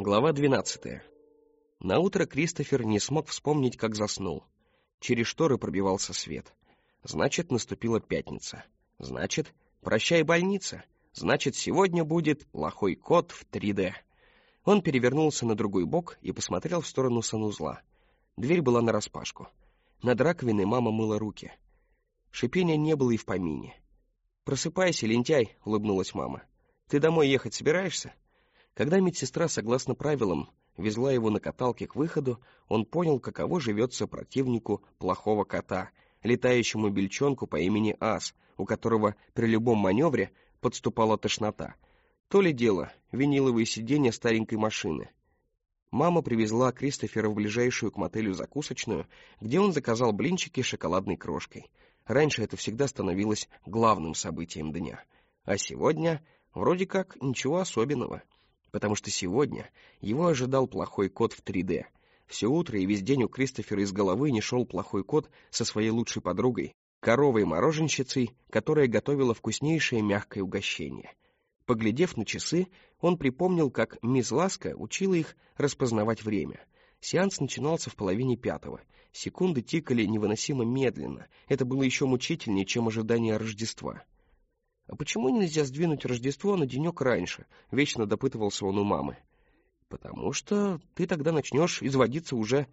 Глава 12. Наутро Кристофер не смог вспомнить, как заснул. Через шторы пробивался свет. Значит, наступила пятница. Значит, прощай, больница. Значит, сегодня будет плохой кот в 3D. Он перевернулся на другой бок и посмотрел в сторону санузла. Дверь была нараспашку. Над раковиной мама мыла руки. Шипения не было и в помине. «Просыпайся, лентяй», — улыбнулась мама. «Ты домой ехать собираешься?» Когда медсестра, согласно правилам, везла его на каталке к выходу, он понял, каково живется противнику плохого кота, летающему бельчонку по имени Ас, у которого при любом маневре подступала тошнота. То ли дело виниловые сиденья старенькой машины. Мама привезла Кристофера в ближайшую к мотелю закусочную, где он заказал блинчики с шоколадной крошкой. Раньше это всегда становилось главным событием дня. А сегодня вроде как ничего особенного. Потому что сегодня его ожидал плохой кот в 3D. Все утро и весь день у Кристофера из головы не шел плохой кот со своей лучшей подругой, коровой-мороженщицей, которая готовила вкуснейшее мягкое угощение. Поглядев на часы, он припомнил, как мисс Ласка учила их распознавать время. Сеанс начинался в 4:30. Секунды тикали невыносимо медленно. Это было еще мучительнее, чем ожидание Рождества. «А почему нельзя сдвинуть Рождество на денек раньше?» — вечно допытывался он у мамы. «Потому что ты тогда начнешь изводиться уже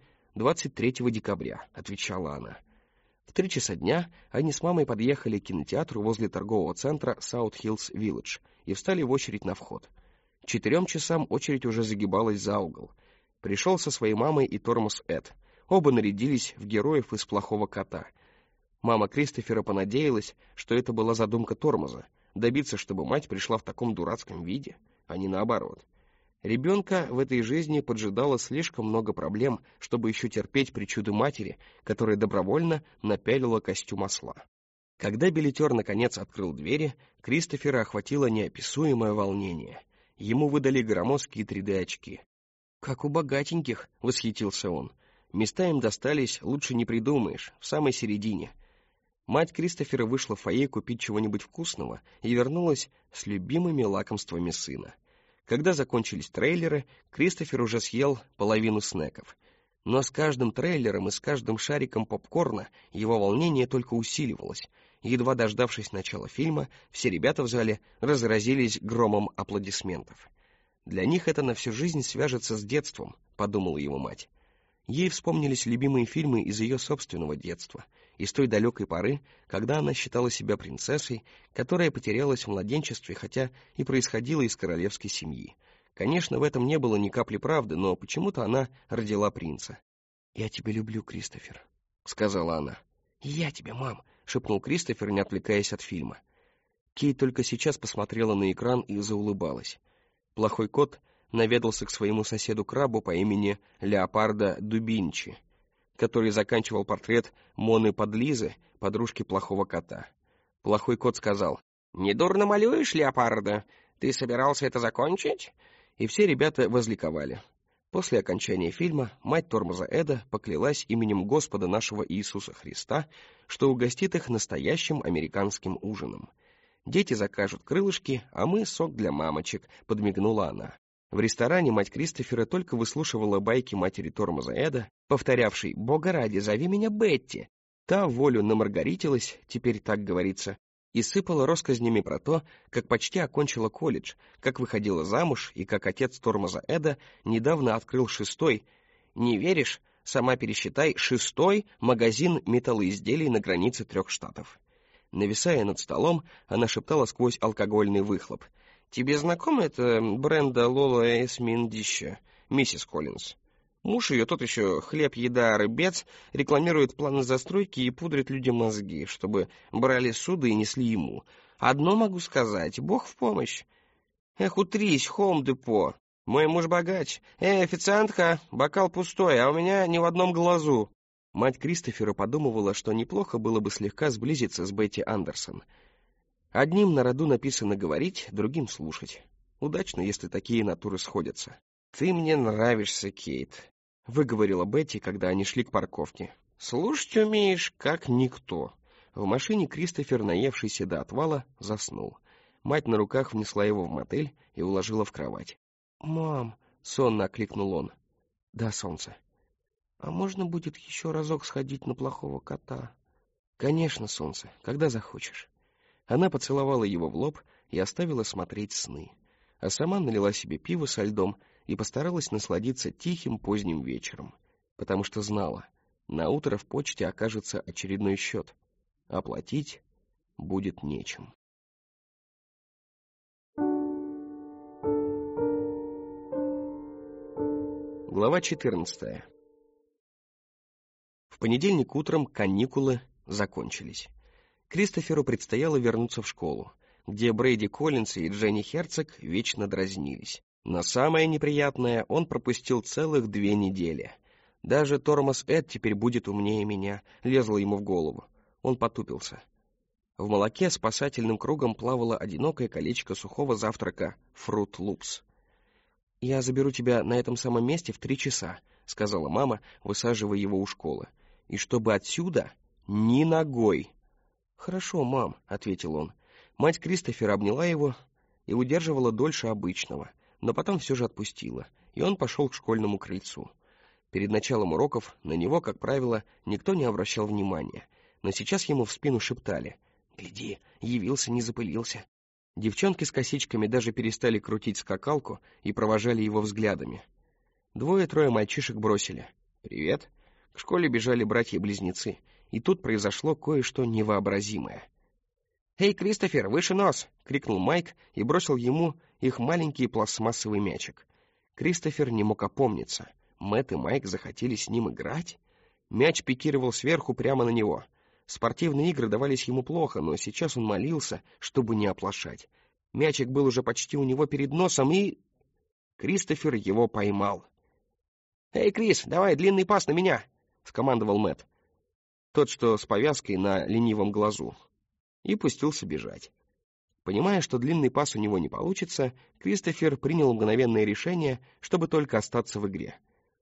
23 декабря», — отвечала она. В 3 часа дня они с мамой подъехали к кинотеатру возле торгового центра Саут-Хиллз-Виллидж и встали в очередь на вход. К 4 часам очередь уже загибалась за угол. Пришел со своей мамой и тормоз Эд. Оба нарядились в героев из «Плохого кота». Мама Кристофера понадеялась, что это была задумка тормоза, добиться, чтобы мать пришла в таком дурацком виде, а не наоборот. Ребенка в этой жизни поджидало слишком много проблем, чтобы еще терпеть причуды матери, которая добровольно напялила костюм осла. Когда билетер наконец открыл двери, Кристофера охватило неописуемое волнение. Ему выдали громоздкие 3D-очки. «Как у богатеньких!» — восхитился он. Места им достались, лучше не придумаешь, в самой середине. Мать Кристофера вышла в фойе купить чего-нибудь вкусного и вернулась с любимыми лакомствами сына. Когда закончились трейлеры, Кристофер уже съел половину снеков. Но с каждым трейлером и с каждым шариком попкорна его волнение только усиливалось. Едва дождавшись начала фильма, все ребята в зале разразились громом аплодисментов. «Для них это на всю жизнь свяжется с детством», — подумала его мать. Ей вспомнились любимые фильмы из ее собственного детства, из той далекой поры, когда она считала себя принцессой, которая потерялась в младенчестве, хотя и происходила из королевской семьи. Конечно, в этом не было ни капли правды, но почему-то она родила принца. «Я тебя люблю, Кристофер», — сказала она. «Я тебя, мам», — шепнул Кристофер, не отвлекаясь от фильма. Кейт только сейчас посмотрела на экран и заулыбалась. Плохой кот наведался к своему соседу-крабу по имени Леопардо Дубинчи, который заканчивал портрет Моны Подлизы, подружки плохого кота. Плохой кот сказал: «Недурно малюешь, Леопардо? Ты собирался это закончить?» И все ребята возликовали. После окончания фильма мать тормоза Эда поклялась именем Господа нашего Иисуса Христа, что угостит их настоящим американским ужином. «Дети закажут крылышки, а мы сок для мамочек», — подмигнула она. В ресторане мать Кристофера только выслушивала байки матери тормоза Эда, повторявшей: «Бога ради, зови меня Бетти». Та волю намаргаритилась, теперь так говорится, и сыпала россказнями про то, как почти окончила колледж, как выходила замуж и как отец тормоза Эда недавно открыл 6-й, не веришь, сама пересчитай, 6-й магазин металлоизделий на границе 3 штатов. Нависая над столом, она шептала сквозь алкогольный выхлоп: «Тебе знакома эта бренда Лола Эсминдища, миссис Коллинз? Муж ее, тот еще хлеб, еда, рыбец, рекламирует планы застройки и пудрит людям мозги, чтобы брали суды и несли ему. Одно могу сказать, Бог в помощь. Эх, утрись, Хоум-депо. Мой муж богач. Официантка, бокал пустой, а у меня ни в одном глазу». Мать Кристофера подумывала, что неплохо было бы слегка сблизиться с Бетти Андерсон. Одним на роду написано говорить, другим слушать. Удачно, если такие натуры сходятся. «Ты мне нравишься, Кейт», — выговорила Бетти, когда они шли к парковке. «Слушать умеешь, как никто». В машине Кристофер, наевшийся до отвала, заснул. Мать на руках внесла его в мотель и уложила в кровать. «Мам», — сонно окликнул он. «Да, солнце». «А можно будет еще разок сходить на плохого кота?» «Конечно, солнце, когда захочешь». Она поцеловала его в лоб и оставила смотреть сны, а сама налила себе пиво со льдом и постаралась насладиться тихим поздним вечером, потому что знала, наутро в почте окажется очередной счет, а платить будет нечем. Глава 14. В понедельник утром каникулы закончились. Кристоферу предстояло вернуться в школу, где Брейди Коллинз и Дженни Херцог вечно дразнились. Но самое неприятное, он пропустил целых 2 недели. Даже Тормоз Эд теперь будет умнее меня, лезло ему в голову. Он потупился. В молоке спасательным кругом плавало одинокое колечко сухого завтрака Fruit Loops. «Я заберу тебя на этом самом месте в 3 часа», — сказала мама, высаживая его у школы. «И чтобы отсюда ни ногой». «Хорошо, мам», — ответил он. Мать Кристофера обняла его и удерживала дольше обычного, но потом все же отпустила, и он пошел к школьному крыльцу. Перед началом уроков на него, как правило, никто не обращал внимания, но сейчас ему в спину шептали: «Гляди, явился, не запылился». Девчонки с косичками даже перестали крутить скакалку и провожали его взглядами. 2-3 мальчишек бросили «Привет». К школе бежали братья-близнецы, и тут произошло кое-что невообразимое. «Эй, Кристофер, выше нос!» — крикнул Майк и бросил ему их маленький пластмассовый мячик. Кристофер не мог опомниться. Мэтт и Майк захотели с ним играть? Мяч пикировал сверху прямо на него. Спортивные игры давались ему плохо, но сейчас он молился, чтобы не оплошать. Мячик был уже почти у него перед носом, и... Кристофер его поймал. «Эй, Крис, давай длинный пас на меня!» — скомандовал Мэтт. Тот, что с повязкой на ленивом глазу. И пустился бежать. Понимая, что длинный пас у него не получится, Кристофер принял мгновенное решение, чтобы только остаться в игре.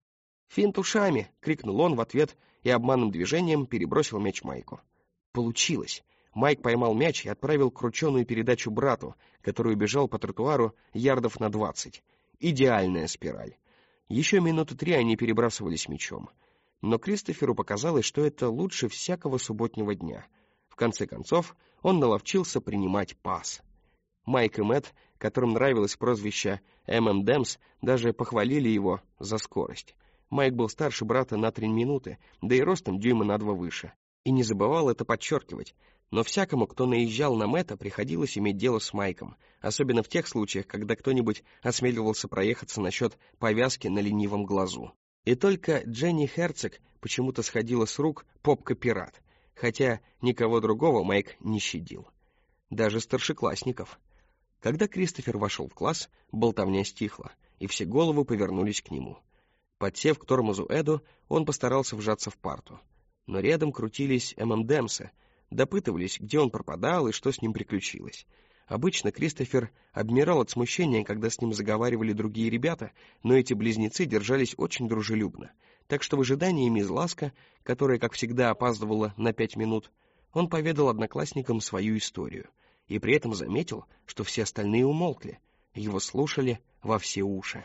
«Финт ушами!» — крикнул он в ответ и обманным движением перебросил мяч Майку. Получилось. Майк поймал мяч и отправил крученую передачу брату, который бежал по тротуару ярдов на 20. Идеальная спираль. Еще минуты 3 они перебрасывались мячом. Но Кристоферу показалось, что это лучше всякого субботнего дня. В конце концов, он наловчился принимать пас. Майк и Мэтт, которым нравилось прозвище «ММДэмс», даже похвалили его за скорость. Майк был старше брата на 3 минуты, да и ростом дюйма на 2 выше. И не забывал это подчеркивать. Но всякому, кто наезжал на Мэтта, приходилось иметь дело с Майком, особенно в тех случаях, когда кто-нибудь осмеливался проехаться насчет повязки на ленивом глазу. И только Дженни Херцог почему-то сходила с рук попка-пират, хотя никого другого Майк не щадил. Даже старшеклассников. Когда Кристофер вошел в класс, болтовня стихла, и все головы повернулись к нему. Подсев к Тормозу Эду, он постарался вжаться в парту. Но рядом крутились ММДэмсы, допытывались, где он пропадал и что с ним приключилось. Обычно Кристофер обмирал от смущения, когда с ним заговаривали другие ребята, но эти близнецы держались очень дружелюбно. Так что в ожидании мисс Ласка, которая, как всегда, опаздывала на 5 минут, он поведал одноклассникам свою историю. И при этом заметил, что все остальные умолкли. Его слушали во все уши.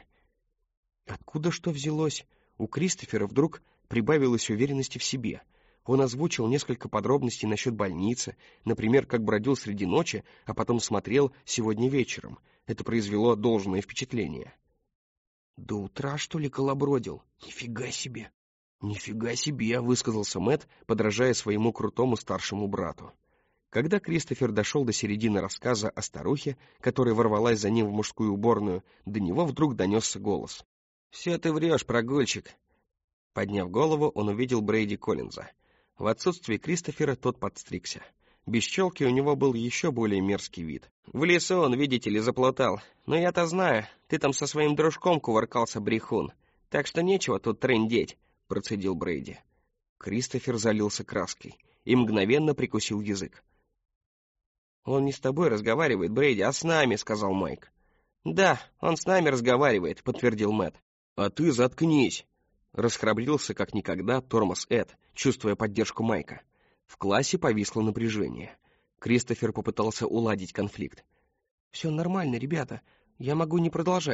Откуда что взялось? У Кристофера вдруг прибавилось уверенности в себе. Он озвучил несколько подробностей насчет больницы, например, как бродил среди ночи, а потом смотрел сегодня вечером. Это произвело должное впечатление. «До утра, что ли, колобродил? Нифига себе!» «Нифига себе!» — высказался Мэтт, подражая своему крутому старшему брату. Когда Кристофер дошел до середины рассказа о старухе, которая ворвалась за ним в мужскую уборную, до него вдруг донесся голос. «Все ты врешь, прогульщик!» Подняв голову, он увидел Брейди Коллинза. В отсутствие Кристофера тот подстригся. Без челки у него был еще более мерзкий вид. «В лесу он, видите ли, заплутал. Но я-то знаю, ты там со своим дружком кувыркался, брехун. Так что нечего тут трындеть», — процедил Брейди. Кристофер залился краской и мгновенно прикусил язык. «Он не с тобой разговаривает, Брейди, а с нами», — сказал Майк. «Да, он с нами разговаривает», — подтвердил Мэтт. «А ты заткнись!» Расхрабрился как никогда Тормоз Эд, чувствуя поддержку Майка. В классе повисло напряжение. Кристофер попытался уладить конфликт. «Все нормально, ребята. Я могу не продолжать.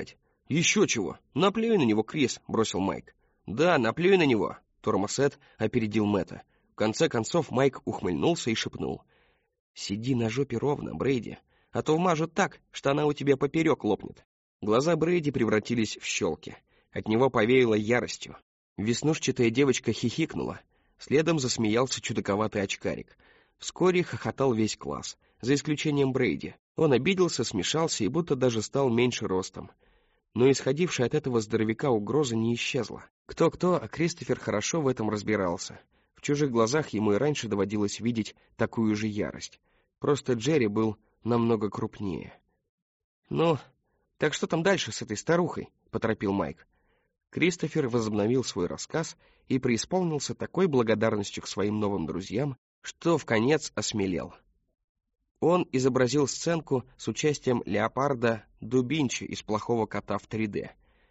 «Еще чего! Наплюй на него, Крис!» — бросил Майк. «Да, наплюй на него!» — Тормосет опередил Мэтта. В конце концов Майк ухмыльнулся и шепнул. «Сиди на жопе ровно, Брейди, а то вмажут так, что она у тебя поперек лопнет». Глаза Брейди превратились в щелки. От него повеяло яростью. Веснушчатая девочка хихикнула. Следом засмеялся чудаковатый очкарик. Вскоре хохотал весь класс, за исключением Брейди. Он обиделся, смешался и будто даже стал меньше ростом. Но исходившая от этого здоровяка угроза не исчезла. Кто-кто, а Кристофер хорошо в этом разбирался. В чужих глазах ему и раньше доводилось видеть такую же ярость. Просто Джерри был намного крупнее. «Ну, так что там дальше с этой старухой?» — поторопил Майк. Кристофер возобновил свой рассказ и преисполнился такой благодарностью к своим новым друзьям, что вконец осмелел. Он изобразил сценку с участием Леопарда Дубинчи из «Плохого кота» в 3D.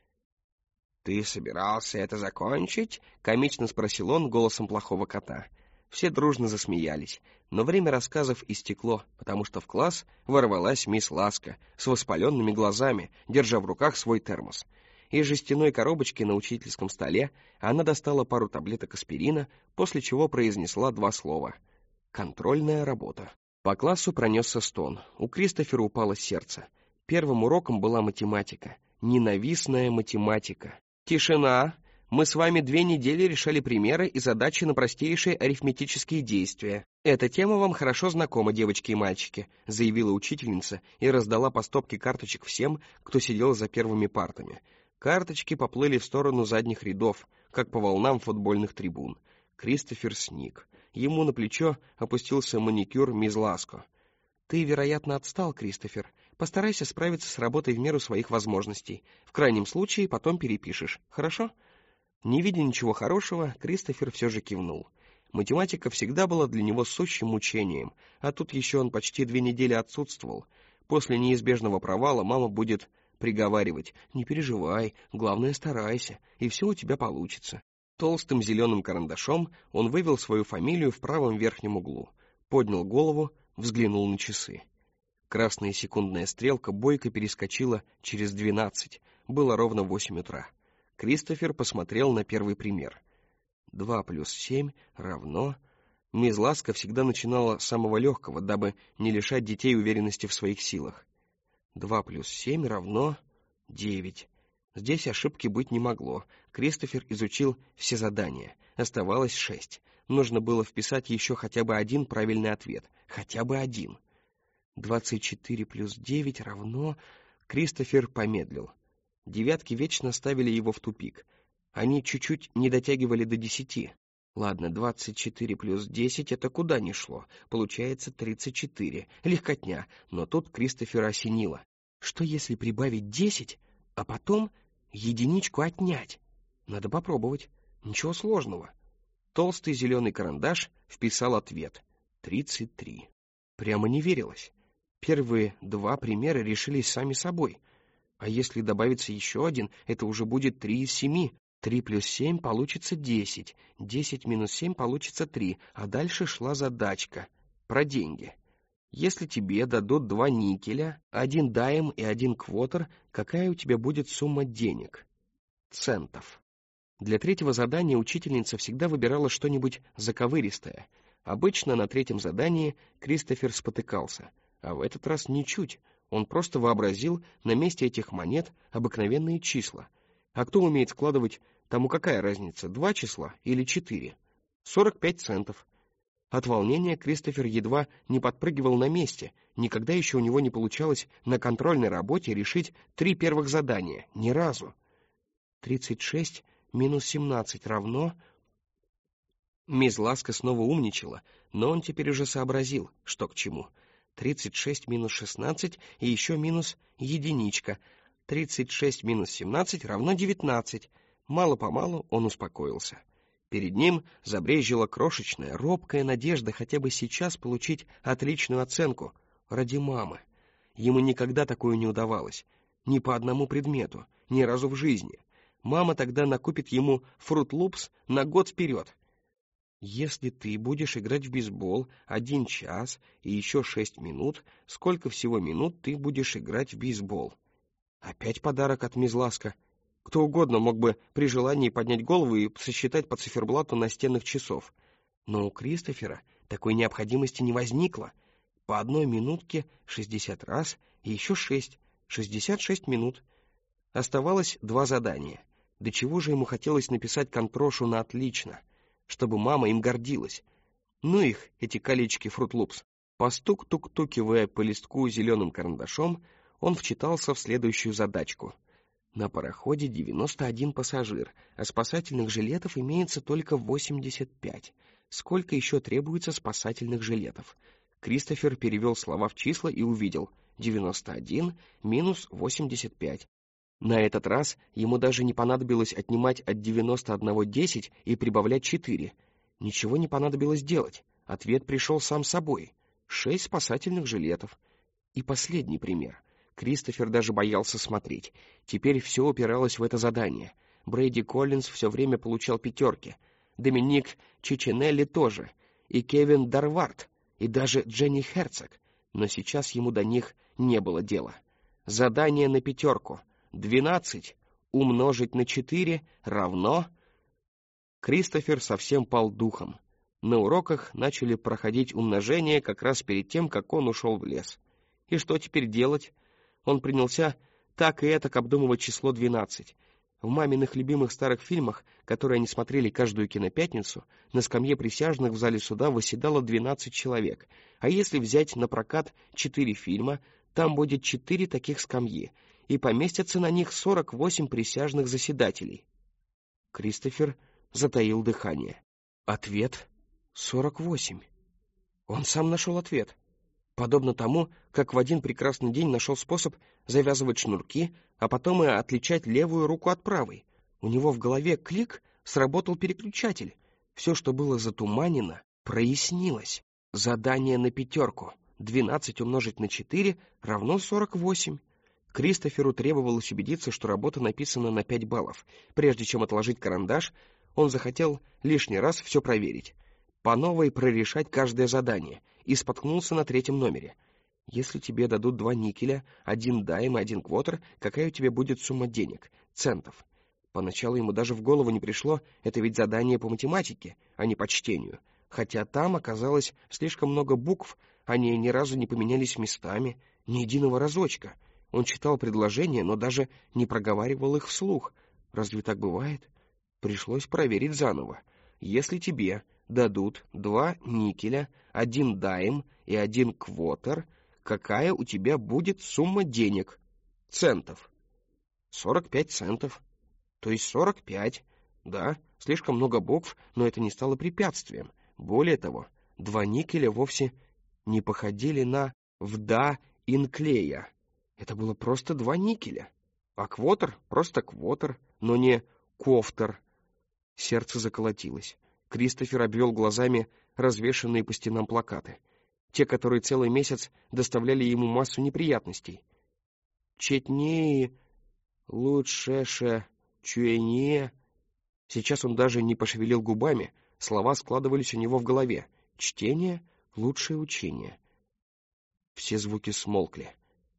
«Ты собирался это закончить?» — комично спросил он голосом плохого кота. Все дружно засмеялись, но время рассказов истекло, потому что в класс ворвалась мисс Ласка с воспаленными глазами, держа в руках свой термос. Из жестяной коробочки на учительском столе она достала пару таблеток аспирина, после чего произнесла 2 слова: «Контрольная работа». По классу пронесся стон. У Кристофера упало сердце. Первым уроком была математика. Ненавистная математика. «Тишина! Мы с вами 2 недели решали примеры и задачи на простейшие арифметические действия. Эта тема вам хорошо знакома, девочки и мальчики», — заявила учительница и раздала по стопке карточек всем, кто сидел за первыми партами. Карточки поплыли в сторону задних рядов, как по волнам футбольных трибун. Кристофер сник. Ему на плечо опустился маникюр мисс Ласко. «Ты, вероятно, отстал, Кристофер. Постарайся справиться с работой в меру своих возможностей. В крайнем случае потом перепишешь. Хорошо?» Не видя ничего хорошего, Кристофер все же кивнул. Математика всегда была для него сущим мучением, а тут еще он почти 2 недели отсутствовал. После неизбежного провала мама будет приговаривать: «Не переживай, главное старайся, и все у тебя получится». Толстым зеленым карандашом он вывел свою фамилию в правом верхнем углу, поднял голову, взглянул на часы. Красная секундная стрелка бойко перескочила через 12, было ровно 8 утра. Кристофер посмотрел на первый пример. 2 + 7 равно... Мисс Ласка всегда начинала с самого легкого, дабы не лишать детей уверенности в своих силах. 2 + 7 равно 9. Здесь ошибки быть не могло. Кристофер изучил все задания. Оставалось 6. Нужно было вписать еще хотя бы 1 правильный ответ. Хотя бы 1. 24 + 9 равно... Кристофер помедлил. Девятки вечно ставили его в тупик. Они чуть-чуть не дотягивали до 10. Ладно, 24 + 10 — это куда ни шло. Получается 34. Легкотня. Но тут Кристофера осенило. Что если прибавить 10, а потом единичку отнять? Надо попробовать. Ничего сложного. Толстый зеленый карандаш вписал ответ. 33. Прямо не верилось. Первые 2 примера решились сами собой. А если добавится еще 1, это уже будет 3 из 7. 3 + 7 получится 10. 10 - 7 получится 3. А дальше шла задачка про деньги. Если тебе дадут 2 никеля, 1 дайм и 1 квотер, какая у тебя будет сумма денег? Центов. Для 3-го задания учительница всегда выбирала что-нибудь заковыристое. Обычно на 3-м задании Кристофер спотыкался, а в этот раз ничуть. Он просто вообразил на месте этих монет обыкновенные числа. А кто умеет складывать, тому какая разница, 2 числа или 4? 45 центов. От волнения Кристофер едва не подпрыгивал на месте. Никогда еще у него не получалось на контрольной работе решить 3 первых задания. Ни разу. 36 - 17 равно... Мисс Ласка снова умничала, но он теперь уже сообразил, что к чему. 36 - 16 и еще минус единичка. 36 - 17 равно 19. Мало-помалу он успокоился. Перед ним забрезжила крошечная, робкая надежда хотя бы сейчас получить отличную оценку ради мамы. Ему никогда такое не удавалось. Ни по одному предмету, ни разу в жизни. Мама тогда накупит ему Fruit Loops на год вперед. Если ты будешь играть в бейсбол 1 час и еще 6 минут, сколько всего минут ты будешь играть в бейсбол? Опять подарок от мисс Ласка. Кто угодно мог бы при желании поднять голову и сосчитать по циферблату настенных часов. Но у Кристофера такой необходимости не возникло. По 1 минутке 60 раз и еще 66 минут. Оставалось 2 задания. До чего же ему хотелось написать контрошу на отлично, чтобы мама им гордилась. Ну их, эти колечки Fruit Loops. Постук-тук-тукивая по листку зеленым карандашом, он вчитался в следующую задачку. На пароходе 91 пассажир, а спасательных жилетов имеется только 85. Сколько еще требуется спасательных жилетов? Кристофер перевел слова в числа и увидел 91 минус 85. На этот раз ему даже не понадобилось отнимать от 91 10 и прибавлять 4. Ничего не понадобилось делать. Ответ пришел сам собой. 6 спасательных жилетов. И последний пример. Кристофер даже боялся смотреть. Теперь все упиралось в это задание. Брэди Коллинз все время получал 5. Доминик Чичинелли тоже. И Кевин Дарвард. И даже Дженни Херцог. Но сейчас ему до них не было дела. Задание на 5. 12 умножить на 4 равно... Кристофер совсем пал духом. На уроках начали проходить умножение как раз перед тем, как он ушел в лес. И что теперь делать? Он принялся так и этак обдумывать число 12. В маминых любимых старых фильмах, которые они смотрели каждую кинопятницу, на скамье присяжных в зале суда восседало 12 человек. А если взять на прокат 4 фильма, там будет 4 таких скамьи, и поместятся на них 48 присяжных заседателей. Кристофер затаил дыхание. Ответ 48. Он сам нашел ответ. Подобно тому, как в один прекрасный день нашел способ завязывать шнурки, а потом и отличать левую руку от правой. У него в голове клик, сработал переключатель. Все, что было затуманено, прояснилось. Задание на 5. 12 умножить на 4 равно 48. Кристоферу требовалось убедиться, что работа написана на 5 баллов. Прежде чем отложить карандаш, он захотел лишний раз все проверить. По новой прорешать каждое задание, и споткнулся на 3-м номере. Если тебе дадут 2 никеля, 1 дайм и 1 квотер, какая у тебя будет сумма денег? Центов. Поначалу ему даже в голову не пришло, это ведь задание по математике, а не по чтению. Хотя там оказалось слишком много букв, они ни разу не поменялись местами, ни единого разочка. Он читал предложения, но даже не проговаривал их вслух. Разве так бывает? Пришлось проверить заново. Если тебе дадут 2 никеля, 1 дайм и 1 квотер, какая у тебя будет сумма денег? Центов. 45 центов. То есть 45. Да, слишком много букв, но это не стало препятствием. Более того, 2 никеля вовсе не походили на «вда инклея». Это было просто 2 никеля. А квотер — просто квотер, но не кофтер. Сердце заколотилось. Кристофер обвел глазами развешанные по стенам плакаты. Те, которые целый месяц доставляли ему массу неприятностей. «Четнее, лучшеше, чуение». Сейчас он даже не пошевелил губами, слова складывались у него в голове. «Чтение — лучшее учение». Все звуки смолкли.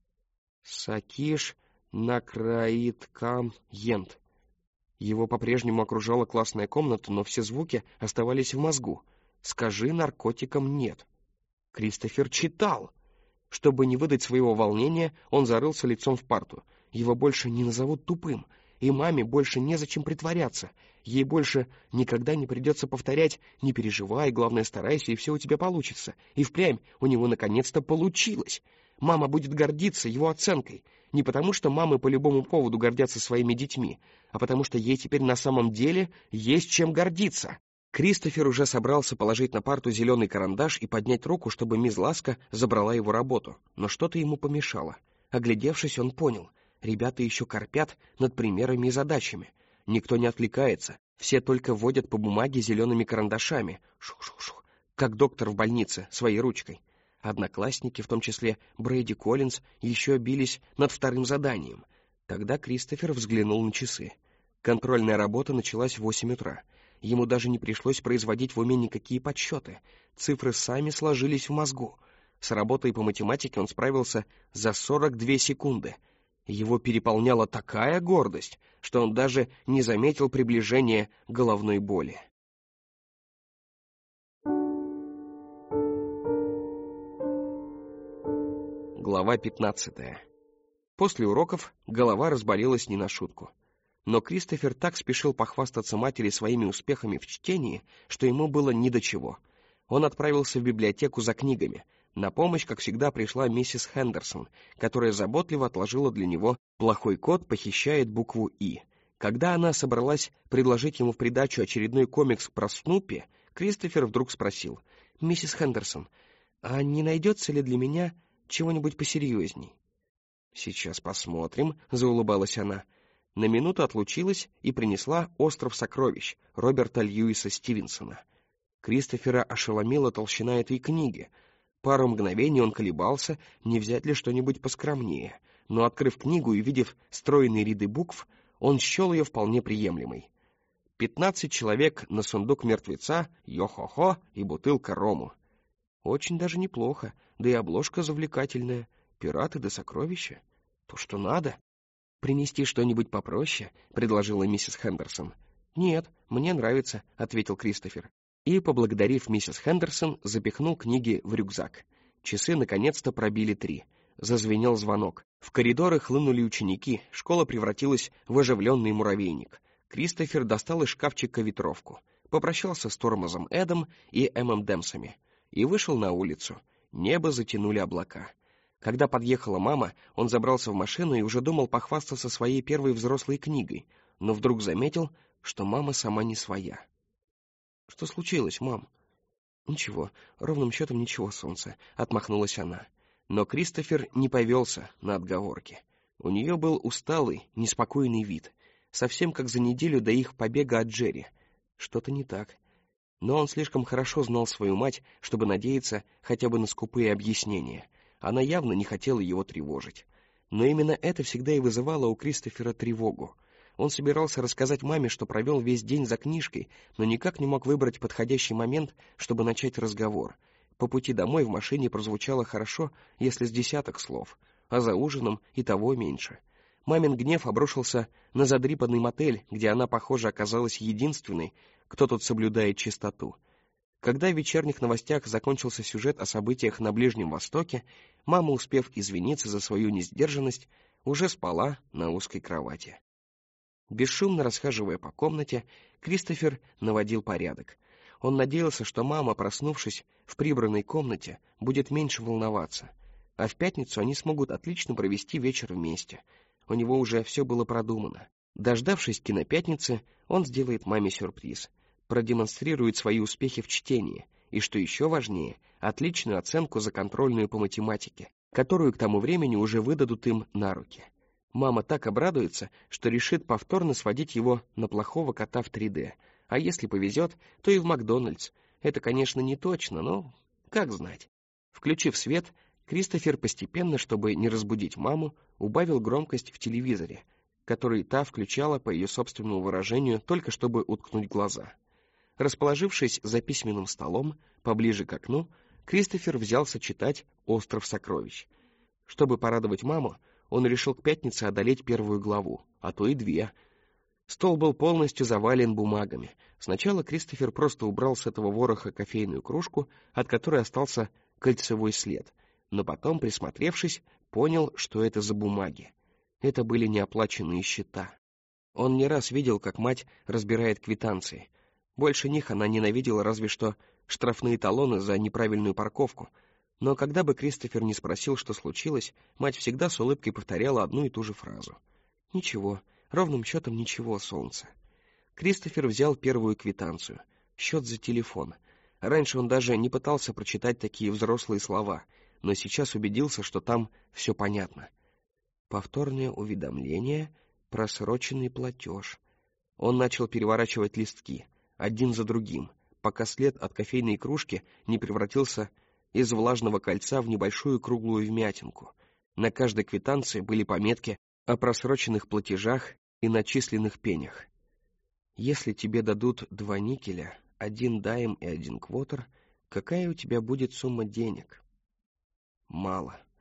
«Сакиш накраиткам ент». Его по-прежнему окружала классная комната, но все звуки оставались в мозгу. «Скажи наркотикам нет». Кристофер читал. Чтобы не выдать своего волнения, он зарылся лицом в парту. Его больше не назовут тупым, и маме больше незачем притворяться. Ей больше никогда не придется повторять «не переживай, главное старайся, и все у тебя получится». И впрямь у него наконец-то получилось. Мама будет гордиться его оценкой. Не потому, что мамы по любому поводу гордятся своими детьми, а потому что ей теперь на самом деле есть чем гордиться. Кристофер уже собрался положить на парту зеленый карандаш и поднять руку, чтобы мисс Ласка забрала его работу, но что-то ему помешало. Оглядевшись, он понял, ребята еще корпят над примерами и задачами. Никто не отвлекается, все только водят по бумаге зелеными карандашами, шух-шух-шух, как доктор в больнице, своей ручкой. Одноклассники, в том числе Брэди Коллинз, еще бились над 2-м заданием. Тогда Кристофер взглянул на часы. Контрольная работа началась в 8 утра. Ему даже не пришлось производить в уме никакие подсчеты. Цифры сами сложились в мозгу. С работой по математике он справился за 42 секунды. Его переполняла такая гордость, что он даже не заметил приближения головной боли. Глава 15. После уроков голова разболелась не на шутку. Но Кристофер так спешил похвастаться матери своими успехами в чтении, что ему было ни до чего. Он отправился в библиотеку за книгами. На помощь, как всегда, пришла миссис Хендерсон, которая заботливо отложила для него «Плохой кот похищает букву «И». Когда она собралась предложить ему в придачу очередной комикс про Снуппи, Кристофер вдруг спросил: «Миссис Хендерсон, а не найдется ли для меня чего-нибудь посерьезней?» «Сейчас посмотрим», — заулыбалась она. На минуту отлучилась и принесла «Остров сокровищ» Роберта Льюиса Стивенсона. Кристофера ошеломила толщина этой книги. Пару мгновений он колебался, не взять ли что-нибудь поскромнее, но, открыв книгу и увидев стройные ряды букв, он счел ее вполне приемлемой. 15 человек на сундук мертвеца, йо-хо-хо и бутылка рому. Очень даже неплохо, да и обложка завлекательная. Пираты да сокровища. То, что надо. «Принести что-нибудь попроще?» — предложила миссис Хендерсон. «Нет, мне нравится», — ответил Кристофер. И, поблагодарив миссис Хендерсон, запихнул книги в рюкзак. Часы наконец-то пробили 3. Зазвенел звонок. В коридоры хлынули ученики, школа превратилась в оживленный муравейник. Кристофер достал из шкафчика ветровку, попрощался с тормозом Эдом и ММДэмсами и вышел на улицу. Небо затянули облака. Когда подъехала мама, он забрался в машину и уже думал похвастаться своей первой взрослой книгой, но вдруг заметил, что мама сама не своя. «Что случилось, мам?» «Ничего, ровным счетом ничего, солнце», — отмахнулась она. Но Кристофер не повелся на отговорки. У нее был усталый, неспокойный вид, совсем как за неделю до их побега от Джерри. Что-то не так. Но он слишком хорошо знал свою мать, чтобы надеяться хотя бы на скупые объяснения. Она явно не хотела его тревожить. Но именно это всегда и вызывало у Кристофера тревогу. Он собирался рассказать маме, что провел весь день за книжкой, но никак не мог выбрать подходящий момент, чтобы начать разговор. По пути домой в машине прозвучало хорошо, если с десяток слов, а за ужином и того меньше. Мамин гнев обрушился на задрипанный мотель, где она, похоже, оказалась единственной, кто тут соблюдает чистоту. Когда в вечерних новостях закончился сюжет о событиях на Ближнем Востоке, мама, успев извиниться за свою несдержанность, уже спала на узкой кровати. Бесшумно расхаживая по комнате, Кристофер наводил порядок. Он надеялся, что мама, проснувшись в прибранной комнате, будет меньше волноваться, а в пятницу они смогут отлично провести вечер вместе. У него уже все было продумано. Дождавшись кинопятницы, он сделает маме сюрприз, продемонстрирует свои успехи в чтении и, что еще важнее, отличную оценку за контрольную по математике, которую к тому времени уже выдадут им на руки. Мама так обрадуется, что решит повторно сводить его на плохого кота в 3D, а если повезет, то и в Макдональдс. Это, конечно, не точно, но как знать. Включив свет, Кристофер постепенно, чтобы не разбудить маму, убавил громкость в телевизоре, который та включала, по ее собственному выражению, только чтобы уткнуть глаза. Расположившись за письменным столом, поближе к окну, Кристофер взялся читать «Остров сокровищ». Чтобы порадовать маму, он решил к пятнице одолеть первую главу, а то и 2. Стол был полностью завален бумагами. Сначала Кристофер просто убрал с этого вороха кофейную кружку, от которой остался кольцевой след, но потом, присмотревшись, понял, что это за бумаги. Это были неоплаченные счета. Он не раз видел, как мать разбирает квитанции. Больше них она ненавидела разве что штрафные талоны за неправильную парковку. Но когда бы Кристофер не спросил, что случилось, мать всегда с улыбкой повторяла одну и ту же фразу. «Ничего, ровным счетом ничего, солнце». Кристофер взял первую квитанцию. Счет за телефон. Раньше он даже не пытался прочитать такие взрослые слова, но сейчас убедился, что там все понятно. Повторное уведомление, просроченный платеж. Он начал переворачивать листки, один за другим, пока след от кофейной кружки не превратился из влажного кольца в небольшую круглую вмятинку. На каждой квитанции были пометки о просроченных платежах и начисленных пенях. Если тебе дадут 2 никеля, 1 дайм и 1 квотер, какая у тебя будет сумма денег? Мало.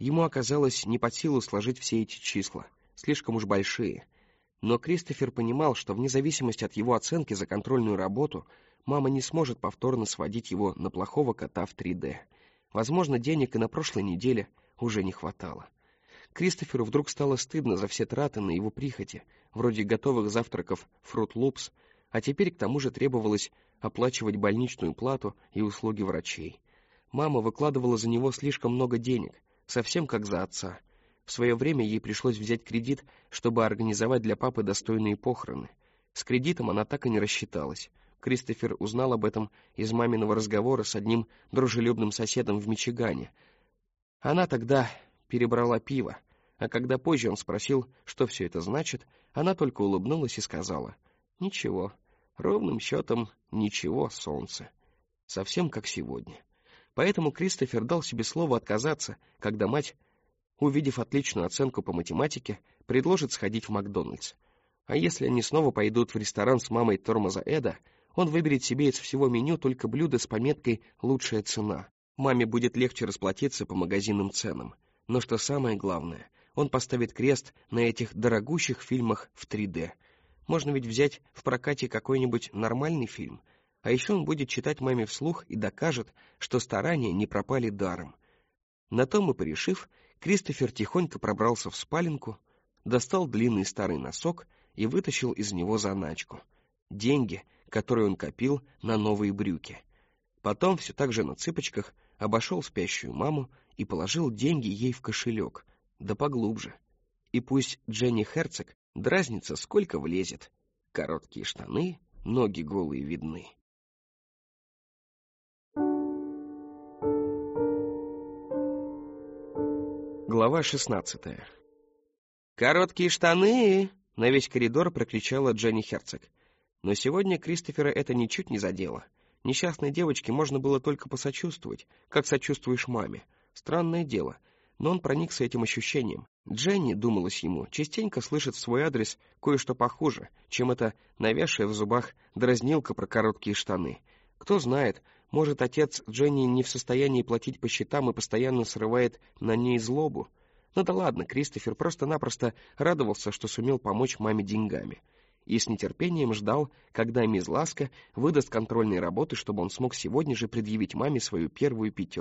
Ему оказалось не под силу сложить все эти числа, слишком уж большие. Но Кристофер понимал, что вне зависимости от его оценки за контрольную работу, мама не сможет повторно сводить его на плохого кота в 3D. Возможно, денег и на прошлой неделе уже не хватало. Кристоферу вдруг стало стыдно за все траты на его прихоти, вроде готовых завтраков Fruit Loops, а теперь к тому же требовалось оплачивать больничную плату и услуги врачей. Мама выкладывала за него слишком много денег, совсем как за отца. В свое время ей пришлось взять кредит, чтобы организовать для папы достойные похороны. С кредитом она так и не рассчиталась. Кристофер узнал об этом из маминого разговора с одним дружелюбным соседом в Мичигане. Она тогда перебрала пиво, а когда позже он спросил, что все это значит, она только улыбнулась и сказала: «Ничего, ровным счетом ничего, солнце. Совсем как сегодня». Поэтому Кристофер дал себе слово отказаться, когда мать, увидев отличную оценку по математике, предложит сходить в Макдональдс. А если они снова пойдут в ресторан с мамой Тормоза Эда, он выберет себе из всего меню только блюдо с пометкой «Лучшая цена». Маме будет легче расплатиться по магазинным ценам. Но что самое главное, он поставит крест на этих дорогущих фильмах в 3D. Можно ведь взять в прокате какой-нибудь нормальный фильм. А еще он будет читать маме вслух и докажет, что старания не пропали даром. На том и порешив, Кристофер тихонько пробрался в спаленку, достал длинный старый носок и вытащил из него заначку. Деньги, которые он копил на новые брюки. Потом, все так же на цыпочках, обошел спящую маму и положил деньги ей в кошелек, да поглубже. И пусть Дженни Херцог дразнится, сколько влезет. Короткие штаны, ноги голые видны. Глава 16. «Короткие штаны!» — на весь коридор прокричала Дженни Херцог. Но сегодня Кристофера это ничуть не задело. Несчастной девочке можно было только посочувствовать, как сочувствуешь маме. Странное дело, но он проникся этим ощущением. Дженни, думалось ему, частенько слышит в свой адрес кое-что похуже, чем эта навязшая в зубах дразнилка про короткие штаны. Кто знает, может, отец Дженни не в состоянии платить по счетам и постоянно срывает на ней злобу. Ну да ладно, Кристофер просто-напросто радовался, что сумел помочь маме деньгами. И с нетерпением ждал, когда мисс Ласка выдаст контрольные работы, чтобы он смог сегодня же предъявить маме свою первую 5.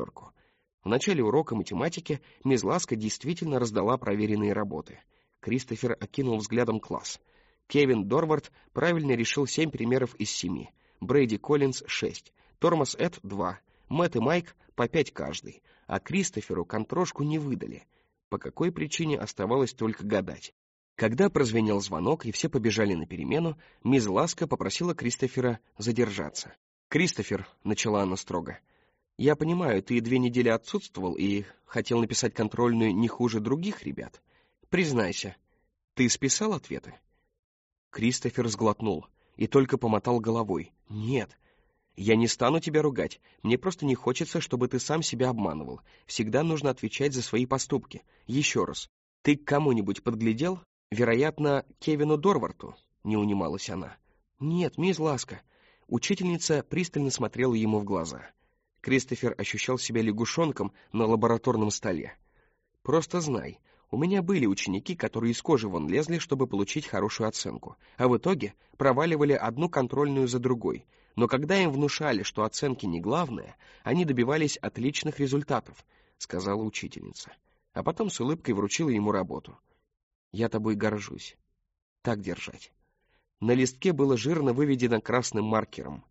В начале урока математики мисс Ласка действительно раздала проверенные работы. Кристофер окинул взглядом класс. Кевин Дорвард правильно решил 7 примеров из 7, Брейди Коллинз — 6, Тормоз Эд — 2, Мэтт и Майк — по 5 каждый, а Кристоферу контрошку не выдали. По какой причине, оставалось только гадать. Когда прозвенел звонок и все побежали на перемену, мисс Ласка попросила Кристофера задержаться. «Кристофер», — начала она строго, — «я понимаю, ты 2 недели отсутствовал и хотел написать контрольную не хуже других ребят. Признайся, ты списал ответы?» Кристофер сглотнул и только помотал головой. «Нет, я не стану тебя ругать. Мне просто не хочется, чтобы ты сам себя обманывал. Всегда нужно отвечать за свои поступки. Еще раз, ты к кому-нибудь подглядел? Вероятно, Кевину Дорварту», — не унималась она. «Нет, мисс Ласка». Учительница пристально смотрела ему в глаза. Кристофер ощущал себя лягушонком на лабораторном столе. «Просто знай, у меня были ученики, которые из кожи вон лезли, чтобы получить хорошую оценку, а в итоге проваливали одну контрольную за другой. Но когда им внушали, что оценки не главное, они добивались отличных результатов», — сказала учительница. А потом с улыбкой вручила ему работу. «Я тобой горжусь. Так держать». На листке было жирно выведено красным маркером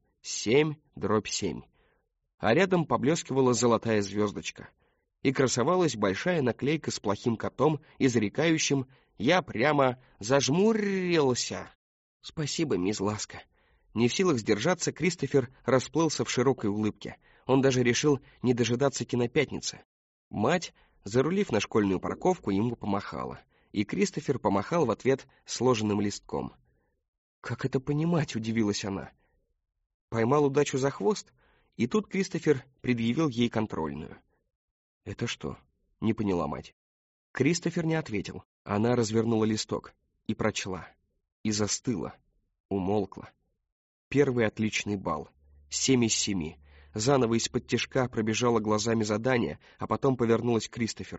7/7, а рядом поблескивала золотая звездочка. И красовалась большая наклейка с плохим котом, изрекающим «Я прямо зажмурился». «Спасибо, мисс Ласка». Не в силах сдержаться, Кристофер расплылся в широкой улыбке. Он даже решил не дожидаться кинопятницы. Мать, зарулив на школьную парковку, ему помахала. И Кристофер помахал в ответ сложенным листком. «Как это понимать?» — удивилась она. Поймал удачу за хвост, и тут Кристофер предъявил ей контрольную. «Это что?» — не поняла мать. Кристофер не ответил. Она развернула листок и прочла. И застыла, умолкла. Первый отличный балл. 7 из 7. Заново из-под тишка пробежала глазами задание, а потом повернулась к Кристоферу.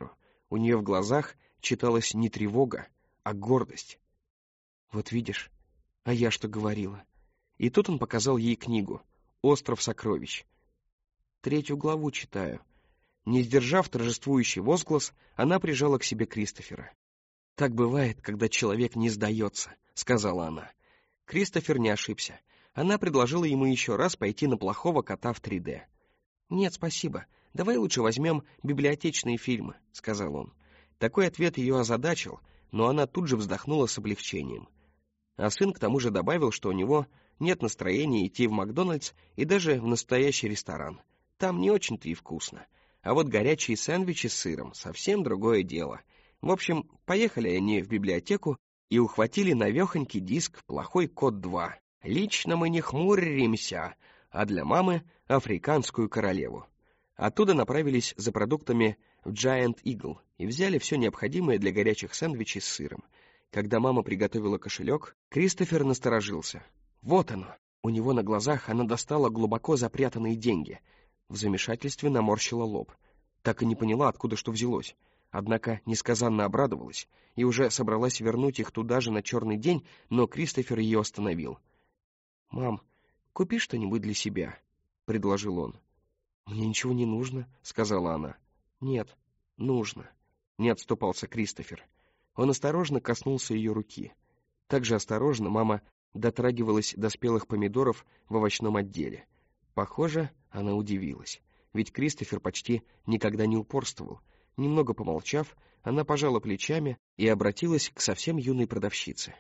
У нее в глазах читалась не тревога, а гордость. «Вот видишь, а я что говорила?» И тут он показал ей книгу «Остров сокровищ». 3 главу читаю. Не сдержав торжествующий возглас, она прижала к себе Кристофера. «Так бывает, когда человек не сдается», — сказала она. Кристофер не ошибся. Она предложила ему еще раз пойти на плохого кота в 3D. «Нет, спасибо. Давай лучше возьмем библиотечные фильмы», — сказал он. Такой ответ ее озадачил, но она тут же вздохнула с облегчением. А сын к тому же добавил, что у него нет настроения идти в Макдональдс и даже в настоящий ресторан. Там не очень-то и вкусно. А вот горячие сэндвичи с сыром — совсем другое дело. В общем, поехали они в библиотеку и ухватили навехонький диск «Плохой кот 2». Лично мы не хмуримся, а для мамы — «Африканскую королеву». Оттуда направились за продуктами в Giant Eagle и взяли все необходимое для горячих сэндвичей с сыром. Когда мама приготовила кошелек, Кристофер насторожился. Вот оно! У него на глазах она достала глубоко запрятанные деньги. В замешательстве наморщила лоб. Так и не поняла, откуда что взялось. Однако несказанно обрадовалась и уже собралась вернуть их туда же на черный день, но Кристофер ее остановил. «Мам, купи что-нибудь для себя», — предложил он. «Мне ничего не нужно», — сказала она. «Нет, нужно», — не отступался Кристофер. Он осторожно коснулся ее руки. Так же осторожно мама дотрагивалась до спелых помидоров в овощном отделе. Похоже, она удивилась, ведь Кристофер почти никогда не упорствовал. Немного помолчав, она пожала плечами и обратилась к совсем юной продавщице.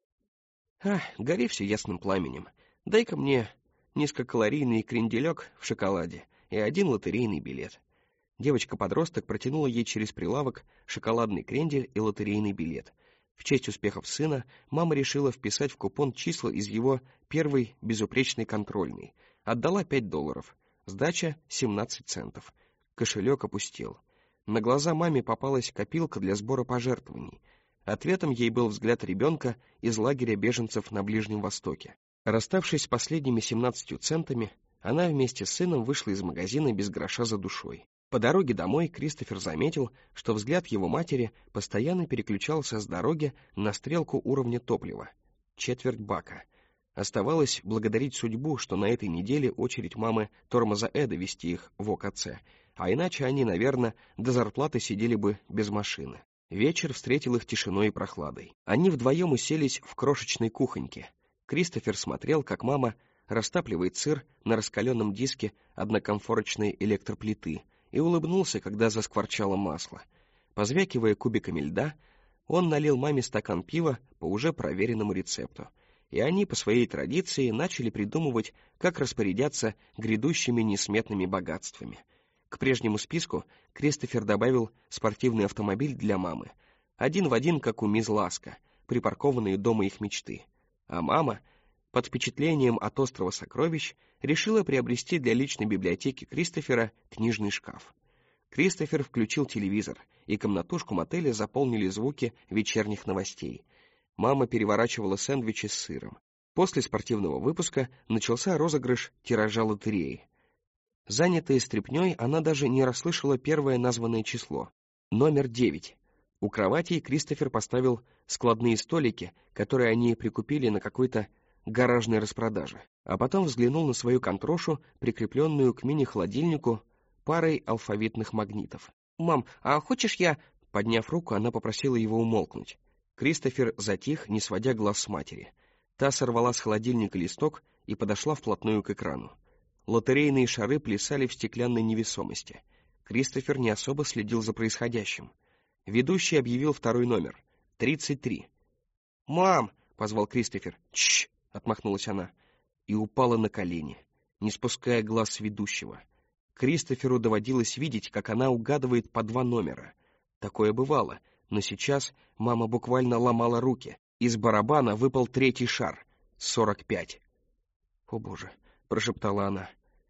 Гори все ясным пламенем. Дай-ка мне низкокалорийный кренделек в шоколаде и 1 лотерейный билет». Девочка-подросток протянула ей через прилавок шоколадный крендель и лотерейный билет. В честь успехов сына мама решила вписать в купон числа из его первой безупречной контрольной. Отдала $5. Сдача 17 центов. Кошелек опустел. На глаза маме попалась копилка для сбора пожертвований. Ответом ей был взгляд ребенка из лагеря беженцев на Ближнем Востоке. Расставшись с последними 17 центами, она вместе с сыном вышла из магазина без гроша за душой. По дороге домой Кристофер заметил, что взгляд его матери постоянно переключался с дороги на стрелку уровня топлива. 1/4 бака. Оставалось благодарить судьбу, что на этой неделе очередь мамы тормоза Эда вести их в ОКЦ, а иначе они, наверное, до зарплаты сидели бы без машины. Вечер встретил их тишиной и прохладой. Они вдвоем уселись в крошечной кухоньке. Кристофер смотрел, как мама растапливает сыр на раскаленном диске однокомфорочной электроплиты, и улыбнулся, когда заскворчало масло. Позвякивая кубиками льда, он налил маме стакан пива по уже проверенному рецепту, и они, по своей традиции, начали придумывать, как распорядятся грядущими несметными богатствами. К прежнему списку Кристофер добавил спортивный автомобиль для мамы, 1 в 1, как у мисс Ласка, припаркованный у дома их мечты. А мама, под впечатлением от острова сокровищ, решила приобрести для личной библиотеки Кристофера книжный шкаф. Кристофер включил телевизор, и комнатушку мотеля заполнили звуки вечерних новостей. Мама переворачивала сэндвичи с сыром. После спортивного выпуска начался розыгрыш тиража лотереи. Занятая стряпнёй, она даже не расслышала первое названное число — номер 9. У кровати Кристофер поставил складные столики, которые они прикупили на какой-то гаражной распродаже, а потом взглянул на свою контрошу, прикрепленную к мини-холодильнику парой алфавитных магнитов. «Мам, а хочешь я...» Подняв руку, она попросила его умолкнуть. Кристофер затих, не сводя глаз с матери. Та сорвала с холодильника листок и подошла вплотную к экрану. Лотерейные шары плясали в стеклянной невесомости. Кристофер не особо следил за происходящим. Ведущий объявил второй номер — 33. «Мам!» — позвал Кристофер. «Тш!» — отмахнулась она. И упала на колени, не спуская глаз с ведущего. Кристоферу доводилось видеть, как она угадывает по 2 номера. Такое бывало, но сейчас мама буквально ломала руки. Из барабана выпал 3-й шар — 45. «О боже!» — прошептала она.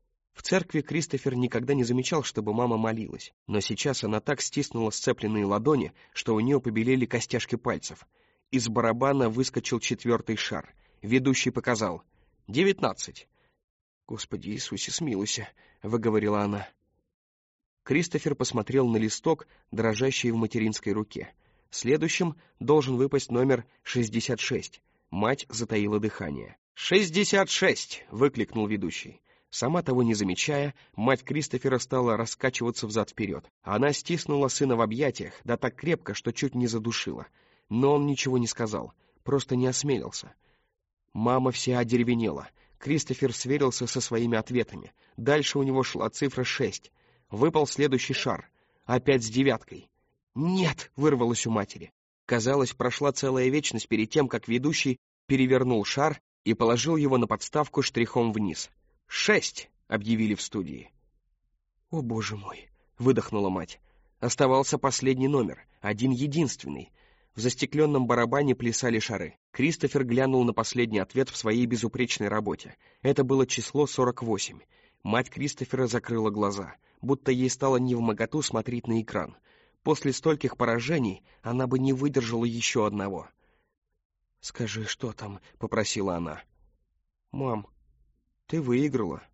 В церкви Кристофер никогда не замечал, чтобы мама молилась, но сейчас она так стиснула сцепленные ладони, что у нее побелели костяшки пальцев. Из барабана выскочил 4-й шар. Ведущий показал 19. «Господи Иисусе, смилуйся», — выговорила она. Кристофер посмотрел на листок, дрожащий в материнской руке. Следующим должен выпасть номер 66. Мать затаила дыхание. «66!» — выкликнул ведущий. Сама того не замечая, мать Кристофера стала раскачиваться взад-вперед. Она стиснула сына в объятиях, да так крепко, что чуть не задушила. Но он ничего не сказал, просто не осмелился. Мама вся одеревенела. Кристофер сверился со своими ответами. Дальше у него шла цифра 6. Выпал следующий шар. Опять с 9. «Нет!» — вырвалось у матери. Казалось, прошла целая вечность перед тем, как ведущий перевернул шар и положил его на подставку штрихом вниз. 6! Объявили в студии. «О, боже мой!» — выдохнула мать. Оставался последний номер, один-единственный. В застекленном барабане плясали шары. Кристофер глянул на последний ответ в своей безупречной работе. Это было число 48. Мать Кристофера закрыла глаза, будто ей стало невмоготу смотреть на экран. После стольких поражений она бы не выдержала еще одного. «Скажи, что там?» — попросила она. «Мам, ты выиграла».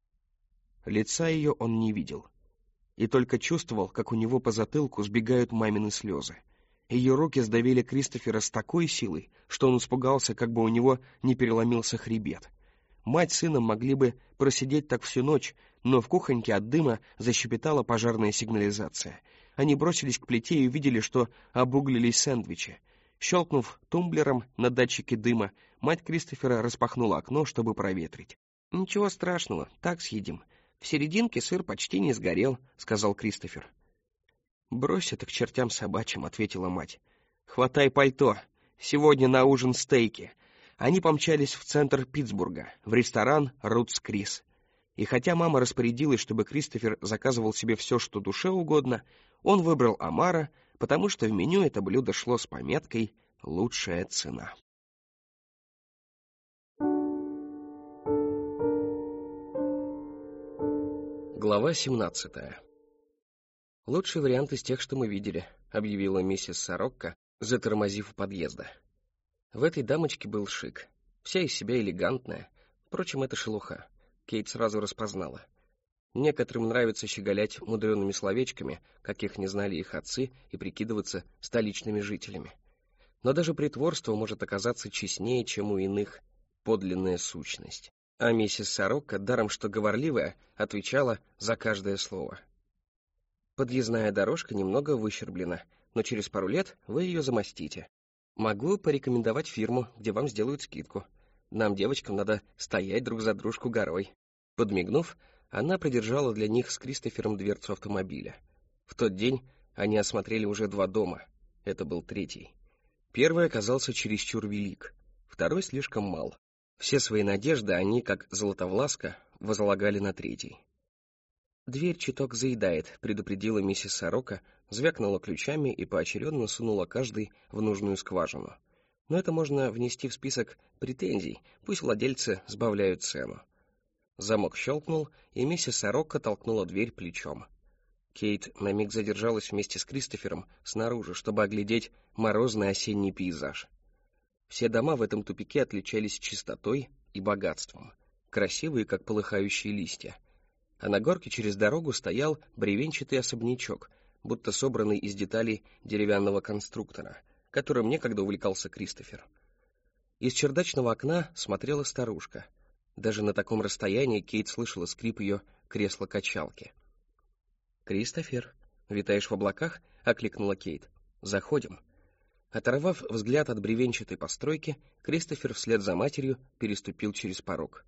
Лица ее он не видел. И только чувствовал, как у него по затылку сбегают мамины слезы. Ее руки сдавили Кристофера с такой силой, что он испугался, как бы у него не переломился хребет. Мать с сыном могли бы просидеть так всю ночь, но в кухоньке от дыма защепетала пожарная сигнализация. Они бросились к плите и увидели, что обуглились сэндвичи. Щелкнув тумблером на датчике дыма, мать Кристофера распахнула окно, чтобы проветрить. «Ничего страшного, так съедим. В серединке сыр почти не сгорел», — сказал Кристофер. «Брось это к чертям собачьим», — ответила мать. «Хватай пальто. Сегодня на ужин стейки». Они помчались в центр Питтсбурга, в ресторан «Рутс Крис». И хотя мама распорядилась, чтобы Кристофер заказывал себе все, что душе угодно, он выбрал омара, потому что в меню это блюдо шло с пометкой «Лучшая цена». Глава 17. «Лучший вариант из тех, что мы видели», — объявила миссис Сорокко, затормозив у подъезда. В этой дамочке был шик. Вся из себя элегантная. Впрочем, это шелуха. Кейт сразу распознала. Некоторым нравится щеголять мудреными словечками, каких не знали их отцы, и прикидываться столичными жителями. Но даже притворство может оказаться честнее, чем у иных подлинная сущность. А миссис Сорокко, даром что говорливая, отвечала за каждое слово. Подъездная дорожка немного выщерблена, но через пару лет вы ее замостите. Могу порекомендовать фирму, где вам сделают скидку. Нам, девочкам, надо стоять друг за дружку горой. Подмигнув, она придержала для них с Кристофером дверцу автомобиля. В тот день они осмотрели уже 2 дома. Это был 3-й. Первый оказался чересчур велик, второй слишком мал. Все свои надежды они, как Златовласка, возлагали на 3-й. «Дверь чуток заедает», — предупредила миссис Сорокко, звякнула ключами и поочередно сунула каждый в нужную скважину. Но это можно внести в список претензий, пусть владельцы сбавляют цену. Замок щелкнул, и миссис Сорокко толкнула дверь плечом. Кейт на миг задержалась вместе с Кристофером снаружи, чтобы оглядеть морозный осенний пейзаж. Все дома в этом тупике отличались чистотой и богатством, красивые, как полыхающие листья. А на горке через дорогу стоял бревенчатый особнячок, будто собранный из деталей деревянного конструктора, которым некогда увлекался Кристофер. Из чердачного окна смотрела старушка. Даже на таком расстоянии Кейт слышала скрип ее кресла-качалки. «Кристофер, витаешь в облаках?» — окликнула Кейт. «Заходим». Оторвав взгляд от бревенчатой постройки, Кристофер вслед за матерью переступил через порог.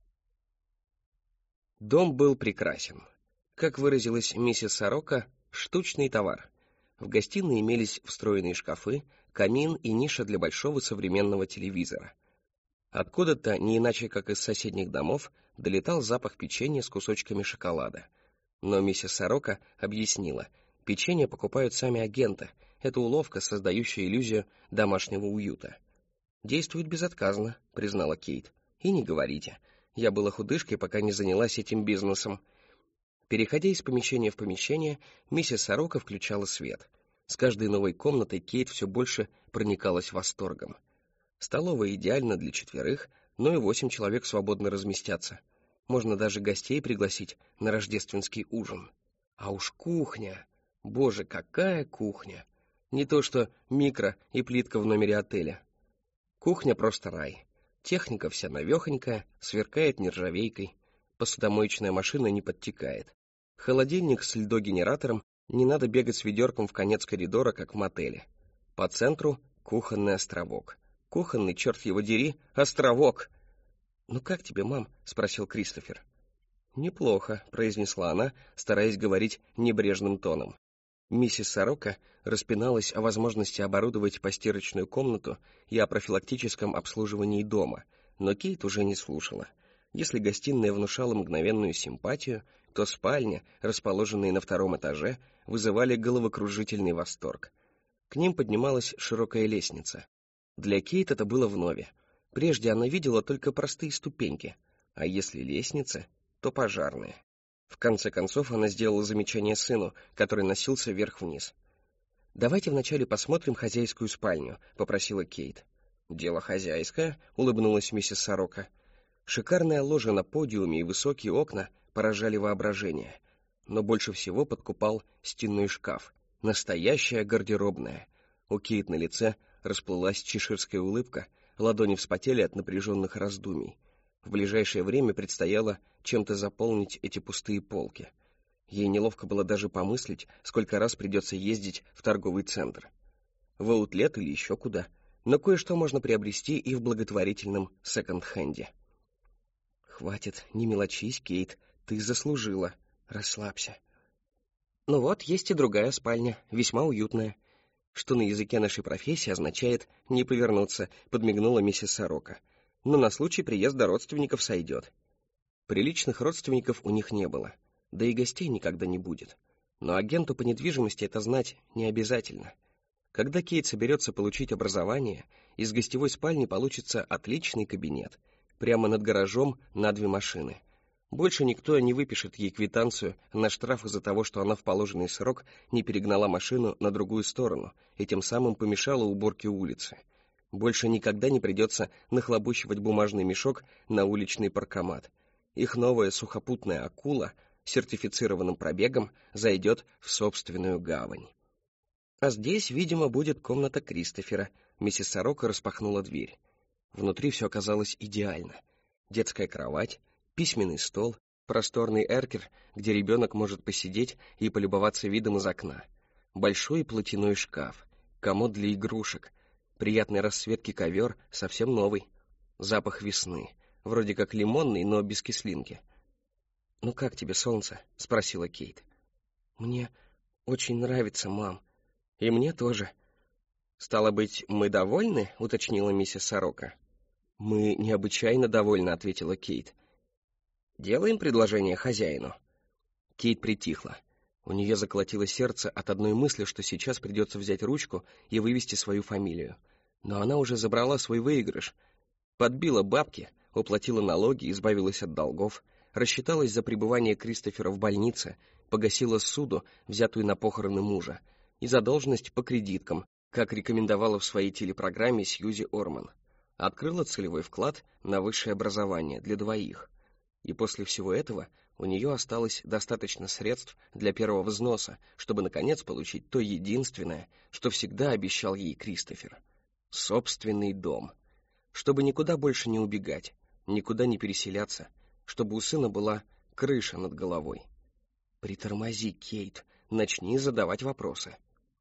Дом был прекрасен. Как выразилась миссис Сорокко, штучный товар. В гостиной имелись встроенные шкафы, камин и ниша для большого современного телевизора. Откуда-то, не иначе как из соседних домов, долетал запах печенья с кусочками шоколада. Но миссис Сорокко объяснила, печенье покупают сами агенты, это уловка, создающая иллюзию домашнего уюта. «Действует безотказно», — признала Кейт. «И не говорите. Я была худышкой, пока не занялась этим бизнесом». Переходя из помещения в помещение, миссис Сорокко включала свет. С каждой новой комнатой Кейт все больше проникалась восторгом. Столовая идеальна для 4, но и 8 человек свободно разместятся. Можно даже гостей пригласить на рождественский ужин. А уж кухня! Боже, какая кухня! Не то что микро и плитка в номере отеля. Кухня просто рай. Техника вся новехонькая, сверкает нержавейкой. Посудомоечная машина не подтекает. Холодильник с льдогенератором, не надо бегать с ведерком в конец коридора, как в мотеле. По центру кухонный островок. Кухонный, черт его дери, островок! «Ну как тебе, мам?» — спросил Кристофер. «Неплохо», — произнесла она, стараясь говорить небрежным тоном. Миссис Сорока распиналась о возможности оборудовать постирочную комнату и о профилактическом обслуживании дома, но Кейт уже не слушала. Если гостиная внушала мгновенную симпатию, то спальня, расположенные на втором этаже, вызывали головокружительный восторг. К ним поднималась широкая лестница. Для Кейт это было вновь. Прежде она видела только простые ступеньки, а если лестница, то пожарные. В конце концов она сделала замечание сыну, который носился вверх-вниз. «Давайте вначале посмотрим хозяйскую спальню», — попросила Кейт. «Дело хозяйское», — улыбнулась миссис Сорока. Шикарная ложа на подиуме и высокие окна поражали воображение, но больше всего подкупал стенной шкаф. Настоящая гардеробная. У Кейт на лице расплылась чеширская улыбка, ладони вспотели от напряженных раздумий. В ближайшее время предстояло чем-то заполнить эти пустые полки. Ей неловко было даже помыслить, сколько раз придется ездить в торговый центр. В аутлет или еще куда. Но кое-что можно приобрести и в благотворительном секонд-хенде. «Хватит, не мелочись, Кейт, ты заслужила. Расслабься». «Ну вот, есть и другая спальня, весьма уютная. Что на языке нашей профессии означает «не повернуться», — подмигнула миссис Сорока. «Но на случай приезда родственников сойдет». Приличных родственников у них не было, да и гостей никогда не будет. Но агенту по недвижимости это знать не обязательно. Когда Кейт соберется получить образование, из гостевой спальни получится отличный кабинет, прямо над гаражом на 2 машины. Больше никто не выпишет ей квитанцию на штраф из-за того, что она в положенный срок не перегнала машину на другую сторону и тем самым помешала уборке улицы. Больше никогда не придется нахлобучивать бумажный мешок на уличный паркомат. Их новая сухопутная акула с сертифицированным пробегом зайдет в собственную гавань. А здесь, видимо, будет комната Кристофера. Миссис Сорока распахнула дверь. Внутри все оказалось идеально. Детская кровать, письменный стол, просторный эркер, где ребенок может посидеть и полюбоваться видом из окна, большой платяной шкаф, комод для игрушек, приятной расцветки ковер, совсем новый, запах весны, вроде как лимонный, но без кислинки. «Ну как тебе, солнце?» — спросила Кейт. «Мне очень нравится, мам. И мне тоже». «Стало быть, мы довольны?» — уточнила миссис Сорока. «Мы необычайно довольны», — ответила Кейт. «Делаем предложение хозяину». Кейт притихла. У нее заколотило сердце от одной мысли, что сейчас придется взять ручку и вывести свою фамилию. Но она уже забрала свой выигрыш. Подбила бабки, уплатила налоги, избавилась от долгов, рассчиталась за пребывание Кристофера в больнице, погасила ссуду, взятую на похороны мужа, и задолженность по кредиткам, как рекомендовала в своей телепрограмме Сьюзи Орман. Открыла целевой вклад на высшее образование для 2. И после всего этого у нее осталось достаточно средств для первого взноса, чтобы, наконец, получить то единственное, что всегда обещал ей Кристофер — собственный дом. Чтобы никуда больше не убегать, никуда не переселяться, чтобы у сына была крыша над головой. «Притормози, Кейт, начни задавать вопросы».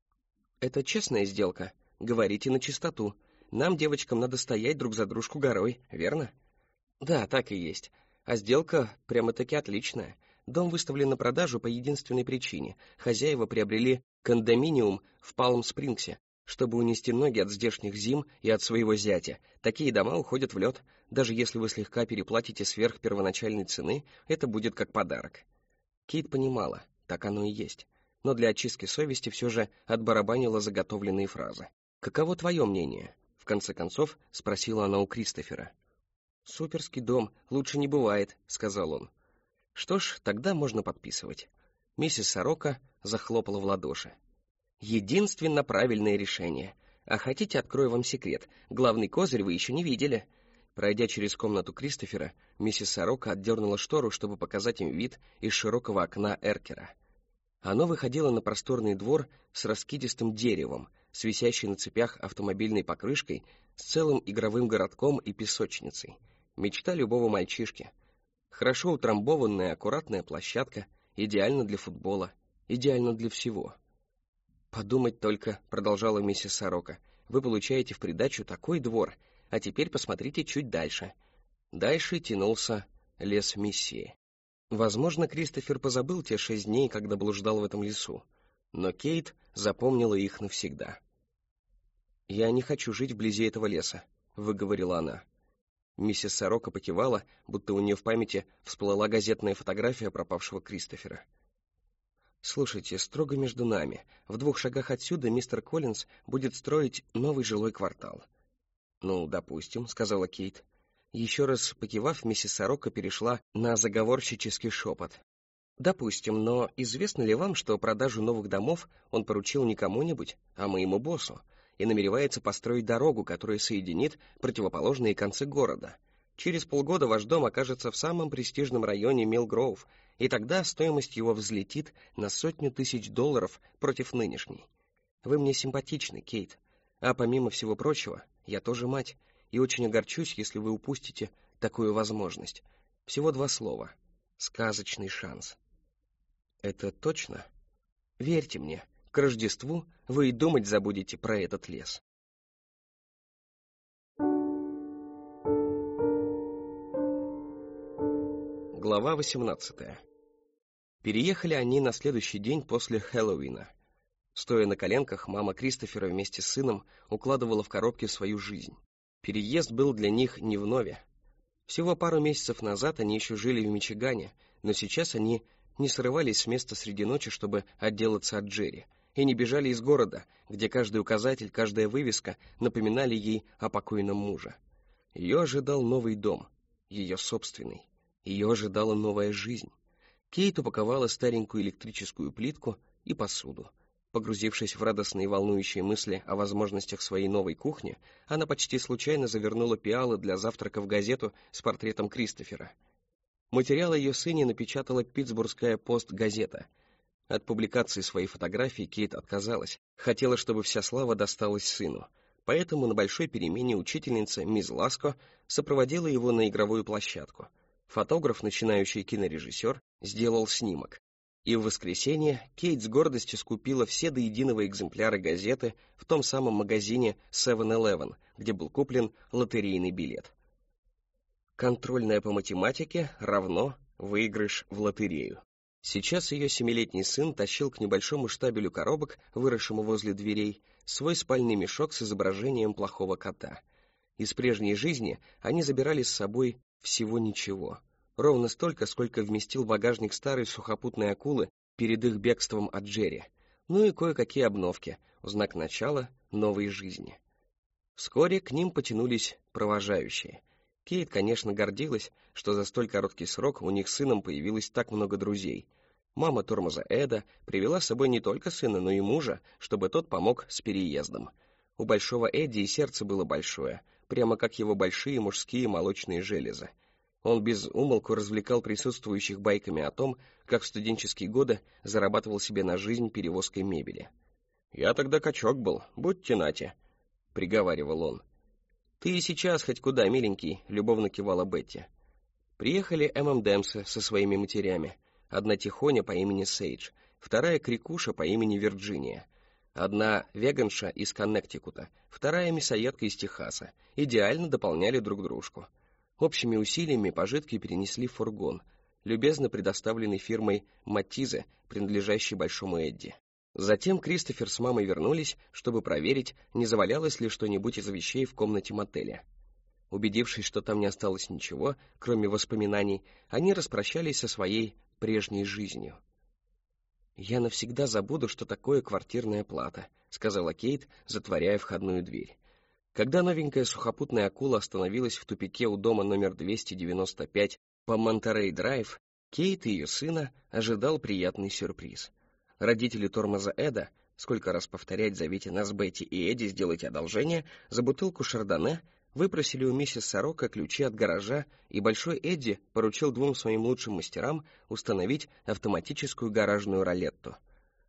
«Это честная сделка, говорите на чистоту. Нам, девочкам, надо стоять друг за дружку горой, верно?» «Да, так и есть. А сделка прямо-таки отличная. Дом выставлен на продажу по единственной причине. Хозяева приобрели кондоминиум в Палм-Спрингсе, чтобы унести ноги от здешних зим и от своего зятя. Такие дома уходят в лед. Даже если вы слегка переплатите сверх первоначальной цены, это будет как подарок». Кейт понимала, так оно и есть. Но для очистки совести все же отбарабанила заготовленные фразы. «Каково твое мнение?» — в конце концов спросила она у Кристофера. «Суперский дом, лучше не бывает», — сказал он. «Что ж, тогда можно подписывать». Миссис Сорока захлопала в ладоши. «Единственно правильное решение. А хотите, открою вам секрет. Главный козырь вы еще не видели». Пройдя через комнату Кристофера, миссис Сорока отдернула штору, чтобы показать им вид из широкого окна эркера. Оно выходило на просторный двор с раскидистым деревом, с висящей на цепях автомобильной покрышкой, с целым игровым городком и песочницей. Мечта любого мальчишки. Хорошо утрамбованная, аккуратная площадка, идеально для футбола, идеально для всего. «Подумать только», — продолжала миссис Сорока, — «вы получаете в придачу такой двор, а теперь посмотрите чуть дальше». Дальше тянулся лес Миссии. Возможно, Кристофер позабыл те 6 дней, когда блуждал в этом лесу, но Кейт запомнила их навсегда. «Я не хочу жить вблизи этого леса», — выговорила она. Миссис Сорока покивала, будто у нее в памяти всплыла газетная фотография пропавшего Кристофера. «Слушайте, строго между нами, в 2 шагах отсюда мистер Коллинз будет строить новый жилой квартал». «Ну, допустим», — сказала Кейт. Еще раз покивав, миссис Сорока перешла на заговорщический шепот. «Допустим, но известно ли вам, что продажу новых домов он поручил не кому-нибудь, а моему боссу, и намеревается построить дорогу, которая соединит противоположные концы города? Через полгода ваш дом окажется в самом престижном районе Милл-Гроув, и тогда стоимость его взлетит на $100 000 против нынешней. Вы мне симпатичны, Кейт, а помимо всего прочего, я тоже мать, и очень огорчусь, если вы упустите такую возможность. Всего 2 слова. Сказочный шанс». «Это точно? Верьте мне, к Рождеству вы и думать забудете про этот лес». Глава 18. Переехали они на следующий день после Хэллоуина. Стоя на коленках, мама Кристофера вместе с сыном укладывала в коробки свою жизнь. Переезд был для них не вновь. Всего пару месяцев назад они еще жили в Мичигане, но сейчас они не срывались с места среди ночи, чтобы отделаться от Джерри, и не бежали из города, где каждый указатель, каждая вывеска напоминали ей о покойном муже. Ее ожидал новый дом, ее собственный. Ее ожидала новая жизнь. Кейт упаковала старенькую электрическую плитку и посуду. Погрузившись в радостные и волнующие мысли о возможностях своей новой кухни, она почти случайно завернула пиалы для завтрака в газету с портретом Кристофера. Материал о ее сыне напечатала Питтсбургская пост-газета. От публикации своей фотографии Кейт отказалась, хотела, чтобы вся слава досталась сыну. Поэтому на большой перемене учительница мисс Ласко сопроводила его на игровую площадку. Фотограф, начинающий кинорежиссер, сделал снимок. И в воскресенье Кейт с гордостью скупила все до единого экземпляры газеты в том самом магазине 7-Eleven, где был куплен лотерейный билет. Контрольная по математике равно выигрыш в лотерею. Сейчас ее 7-летний сын тащил к небольшому штабелю коробок, выросшему возле дверей, свой спальный мешок с изображением плохого кота. Из прежней жизни они забирали с собой всего ничего. Ровно столько, сколько вместил багажник старой сухопутной акулы перед их бегством от Джерри. Ну и кое-какие обновки, в знак начала новой жизни. Вскоре к ним потянулись провожающие. Кейт, конечно, гордилась, что за столь короткий срок у них с сыном появилось так много друзей. Мама тормоза Эда привела с собой не только сына, но и мужа, чтобы тот помог с переездом. У большого Эдди и сердце было большое, прямо как его большие мужские молочные железы. Он без умолку развлекал присутствующих байками о том, как в студенческие годы зарабатывал себе на жизнь перевозкой мебели. «Я тогда качок был, будьте нате», — приговаривал он. «Ты и сейчас хоть куда, миленький», — любовно кивала Бетти. Приехали ММДэмсы со своими матерями. Одна тихоня по имени Сейдж, вторая крикуша по имени Вирджиния. Одна веганша из Коннектикута, вторая мясоедка из Техаса. Идеально дополняли друг дружку. Общими усилиями пожитки перенесли в фургон, любезно предоставленный фирмой Матизе, принадлежащей Большому Эдди. Затем Кристофер с мамой вернулись, чтобы проверить, не завалялось ли что-нибудь из вещей в комнате мотеля. Убедившись, что там не осталось ничего, кроме воспоминаний, они распрощались со своей прежней жизнью. «Я навсегда забуду, что такое квартирная плата», — сказала Кейт, затворяя входную дверь. Когда новенькая сухопутная акула остановилась в тупике у дома номер 295 по Монтерей-драйв, Кейт и ее сына ожидал приятный сюрприз. Родители тормоза Эда, сколько раз повторять, зовите нас Бетти и Эдди сделать одолжение, за бутылку шардоне выпросили у миссис Сорока ключи от гаража, и Большой Эдди поручил 2 своим лучшим мастерам установить автоматическую гаражную ролетту.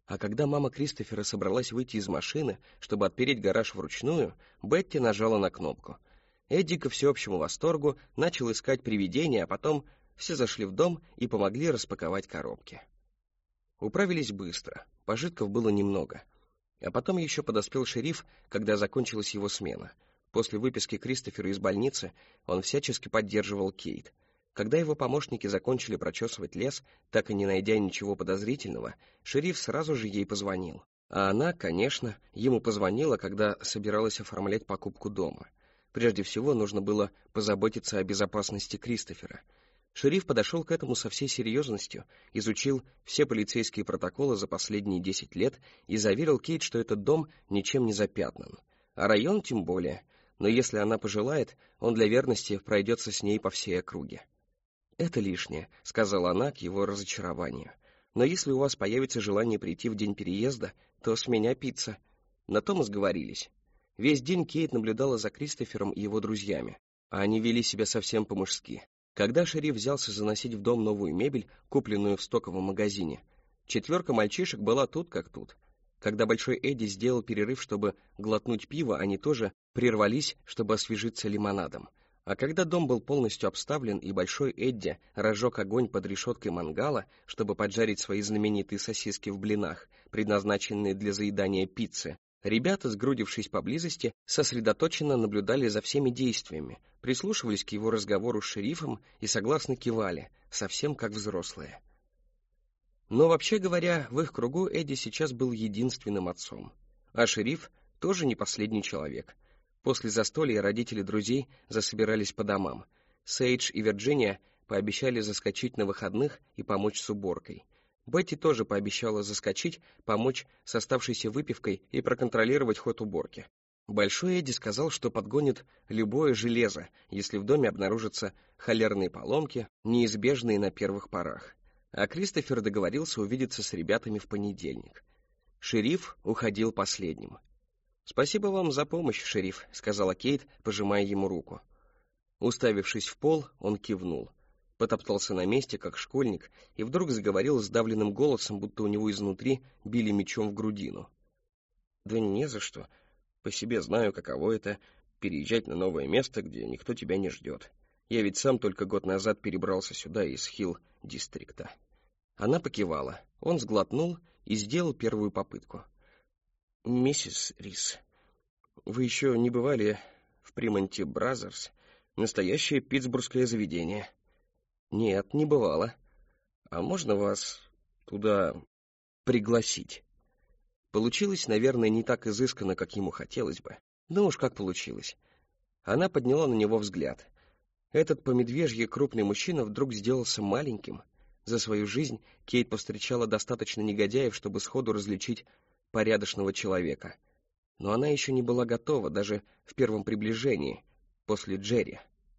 А когда мама Кристофера собралась выйти из машины, чтобы отпереть гараж вручную, Бетти нажала на кнопку. Эдди, ко всеобщему восторгу, начал искать привидения, а потом все зашли в дом и помогли распаковать коробки. Управились быстро, пожитков было немного. А потом еще подоспел шериф, когда закончилась его смена. После выписки Кристофера из больницы он всячески поддерживал Кейт. Когда его помощники закончили прочесывать лес, так и не найдя ничего подозрительного, шериф сразу же ей позвонил. А она, конечно, ему позвонила, когда собиралась оформлять покупку дома. Прежде всего, нужно было позаботиться о безопасности Кристофера. Шериф подошел к этому со всей серьезностью, изучил все полицейские протоколы за последние 10 лет и заверил Кейт, что этот дом ничем не запятнан. А район тем более, но если она пожелает, он для верности пройдется с ней по всей округе. «Это лишнее», — сказала она к его разочарованию. «Но если у вас появится желание прийти в день переезда, то с меня пицца». На том и сговорились. Весь день Кейт наблюдала за Кристофером и его друзьями, а они вели себя совсем по-мужски. Когда шериф взялся заносить в дом новую мебель, купленную в стоковом магазине, 4 мальчишек была тут как тут. Когда Большой Эдди сделал перерыв, чтобы глотнуть пиво, они тоже прервались, чтобы освежиться лимонадом. А когда дом был полностью обставлен и Большой Эдди разжег огонь под решеткой мангала, чтобы поджарить свои знаменитые сосиски в блинах, предназначенные для заедания пиццы, ребята, сгрудившись поблизости, сосредоточенно наблюдали за всеми действиями, прислушивались к его разговору с шерифом и согласно кивали, совсем как взрослые. Но вообще говоря, в их кругу Эдди сейчас был единственным отцом. А шериф тоже не последний человек. После застолья родители друзей засобирались по домам. Сейдж и Вирджиния пообещали заскочить на выходных и помочь с уборкой. Бетти тоже пообещала заскочить, помочь с оставшейся выпивкой и проконтролировать ход уборки. Большой Эдди сказал, что подгонит любое железо, если в доме обнаружатся холерные поломки, неизбежные на первых порах. А Кристофер договорился увидеться с ребятами в понедельник. Шериф уходил последним. «Спасибо вам за помощь, шериф», — сказала Кейт, пожимая ему руку. Уставившись в пол, он кивнул, потоптался на месте, как школьник, и вдруг заговорил сдавленным голосом, будто у него изнутри били мечом в грудину. «Да не за что. По себе знаю, каково это — переезжать на новое место, где никто тебя не ждет. Я ведь сам только год назад перебрался сюда из Хилл-дистрикта». Она покивала. Он сглотнул и сделал первую попытку. «Миссис Рис, вы еще не бывали в Примонти Бразерс? Настоящее питтсбургское заведение». «Нет, не бывало. А можно вас туда пригласить?» Получилось, наверное, не так изысканно, как ему хотелось бы. Но уж как получилось. Она подняла на него взгляд. Этот по-медвежье крупный мужчина вдруг сделался маленьким. За свою жизнь Кейт повстречала достаточно негодяев, чтобы сходу различить порядочного человека. Но она еще не была готова, даже в первом приближении, после Джерри.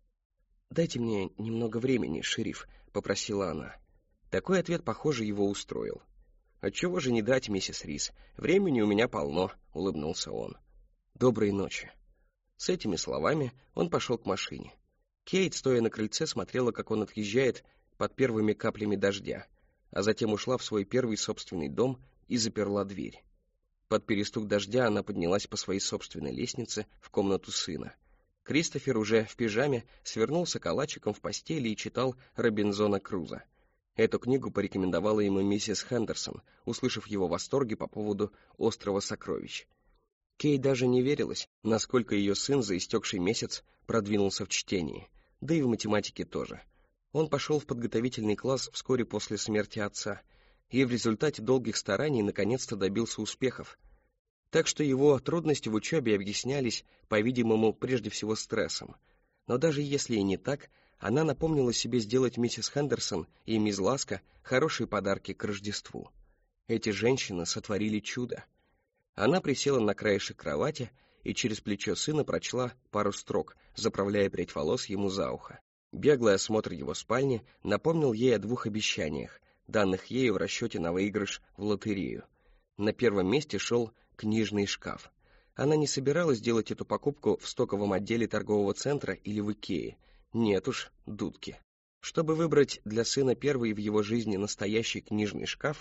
«Дайте мне немного времени, шериф», — попросила она. Такой ответ, похоже, его устроил. «Отчего же не дать, миссис Рис? Времени у меня полно», — улыбнулся он. «Доброй ночи». С этими словами он пошел к машине. Кейт, стоя на крыльце, смотрела, как он отъезжает под первыми каплями дождя, а затем ушла в свой первый собственный дом и заперла дверь. Под перестук дождя она поднялась по своей собственной лестнице в комнату сына. Кристофер уже в пижаме свернулся калачиком в постели и читал Робинзона Круза. Эту книгу порекомендовала ему миссис Хендерсон, услышав его восторги по поводу «Острова сокровищ». Кей даже не верилась, насколько ее сын за истекший месяц продвинулся в чтении, да и в математике тоже. Он пошел в подготовительный класс вскоре после смерти отца, и в результате долгих стараний наконец-то добился успехов. Так что его трудности в учебе объяснялись, по-видимому, прежде всего стрессом. Но даже если и не так, она напомнила себе сделать миссис Хендерсон и мисс Ласка хорошие подарки к Рождеству. Эти женщины сотворили чудо. Она присела на краешек кровати и через плечо сына прочла пару строк, заправляя прядь волос ему за ухо. Беглый осмотр его спальни напомнил ей о 2 обещаниях, данных ею в расчете на выигрыш в лотерею. На первом месте шел книжный шкаф. Она не собиралась делать эту покупку в стоковом отделе торгового центра или в Икее. Нет уж, дудки. Чтобы выбрать для сына первый в его жизни настоящий книжный шкаф,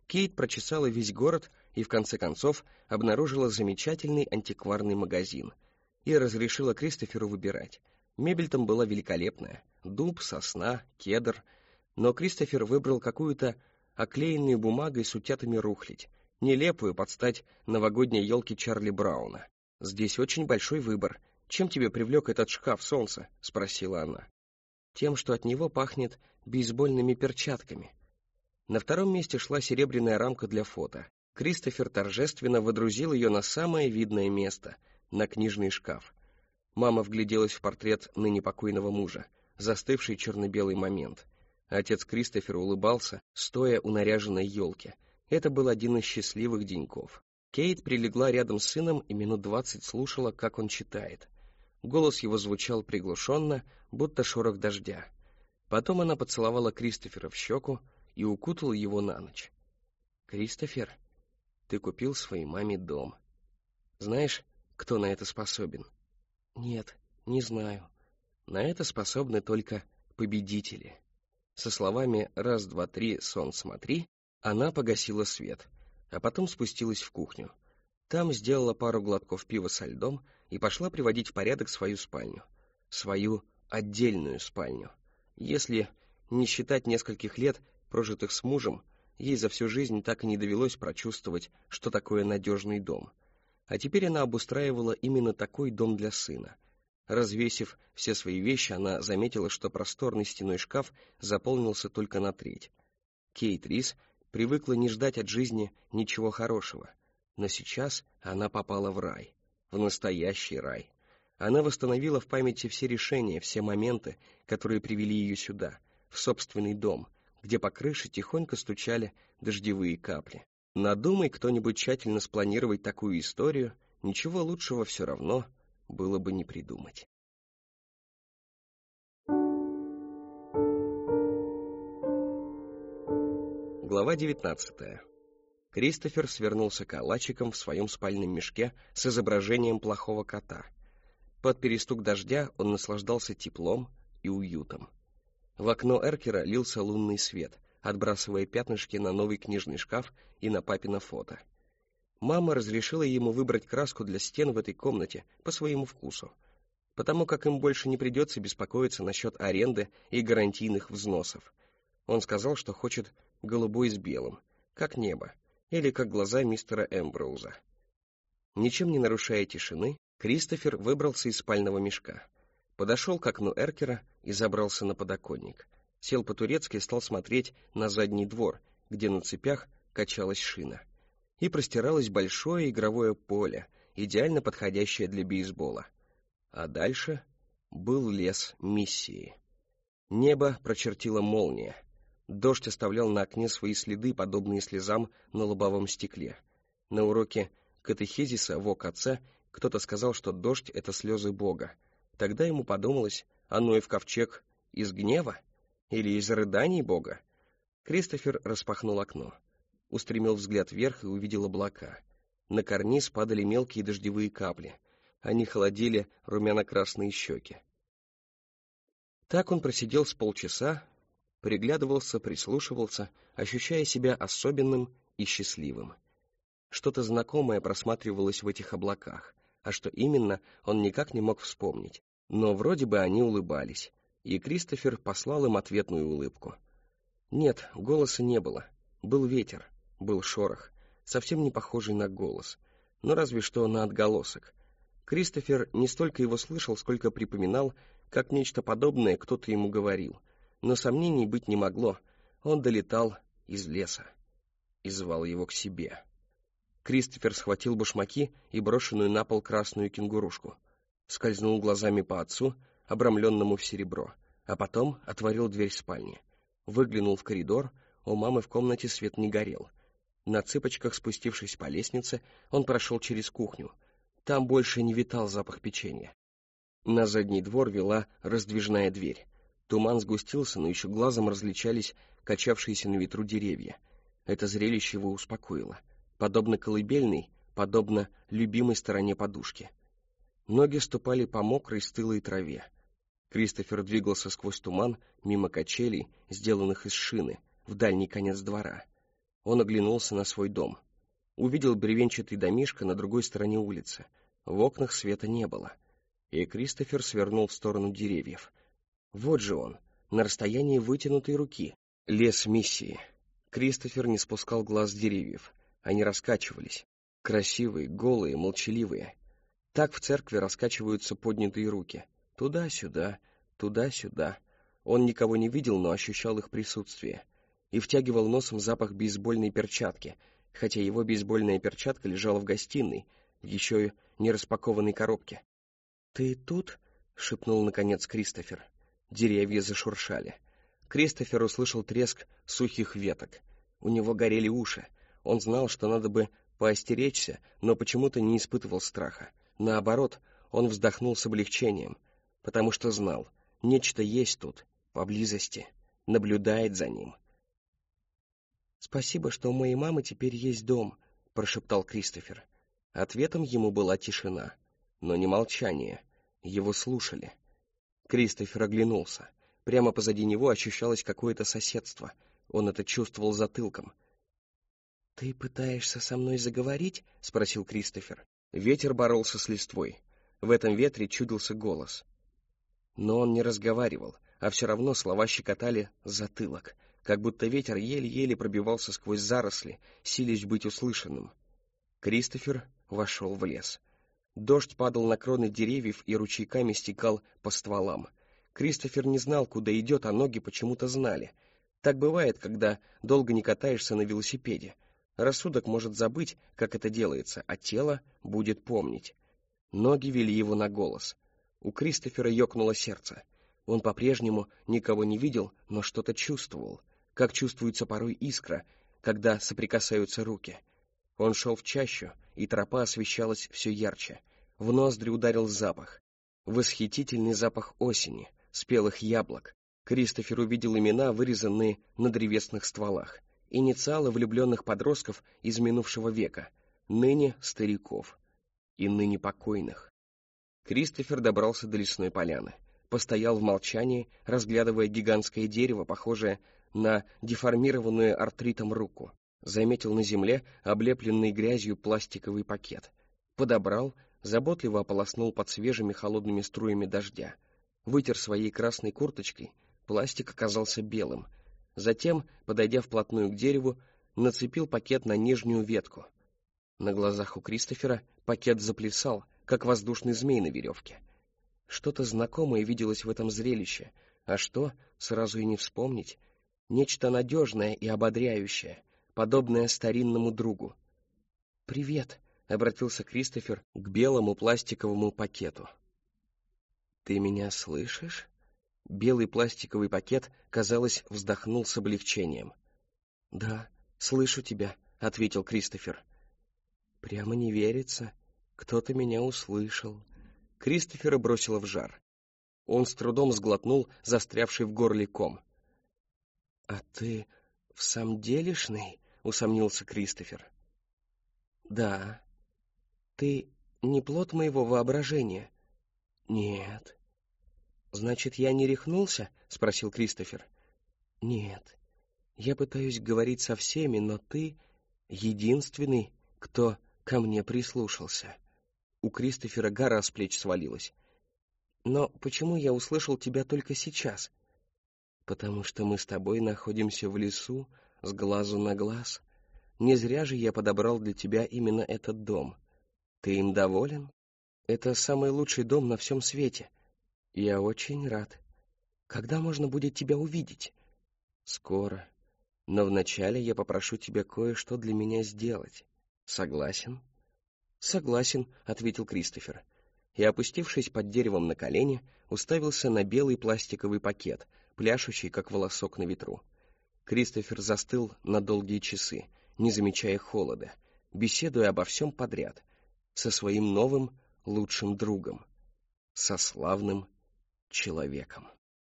Кейт прочесала весь город и в конце концов обнаружила замечательный антикварный магазин и разрешила Кристоферу выбирать. Мебель там была великолепная: дуб, сосна, кедр. Но Кристофер выбрал какую-то оклеенную бумагой с утятами рухлядь, нелепую под стать новогодней елке Чарли Брауна. «Здесь очень большой выбор. Чем тебе привлек этот шкаф, солнце?» — спросила она. «Тем, что от него пахнет бейсбольными перчатками». На втором месте шла серебряная рамка для фото. Кристофер торжественно водрузил ее на самое видное место — на книжный шкаф. Мама вгляделась в портрет ныне покойного мужа, застывший черно-белый момент. Отец Кристофера улыбался, стоя у наряженной елки. Это был один из счастливых деньков. Кейт прилегла рядом с сыном и минут 20 слушала, как он читает. Голос его звучал приглушенно, будто шорох дождя. Потом она поцеловала Кристофера в щеку и укутала его на ночь. «Кристофер, ты купил своей маме дом. Знаешь, кто на это способен?» «Нет, не знаю. На это способны только победители». Со словами «раз, два, три, сон, смотри», она погасила свет, а потом спустилась в кухню. Там сделала пару глотков пива со льдом и пошла приводить в порядок свою спальню. Свою отдельную спальню. Если не считать нескольких лет, прожитых с мужем, ей за всю жизнь так и не довелось прочувствовать, что такое надежный дом. А теперь она обустраивала именно такой дом для сына. Развесив все свои вещи, она заметила, что просторный стенной шкаф заполнился только на треть. Кейт Рис привыкла не ждать от жизни ничего хорошего, но сейчас она попала в рай, в настоящий рай. Она восстановила в памяти все решения, все моменты, которые привели ее сюда, в собственный дом, где по крыше тихонько стучали дождевые капли. Надумай кто-нибудь тщательно спланировать такую историю, ничего лучшего все равно было бы не придумать. Глава 19. Кристофер свернулся калачиком в своем спальном мешке с изображением плохого кота. Под перестук дождя он наслаждался теплом и уютом. В окно эркера лился лунный свет, отбрасывая пятнышки на новый книжный шкаф и на папино фото. Мама разрешила ему выбрать краску для стен в этой комнате по своему вкусу, потому как им больше не придется беспокоиться насчет аренды и гарантийных взносов. Он сказал, что хочет голубой с белым, как небо, или как глаза мистера Эмброуза. Ничем не нарушая тишины, Кристофер выбрался из спального мешка, подошел к окну эркера и забрался на подоконник. Сел по-турецки и стал смотреть на задний двор, где на цепях качалась шина. И простиралось большое игровое поле, идеально подходящее для бейсбола. А дальше был лес миссии. Небо прочертила молния. Дождь оставлял на окне свои следы, подобные слезам на лобовом стекле. На уроке катехизиса в ОКЦ кто-то сказал, что дождь — это слезы Бога. Тогда ему подумалось, а Ноев ковчег из гнева или из рыданий Бога? Кристофер распахнул окно, устремил взгляд вверх и увидел облака. На карниз падали мелкие дождевые капли. Они холодили румяно-красные щеки. Так он просидел с полчаса, приглядывался, прислушивался, ощущая себя особенным и счастливым. Что-то знакомое просматривалось в этих облаках, а что именно, он никак не мог вспомнить. Но вроде бы они улыбались, и Кристофер послал им ответную улыбку. Нет, голоса не было. Был ветер, был шорох, совсем не похожий на голос, но разве что на отголосок. Кристофер не столько его слышал, сколько припоминал, как нечто подобное кто-то ему говорил. Но сомнений быть не могло. Он долетал из леса и звал его к себе. Кристофер схватил башмаки и брошенную на пол красную кенгурушку, скользнул глазами по отцу, обрамленному в серебро, а потом отворил дверь спальни. Выглянул в коридор, у мамы в комнате свет не горел. На цыпочках, спустившись по лестнице, он прошел через кухню. Там больше не витал запах печенья. На задний двор вела раздвижная дверь. Туман сгустился, но еще глазом различались качавшиеся на ветру деревья. Это зрелище его успокоило. Подобно колыбельной, подобно любимой стороне подушки. Ноги ступали по мокрой стылой траве. Кристофер двигался сквозь туман, мимо качелей, сделанных из шины, в дальний конец двора. Он оглянулся на свой дом. Увидел бревенчатый домишко на другой стороне улицы. В окнах света не было. И Кристофер свернул в сторону деревьев. Вот же он, на расстоянии вытянутой руки. Лес миссии. Кристофер не спускал глаз с деревьев. Они раскачивались. Красивые, голые, молчаливые. Так в церкви раскачиваются поднятые руки. Туда-сюда, туда-сюда. Он никого не видел, но ощущал их присутствие. И втягивал носом запах бейсбольной перчатки, хотя его бейсбольная перчатка лежала в гостиной, в еще не распакованной коробке. «Ты тут?» — шепнул, наконец, Кристофер. Деревья зашуршали. Кристофер услышал треск сухих веток. У него горели уши. Он знал, что надо бы поостеречься, но почему-то не испытывал страха. Наоборот, он вздохнул с облегчением, потому что знал, нечто есть тут, поблизости, наблюдает за ним. «Спасибо, что у моей мамы теперь есть дом», — прошептал Кристофер. Ответом ему была тишина, но не молчание. Его слушали. Кристофер оглянулся. Прямо позади него ощущалось какое-то соседство. Он это чувствовал затылком. «Ты пытаешься со мной заговорить?» — спросил Кристофер. Ветер боролся с листвой. В этом ветре чудился голос. Но он не разговаривал, а все равно слова щекотали затылок, как будто ветер еле-еле пробивался сквозь заросли, силясь быть услышанным. Кристофер вошел в лес. Дождь падал на кроны деревьев и ручейками стекал по стволам. Кристофер не знал, куда идет, а ноги почему-то знали. Так бывает, когда долго не катаешься на велосипеде. Рассудок может забыть, как это делается, а тело будет помнить. Ноги вели его на голос. У Кристофера ёкнуло сердце. Он по-прежнему никого не видел, но что-то чувствовал, как чувствуется порой искра, когда соприкасаются руки. Он шел в чащу, и тропа освещалась все ярче. В ноздри ударил запах. Восхитительный запах осени, спелых яблок. Кристофер увидел имена, вырезанные на древесных стволах. Инициалы влюбленных подростков из минувшего века, ныне стариков и ныне покойных. Кристофер добрался до лесной поляны. Постоял в молчании, разглядывая гигантское дерево, похожее на деформированную артритом руку. Заметил на земле облепленный грязью пластиковый пакет. Подобрал, заботливо ополоснул под свежими холодными струями дождя. Вытер своей красной курточкой, пластик оказался белым. Затем, подойдя вплотную к дереву, нацепил пакет на нижнюю ветку. На глазах у Кристофера пакет заплясал, как воздушный змей на веревке. Что-то знакомое виделось в этом зрелище, а что, сразу и не вспомнить. Нечто надежное и ободряющее, подобное старинному другу. «Привет», — обратился Кристофер к белому пластиковому пакету. «Ты меня слышишь?» Белый пластиковый пакет, казалось, вздохнул с облегчением. «Да, слышу тебя», — ответил Кристофер. «Прямо не верится. Кто-то меня услышал». Кристофера бросило в жар. Он с трудом сглотнул застрявший в горле ком. «А ты в самом делешный?» — усомнился Кристофер. «Да». «Ты не плод моего воображения?» «Нет». «Значит, я не рехнулся?» — спросил Кристофер. «Нет. Я пытаюсь говорить со всеми, но ты единственный, кто ко мне прислушался». У Кристофера гора с плеч свалилась. «Но почему я услышал тебя только сейчас?» «Потому что мы с тобой находимся в лесу, с глазу на глаз. Не зря же я подобрал для тебя именно этот дом. Ты им доволен? Это самый лучший дом на всем свете. Я очень рад. Когда можно будет тебя увидеть?» «Скоро. Но вначале я попрошу тебя кое-что для меня сделать. Согласен?» «Согласен», — ответил Кристофер. И, опустившись под деревом на колени, уставился на белый пластиковый пакет, пляшущий, как волосок на ветру. Кристофер застыл на долгие часы, не замечая холода, беседуя обо всем подряд, со своим новым лучшим другом, со славным человеком.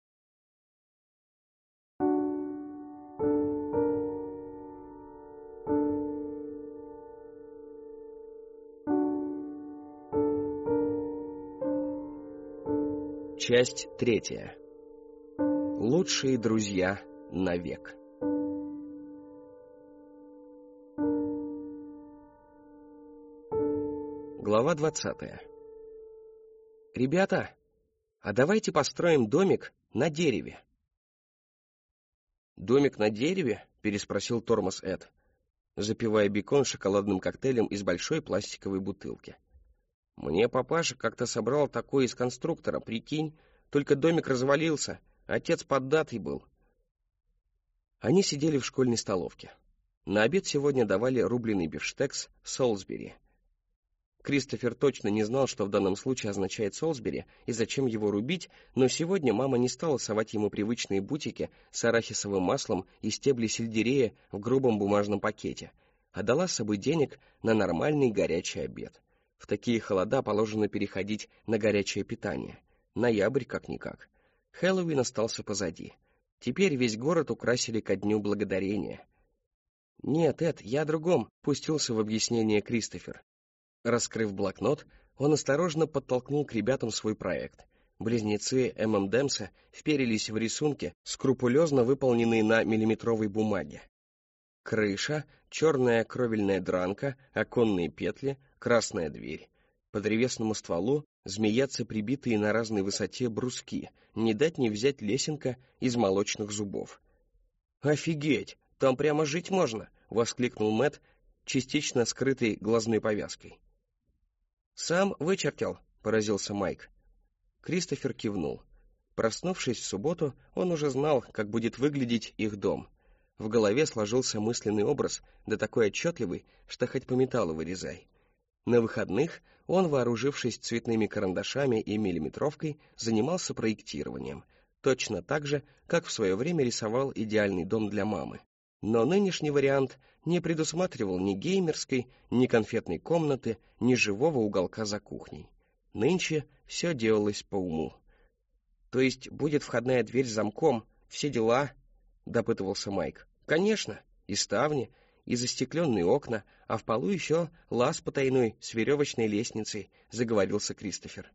Часть 3. Лучшие друзья навек. Глава 20. «Ребята, а давайте построим домик на дереве». «Домик на дереве?» — переспросил тормоз Эд, запивая бекон шоколадным коктейлем из большой пластиковой бутылки. «Мне папаша как-то собрал такой из конструктора, прикинь, только домик развалился, отец поддатый был». Они сидели в школьной столовке. На обед сегодня давали рубленый бифштекс Солсбери. Кристофер точно не знал, что в данном случае означает Солсбери и зачем его рубить, но сегодня мама не стала совать ему привычные бутики с арахисовым маслом и стебли сельдерея в грубом бумажном пакете, а дала с собой денег на нормальный горячий обед. В такие холода положено переходить на горячее питание. Ноябрь как-никак. Хэллоуин остался позади. Теперь весь город украсили ко Дню Благодарения. «Нет, Эд, я о другом», — пустился в объяснение Кристофер. Раскрыв блокнот, он осторожно подтолкнул к ребятам свой проект. Близнецы ММДэмса вперились в рисунки, скрупулезно выполненные на миллиметровой бумаге. Крыша, черная кровельная дранка, оконные петли, красная дверь. По древесному стволу змеятся прибитые на разной высоте бруски, не дать не взять лесенка из молочных зубов. «Офигеть! Там прямо жить можно!» — воскликнул Мэтт, частично скрытый глазной повязкой. «Сам вычертил», — поразился Майк. Кристофер кивнул. Проснувшись в субботу, он уже знал, как будет выглядеть их дом. В голове сложился мысленный образ, да такой отчетливый, что хоть по металлу вырезай. На выходных он, вооружившись цветными карандашами и миллиметровкой, занимался проектированием, точно так же, как в свое время рисовал идеальный дом для мамы. Но нынешний вариант не предусматривал ни геймерской, ни конфетной комнаты, ни живого уголка за кухней. Нынче все делалось по уму. «То есть будет входная дверь с замком, все дела?» — допытывался Майк. «Конечно, и ставни, и застекленные окна, а в полу еще лаз потайной с веревочной лестницей», — заговорился Кристофер.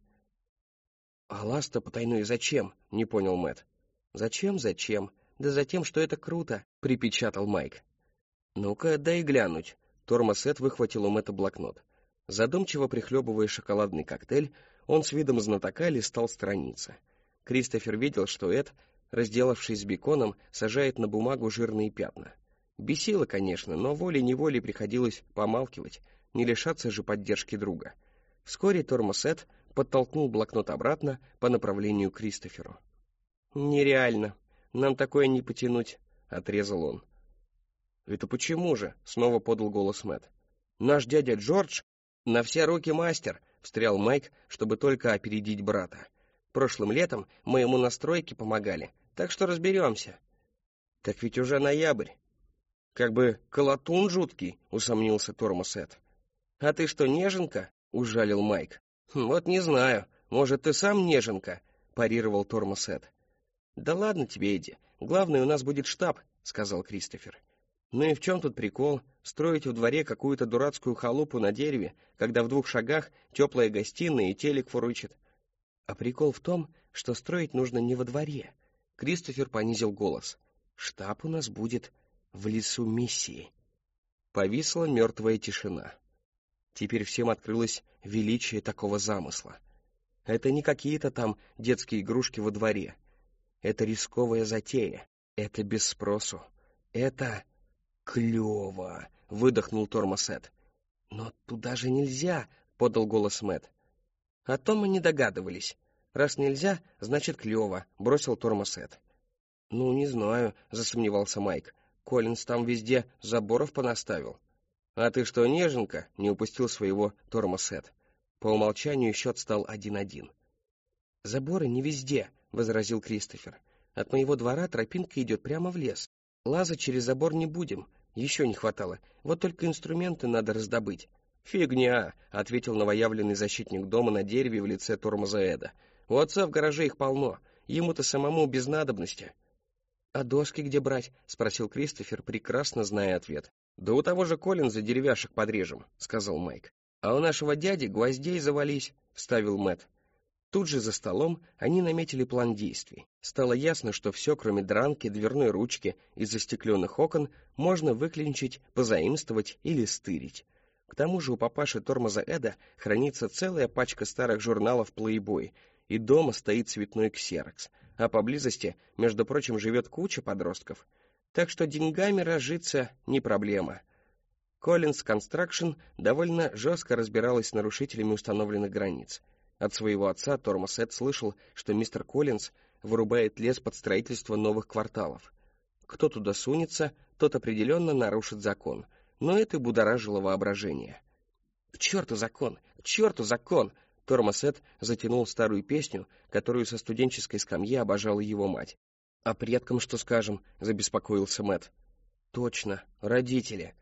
«А лаз-то потайной зачем?» — не понял Мэтт. «Зачем? Да затем, что это круто», — припечатал Майк. «Ну-ка, дай глянуть». Тормоз Эд выхватил у Мэтта блокнот. Задумчиво прихлебывая шоколадный коктейль, он с видом знатока листал страницы. Кристофер видел, что Эд, разделавшись с беконом, сажает на бумагу жирные пятна. Бесило, конечно, но волей-неволей приходилось помалкивать, не лишаться же поддержки друга. Вскоре тормоз Эд подтолкнул блокнот обратно по направлению к Кристоферу. «Нереально. Нам такое не потянуть», — отрезал он. «Это почему же?» — снова подал голос Мэтт. «Наш дядя Джордж на все руки мастер», — встрял Майк, чтобы только опередить брата. «Прошлым летом мы ему на стройке помогали, так что разберемся». «Так ведь уже ноябрь». «Как бы колотун жуткий», — усомнился тормоз Эд. «А ты что, неженка?» — ужалил Майк. «Вот не знаю, может, ты сам неженка?» — парировал тормоз Эд. «Да ладно тебе, Эдди, главное, у нас будет штаб», — сказал Кристофер. «Ну и в чем тут прикол? Строить в дворе какую-то дурацкую халупу на дереве, когда в 2 шагах теплая гостиная и телек фурычит?» «А прикол в том, что строить нужно не во дворе». Кристофер понизил голос. «Штаб у нас будет в лесу миссии». Повисла мертвая тишина. Теперь всем открылось величие такого замысла. Это не какие-то там детские игрушки во дворе. Это рисковая затея. Это без спросу. Это клево, выдохнул тормоз Эд. Но туда же нельзя, подал голос Мэтт. О том мы не догадывались. Раз нельзя, значит клево, бросил тормоз Эд. Ну, не знаю, засомневался Майк. Коллинз там везде заборов понаставил. А ты что, неженка? Не упустил своего тормоз Эд. По умолчанию счет стал 1-1. Заборы не везде, возразил Кристофер. От моего двора тропинка идет прямо в лес. Лазать через забор не будем, еще не хватало. Вот только инструменты надо раздобыть. «Фигня», — ответил новоявленный защитник дома на дереве в лице тормоза Эда. «У отца в гараже их полно, ему-то самому без надобности». «А доски где брать?» — спросил Кристофер, прекрасно зная ответ. «Да у того же Коллинза деревяшек подрежем», — сказал Майк. «А у нашего дяди гвоздей завались», — вставил Мэтт. Тут же за столом они наметили план действий. Стало ясно, что все, кроме дранки, дверной ручки и застекленных окон, можно выклинчить, позаимствовать или стырить. К тому же у папаши Тормоза Эда хранится целая пачка старых журналов Playboy, и дома стоит цветной ксерокс, а поблизости, между прочим, живет куча подростков. Так что деньгами разжиться не проблема. Collins Construction довольно жестко разбиралась с нарушителями установленных границ. От своего отца Тормоз Эд слышал, что мистер Коллинз вырубает лес под строительство новых кварталов. Кто туда сунется, тот определенно нарушит закон, но это будоражило воображение. «К черту закон! К черту закон!» Тормоз Эд затянул старую песню, которую со студенческой скамьи обожала его мать. «А предкам что скажем?» — забеспокоился Мэтт. «Точно, родители.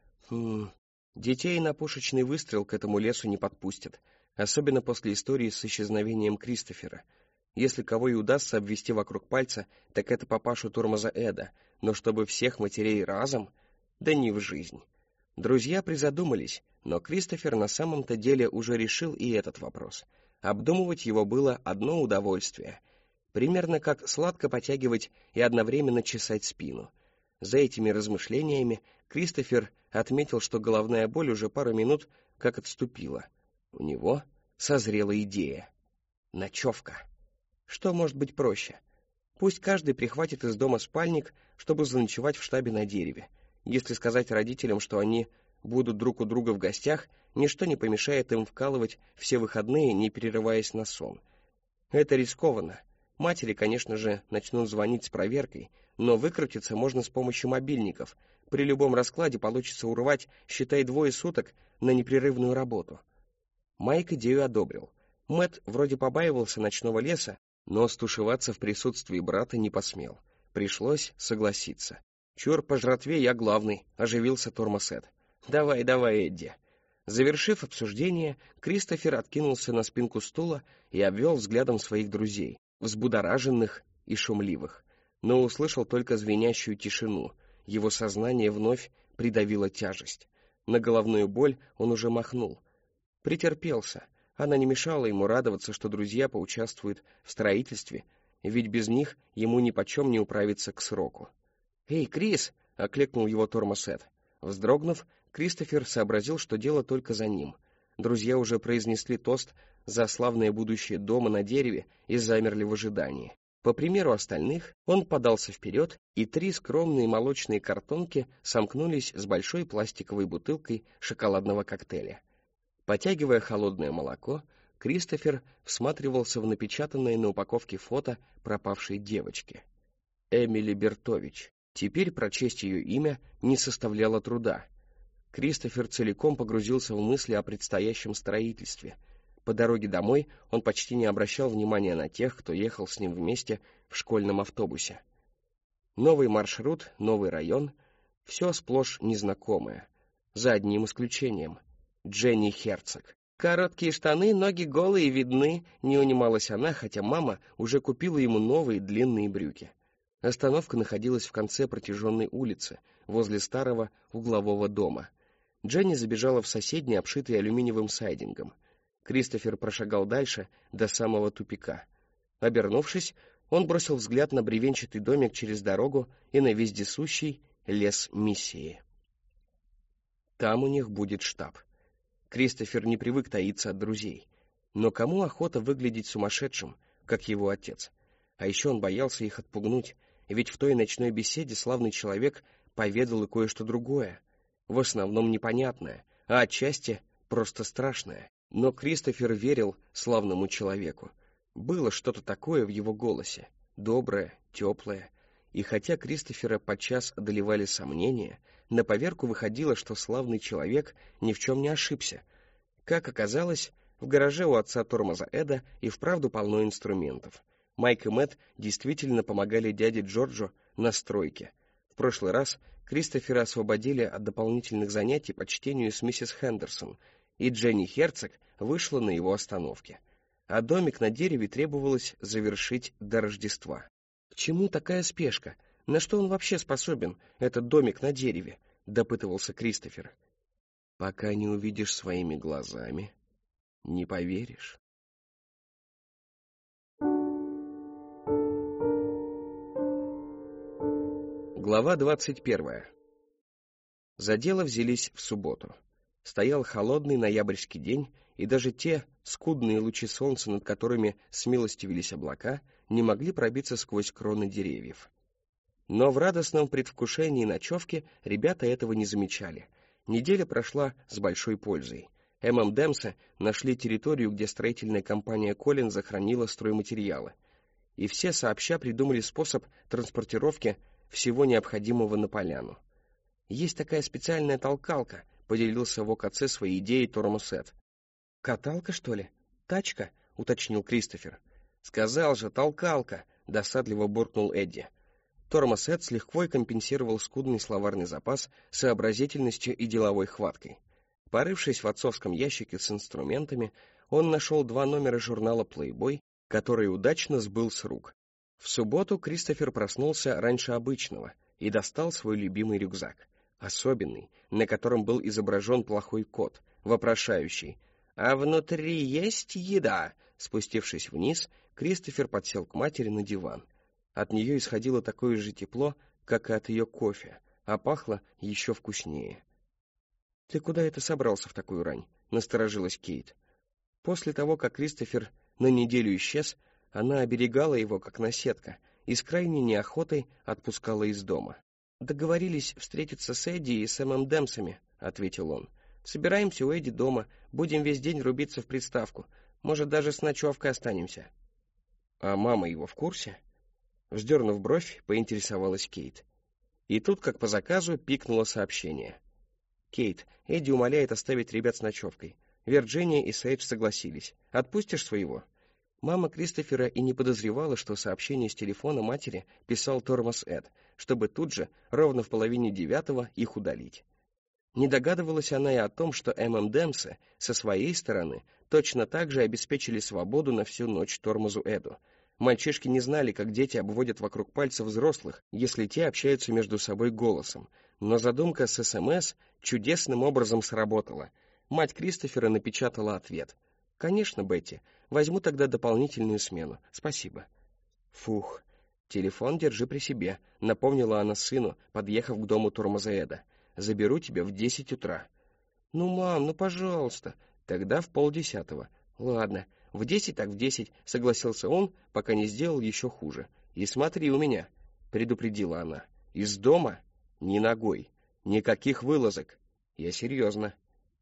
Детей на пушечный выстрел к этому лесу не подпустят, особенно после истории с исчезновением Кристофера. Если кого и удастся обвести вокруг пальца, так это папашу Тормоза Эда, но чтобы всех матерей разом, да не в жизнь». Друзья призадумались, но Кристофер на самом-то деле уже решил и этот вопрос. Обдумывать его было одно удовольствие. Примерно как сладко потягивать и одновременно чесать спину. За этими размышлениями Кристофер отметил, что головная боль уже пару минут как отступила. У него созрела идея. Ночевка. Что может быть проще? Пусть каждый прихватит из дома спальник, чтобы заночевать в штабе на дереве. Если сказать родителям, что они будут друг у друга в гостях, ничто не помешает им вкалывать все выходные, не перерываясь на сон. Это рискованно. Матери, конечно же, начнут звонить с проверкой, но выкрутиться можно с помощью мобильников. При любом раскладе получится урвать, считай, 2 суток на непрерывную работу. Майк идею одобрил. Мэтт вроде побаивался ночного леса, но стушеваться в присутствии брата не посмел. Пришлось согласиться. «Чур по жратве, я главный», — оживился Тормоз Эд. «Давай, давай, Эдди». Завершив обсуждение, Кристофер откинулся на спинку стула и обвел взглядом своих друзей, взбудораженных и шумливых, но услышал только звенящую тишину. Его сознание вновь придавило тяжесть. На головную боль он уже махнул. Претерпелся. Она не мешала ему радоваться, что друзья поучаствуют в строительстве, ведь без них ему нипочем не управиться к сроку. «Эй, Крис!» — окликнул его Тормоз Эд. Вздрогнув, Кристофер сообразил, что дело только за ним. Друзья уже произнесли тост за славное будущее дома на дереве и замерли в ожидании. По примеру остальных, он подался вперед, и 3 скромные молочные картонки сомкнулись с большой пластиковой бутылкой шоколадного коктейля. Потягивая холодное молоко, Кристофер всматривался в напечатанное на упаковке фото пропавшей девочки. Эмили Бертович. Теперь прочесть ее имя не составляло труда. Кристофер целиком погрузился в мысли о предстоящем строительстве. По дороге домой он почти не обращал внимания на тех, кто ехал с ним вместе в школьном автобусе. Новый маршрут, новый район — все сплошь незнакомое. За одним исключением — Дженни Херцог. «Короткие штаны, ноги голые видны», — не унималась она, хотя мама уже купила ему новые длинные брюки. Остановка находилась в конце протяженной улицы, возле старого углового дома. Дженни забежала в соседний, обшитый алюминиевым сайдингом. Кристофер прошагал дальше, до самого тупика. Обернувшись, он бросил взгляд на бревенчатый домик через дорогу и на вездесущий лес миссии. Там у них будет штаб. Кристофер не привык таиться от друзей. Но кому охота выглядеть сумасшедшим, как его отец? А еще он боялся их отпугнуть, ведь в той ночной беседе славный человек поведал и кое-что другое, в основном непонятное, а отчасти просто страшное. Но Кристофер верил славному человеку. Было что-то такое в его голосе, доброе, теплое. И хотя Кристофера подчас одолевали сомнения, на поверку выходило, что славный человек ни в чем не ошибся. Как оказалось, в гараже у отца Тормоза Эда и вправду полно инструментов. Майк и Мэтт действительно помогали дяде Джорджу на стройке. В прошлый раз Кристофера освободили от дополнительных занятий по чтению с миссис Хендерсон, и Дженни Херцог вышла на его остановке. А домик на дереве требовалось завершить до Рождества. К чему такая спешка? На что он вообще способен, этот домик на дереве? Допытывался Кристофер. Пока не увидишь своими глазами, не поверишь. Глава 21. За дело взялись в субботу. Стоял холодный ноябрьский день, и даже те скудные лучи солнца, над которыми смилостивились облака, не могли пробиться сквозь кроны деревьев. Но в радостном предвкушении ночевки ребята этого не замечали. Неделя прошла с большой пользой. ММДэмсы нашли территорию, где строительная компания Коллинз захоронила стройматериалы, и все сообща придумали способ транспортировки всего необходимого на поляну. «Есть такая специальная толкалка», — поделился в ОКЦ своей идеей Тормоз Эд. «Каталка, что ли? Тачка?» — уточнил Кристофер. «Сказал же, толкалка», — досадливо буркнул Эдди. Тормоз Эд с лихвой компенсировал скудный словарный запас сообразительностью и деловой хваткой. Порывшись в отцовском ящике с инструментами, он нашел 2 номера журнала Playboy, который удачно сбыл с рук. В субботу Кристофер проснулся раньше обычного и достал свой любимый рюкзак, особенный, на котором был изображен плохой кот, вопрошающий: «А внутри есть еда?» Спустившись вниз, Кристофер подсел к матери на диван. От нее исходило такое же тепло, как и от ее кофе, а пахло еще вкуснее. «Ты куда это собрался в такую рань?» — насторожилась Кейт. После того, как Кристофер на неделю исчез, она оберегала его, как наседка, и с крайней неохотой отпускала из дома. «Договорились встретиться с Эдди и с ММДэмсами», — ответил он. «Собираемся у Эдди дома, будем весь день рубиться в приставку, может, даже с ночевкой останемся». «А мама его в курсе?» Вздернув бровь, поинтересовалась Кейт. И тут, как по заказу, пикнуло сообщение. «Кейт, Эдди умоляет оставить ребят с ночевкой. Вирджиния и Сейдж согласились. Отпустишь своего?» Мама Кристофера и не подозревала, что сообщение с телефона матери писал Тормоз Эд, чтобы тут же, ровно в 8:30, их удалить. Не догадывалась она и о том, что ММДэмсы со своей стороны точно так же обеспечили свободу на всю ночь Тормозу Эду. Мальчишки не знали, как дети обводят вокруг пальца взрослых, если те общаются между собой голосом. Но задумка с СМС чудесным образом сработала. Мать Кристофера напечатала ответ. «Конечно, Бетти. Возьму тогда дополнительную смену. Спасибо». «Фух. Телефон держи при себе», — напомнила она сыну, подъехав к дому Тормоза Эда. «Заберу тебя в 10 утра». «Ну, мам, ну, пожалуйста». «Тогда в 9:30. Ладно, в 10 так в 10», — согласился он, пока не сделал еще хуже. «И смотри у меня», — предупредила она. «Из дома ни ногой, никаких вылазок. Я серьезно».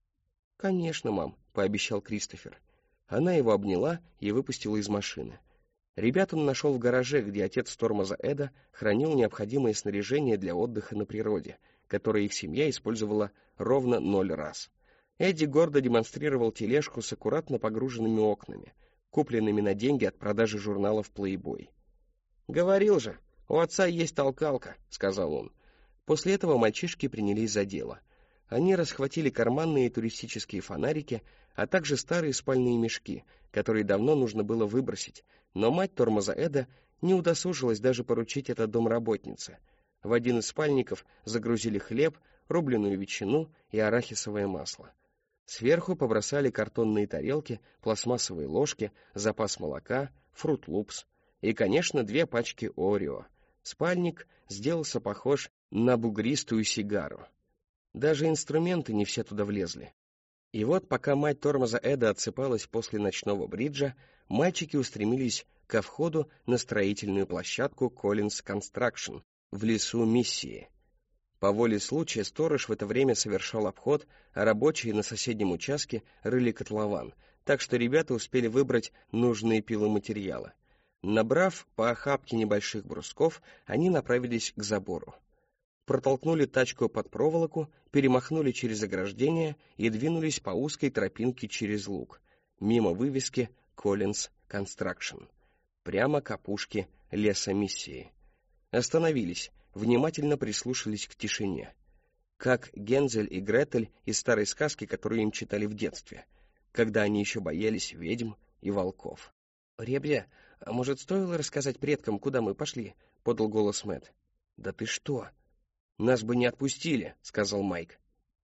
«Конечно, мам», — пообещал Кристофер. Она его обняла и выпустила из машины. Ребят он нашел в гараже, где отец Тормоза Эда хранил необходимое снаряжение для отдыха на природе, которое их семья использовала ровно 0 раз. Эдди гордо демонстрировал тележку с аккуратно погруженными окнами, купленными на деньги от продажи журналов Playboy. «Говорил же, у отца есть толкалка», — сказал он. После этого мальчишки принялись за дело. Они расхватили карманные туристические фонарики, а также старые спальные мешки, которые давно нужно было выбросить, но мать Тормоза Эда не удосужилась даже поручить это домработнице. В один из спальников загрузили хлеб, рубленую ветчину и арахисовое масло. Сверху побросали картонные тарелки, пластмассовые ложки, запас молока, Fruit Loops и, конечно, 2 пачки Орео. Спальник сделался похож на бугристую сигару. Даже инструменты не все туда влезли. И вот, пока мать Тормоза Эда отсыпалась после ночного бриджа, мальчики устремились ко входу на строительную площадку Collins Construction в лесу Миссии. По воле случая сторож в это время совершал обход, а рабочие на соседнем участке рыли котлован, так что ребята успели выбрать нужные пиломатериалы. Набрав по охапке небольших брусков, они направились к забору. Протолкнули тачку под проволоку, перемахнули через ограждение и двинулись по узкой тропинке через луг, мимо вывески Collins Construction, прямо к опушке леса Миссии. Остановились, внимательно прислушались к тишине. Как Гензель и Гретель из старой сказки, которую им читали в детстве, когда они еще боялись ведьм и волков. «Ребя, а может, стоило рассказать предкам, куда мы пошли?» — подал голос Мэтт. «Да ты что? Нас бы не отпустили», — сказал Майк.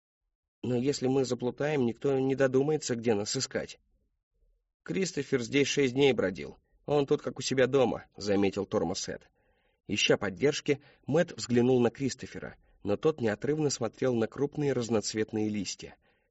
«Но если мы заплутаем, никто не додумается, где нас искать». «Кристофер здесь 6 дней бродил. Он тут как у себя дома», — заметил Тормоз Эд. Ища поддержки, Мэтт взглянул на Кристофера, но тот неотрывно смотрел на крупные разноцветные листья.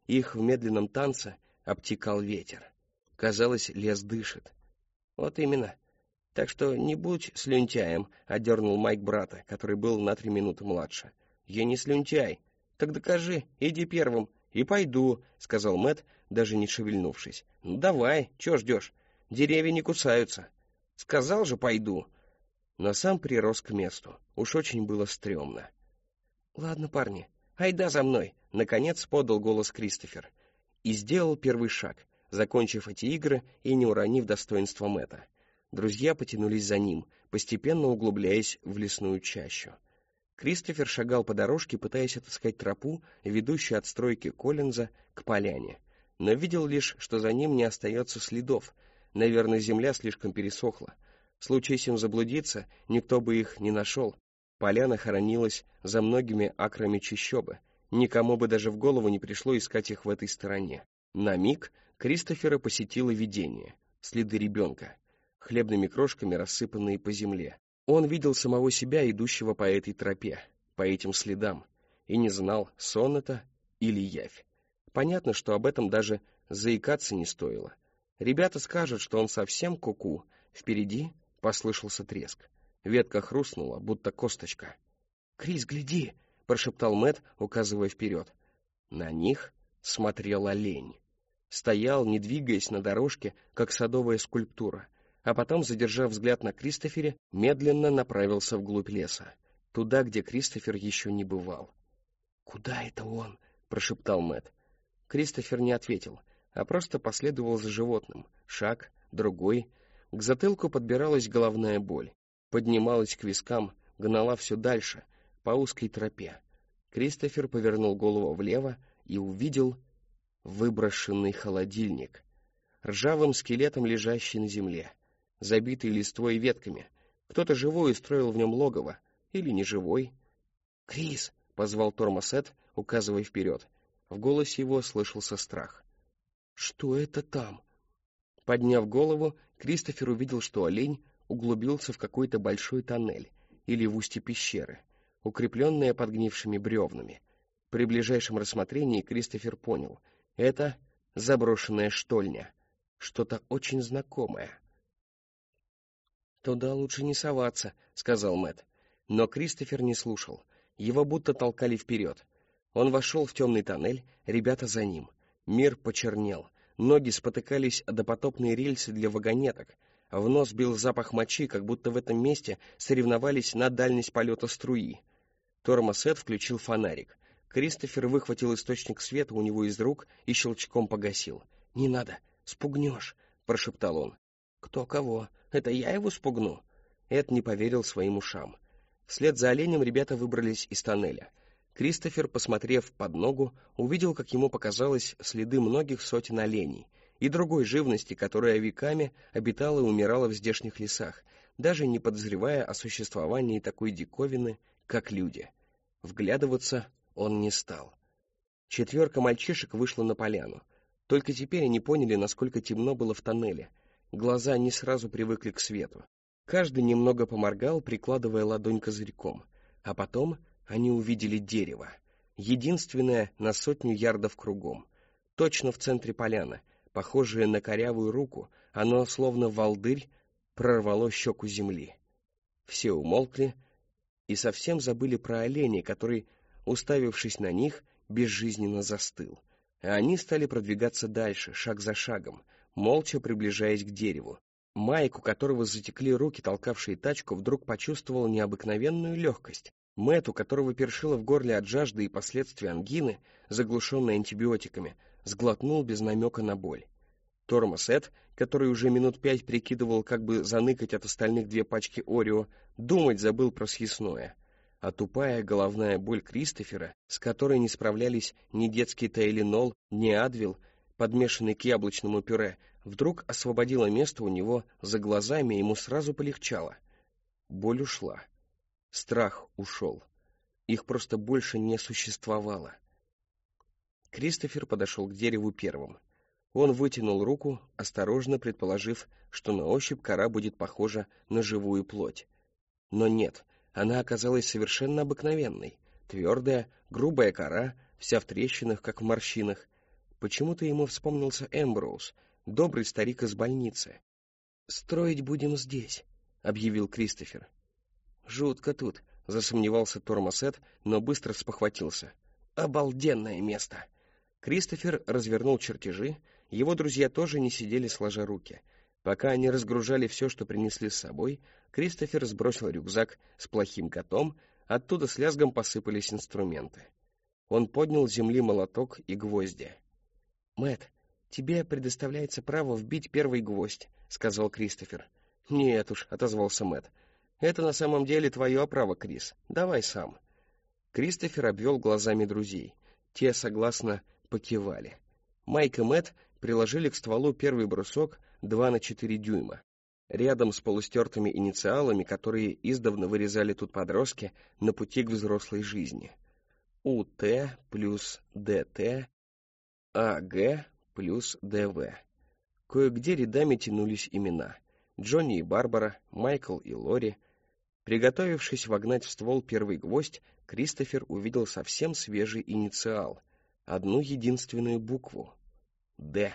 Их в медленном танце обтекал ветер. Казалось, лес дышит. Вот именно. Так что не будь слюнтяем, — одернул Майк брата, который был на 3 минуты младше. Я не слюнтяй. Так докажи, иди первым. И пойду, — сказал Мэтт, даже не шевельнувшись. Ну давай, чё ждешь? Деревья не кусаются. Сказал же, пойду. Но сам прирос к месту. Уж очень было стрёмно. Ладно, парни, айда за мной, — наконец подал голос Кристофер. И сделал первый шаг, закончив эти игры и не уронив достоинства Мэтта. Друзья потянулись за ним, постепенно углубляясь в лесную чащу. Кристофер шагал по дорожке, пытаясь отыскать тропу, ведущую от стройки Коллинза к поляне, но видел лишь, что за ним не остается следов. Наверное, земля слишком пересохла. Случись им заблудиться, никто бы их не нашел. Поляна хоронилась за многими акрами чащобы. Никому бы даже в голову не пришло искать их в этой стороне. На миг Кристофера посетило видение. Следы ребенка, хлебными крошками рассыпанные по земле. Он видел самого себя, идущего по этой тропе, по этим следам, и не знал, сон это или явь. Понятно, что об этом даже заикаться не стоило. Ребята скажут, что он совсем куку. Впереди послышался треск. Ветка хрустнула, будто косточка. «Крис, гляди!» — прошептал Мэтт, указывая вперед. На них смотрел олень. Стоял, не двигаясь на дорожке, как садовая скульптура, а потом, задержав взгляд на Кристофере, медленно направился вглубь леса, туда, где Кристофер еще не бывал. «Куда это он?» — прошептал Мэтт. Кристофер не ответил, а просто последовал за животным. Шаг, другой. К затылку подбиралась головная боль. Поднималась к вискам, гнала все дальше, по узкой тропе. Кристофер повернул голову влево и увидел выброшенный холодильник, ржавым скелетом лежащий на земле, забитый листвой и ветками. Кто-то живой устроил в нем логово, или не живой. «Крис!» — позвал Тормасет, указывая вперед. В голосе его слышался страх. «Что это там?» Подняв голову, Кристофер увидел, что олень углубился в какой-то большой тоннель или в устье пещеры, укрепленная подгнившими бревнами. При ближайшем рассмотрении Кристофер понял — это заброшенная штольня, что-то очень знакомое. «Туда лучше не соваться», — сказал Мэтт. Но Кристофер не слушал, его будто толкали вперед. Он вошел в темный тоннель, ребята за ним. Мир почернел, ноги спотыкались о допотопные рельсы для вагонеток, а в нос бил запах мочи, как будто в этом месте соревновались на дальность полета струи. Тормасет включил фонарик. Кристофер выхватил источник света у него из рук и щелчком погасил. «Не надо, спугнешь», — прошептал он. «Кто кого? Это я его спугну?» Эд не поверил своим ушам. Вслед за оленем ребята выбрались из тоннеля. Кристофер, посмотрев под ногу, увидел, как ему показалось, следы многих сотен оленей и другой живности, которая веками обитала и умирала в здешних лесах, даже не подозревая о существовании такой диковины, как люди. Вглядываться он не стал. 4 мальчишек вышла на поляну. Только теперь они поняли, насколько темно было в тоннеле. Глаза не сразу привыкли к свету. Каждый немного поморгал, прикладывая ладонь козырьком. А потом они увидели дерево. Единственное на 100 ярдов кругом. Точно в центре поляны, похожее на корявую руку, оно, словно волдырь, прорвало щеку земли. Все умолкли и совсем забыли про оленя, который, уставившись на них, безжизненно застыл. А они стали продвигаться дальше, шаг за шагом, молча приближаясь к дереву. Майк, у которого затекли руки, толкавшие тачку, вдруг почувствовал необыкновенную легкость. Мэтт, у которого першило в горле от жажды и последствий ангины, заглушенной антибиотиками, сглотнул без намека на боль. Тормасет, который уже минут 5 прикидывал, как бы заныкать от остальных 2 пачки Орео, думать забыл про съестное. А тупая головная боль Кристофера, с которой не справлялись ни детский тайленол, ни адвил, подмешанный к яблочному пюре, вдруг освободила место у него за глазами, и ему сразу полегчало. Боль ушла. Страх ушел. Их просто больше не существовало. Кристофер подошел к дереву первым. Он вытянул руку, осторожно предположив, что на ощупь кора будет похожа на живую плоть. Но нет, она оказалась совершенно обыкновенной. Твердая, грубая кора, вся в трещинах, как в морщинах. Почему-то ему вспомнился Эмброуз, добрый старик из больницы. «Строить будем здесь», — объявил Кристофер. «Жутко тут», — засомневался Тормосет, но быстро спохватился. «Обалденное место!» Кристофер развернул чертежи, его друзья тоже не сидели сложа руки. Пока они разгружали все, что принесли с собой, Кристофер сбросил рюкзак с плохим котом, оттуда с лязгом посыпались инструменты. Он поднял с земли молоток и гвозди. «Мэтт, тебе предоставляется право вбить первый гвоздь», — сказал Кристофер. «Нет уж», — отозвался Мэтт. «Это на самом деле твое право, Крис. Давай сам». Кристофер обвел глазами друзей. Те согласно покивали. Майк и Мэтт приложили к стволу первый брусок 2 на 4 дюйма. Рядом с полустертыми инициалами, которые издавна вырезали тут подростки на пути к взрослой жизни. УТ плюс ДТ, АГ плюс ДВ. Кое-где рядами тянулись имена. Джонни и Барбара, Майкл и Лори. Приготовившись вогнать в ствол первый гвоздь, Кристофер увидел совсем свежий инициал. Одну единственную букву — «Д».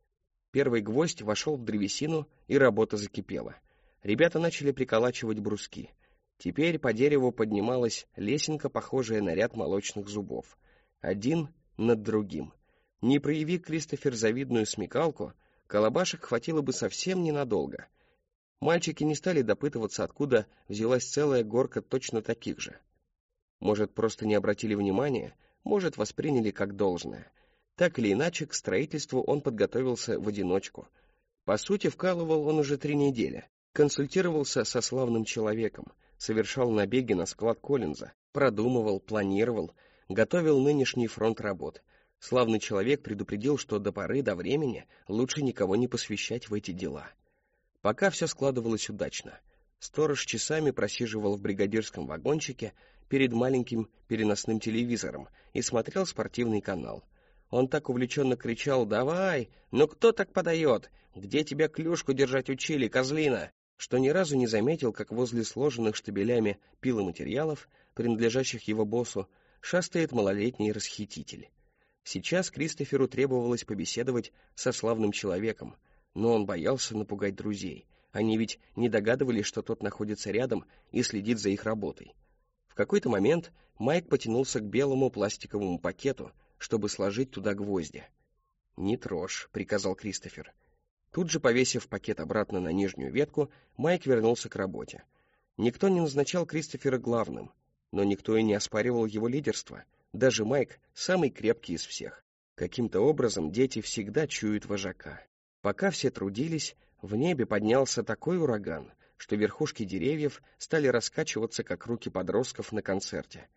Первый гвоздь вошел в древесину, и работа закипела. Ребята начали приколачивать бруски. Теперь по дереву поднималась лесенка, похожая на ряд молочных зубов. Один над другим. Не прояви Кристофер завидную смекалку, колобашек хватило бы совсем ненадолго. Мальчики не стали допытываться, откуда взялась целая горка точно таких же. Может, просто не обратили внимания, может, восприняли как должное. Так или иначе, к строительству он подготовился в одиночку. По сути, вкалывал он уже 3 недели. Консультировался со славным человеком, совершал набеги на склад Коллинза, продумывал, планировал, готовил нынешний фронт работ. Славный человек предупредил, что до поры до времени лучше никого не посвящать в эти дела. Пока все складывалось удачно. Сторож часами просиживал в бригадирском вагончике перед маленьким переносным телевизором и смотрел спортивный канал. Он так увлеченно кричал: «Давай! Ну кто так подает? Где тебя клюшку держать учили, козлина?» что ни разу не заметил, как возле сложенных штабелями пиломатериалов, принадлежащих его боссу, шастает малолетний расхититель. Сейчас Кристоферу требовалось побеседовать со славным человеком, но он боялся напугать друзей. Они ведь не догадывались, что тот находится рядом и следит за их работой. В какой-то момент Майк потянулся к белому пластиковому пакету, чтобы сложить туда гвозди. «Не трожь», — приказал Кристофер. Тут же, повесив пакет обратно на нижнюю ветку, Майк вернулся к работе. Никто не назначал Кристофера главным, но никто и не оспаривал его лидерство. Даже Майк — самый крепкий из всех. Каким-то образом дети всегда чуют вожака. Пока все трудились, в небе поднялся такой ураган, что верхушки деревьев стали раскачиваться, как руки подростков на концерте.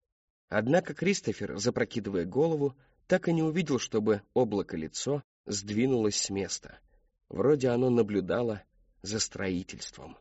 Однако Кристофер, запрокидывая голову, так и не увидел, чтобы облако-лицо сдвинулось с места. Вроде оно наблюдало за строительством.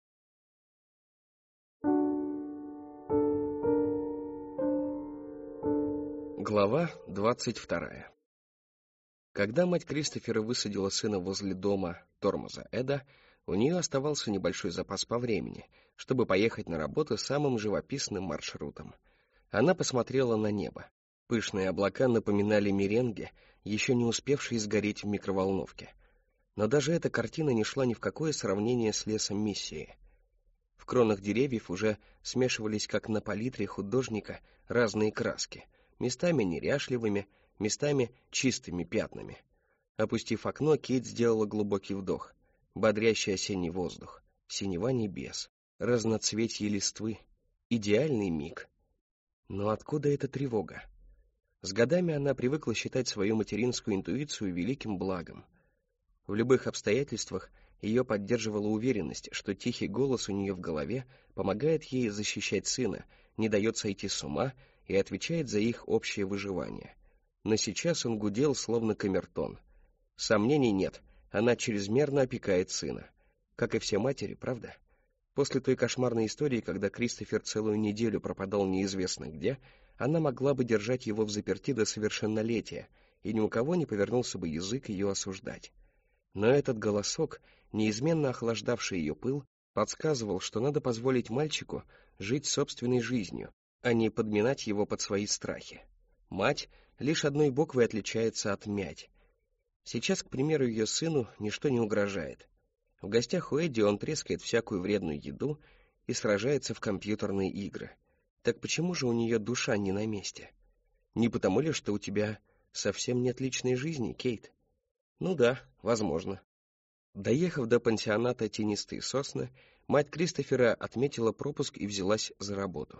Глава 22. Когда мать Кристофера высадила сына возле дома Тормоза Эда, у нее оставался небольшой запас по времени, чтобы поехать на работу самым живописным маршрутом. Она посмотрела на небо. Пышные облака напоминали меренги, еще не успевшие сгореть в микроволновке. Но даже эта картина не шла ни в какое сравнение с лесом Миссии. В кронах деревьев уже смешивались, как на палитре художника, разные краски, местами неряшливыми, местами чистыми пятнами. Опустив окно, Кейт сделала глубокий вдох. Бодрящий осенний воздух, синева небес, разноцветье листвы, идеальный миг. Но откуда эта тревога? С годами она привыкла считать свою материнскую интуицию великим благом. В любых обстоятельствах ее поддерживала уверенность, что тихий голос у нее в голове помогает ей защищать сына, не дает сойти с ума и отвечает за их общее выживание. Но сейчас он гудел, словно камертон. Сомнений нет, она чрезмерно опекает сына. Как и все матери, правда? После той кошмарной истории, когда Кристофер целую неделю пропадал неизвестно где, она могла бы держать его взаперти до совершеннолетия, и ни у кого не повернулся бы язык ее осуждать. Но этот голосок, неизменно охлаждавший ее пыл, подсказывал, что надо позволить мальчику жить собственной жизнью, а не подминать его под свои страхи. Мать лишь одной буквой отличается от «мять». Сейчас, к примеру, ее сыну ничто не угрожает. В гостях у Эдди он трескает всякую вредную еду и сражается в компьютерные игры. Так почему же у нее душа не на месте? Не потому ли, что у тебя совсем нет личной жизни, Кейт? Ну да, возможно. Доехав до пансионата «Тенистые сосны», мать Кристофера отметила пропуск и взялась за работу.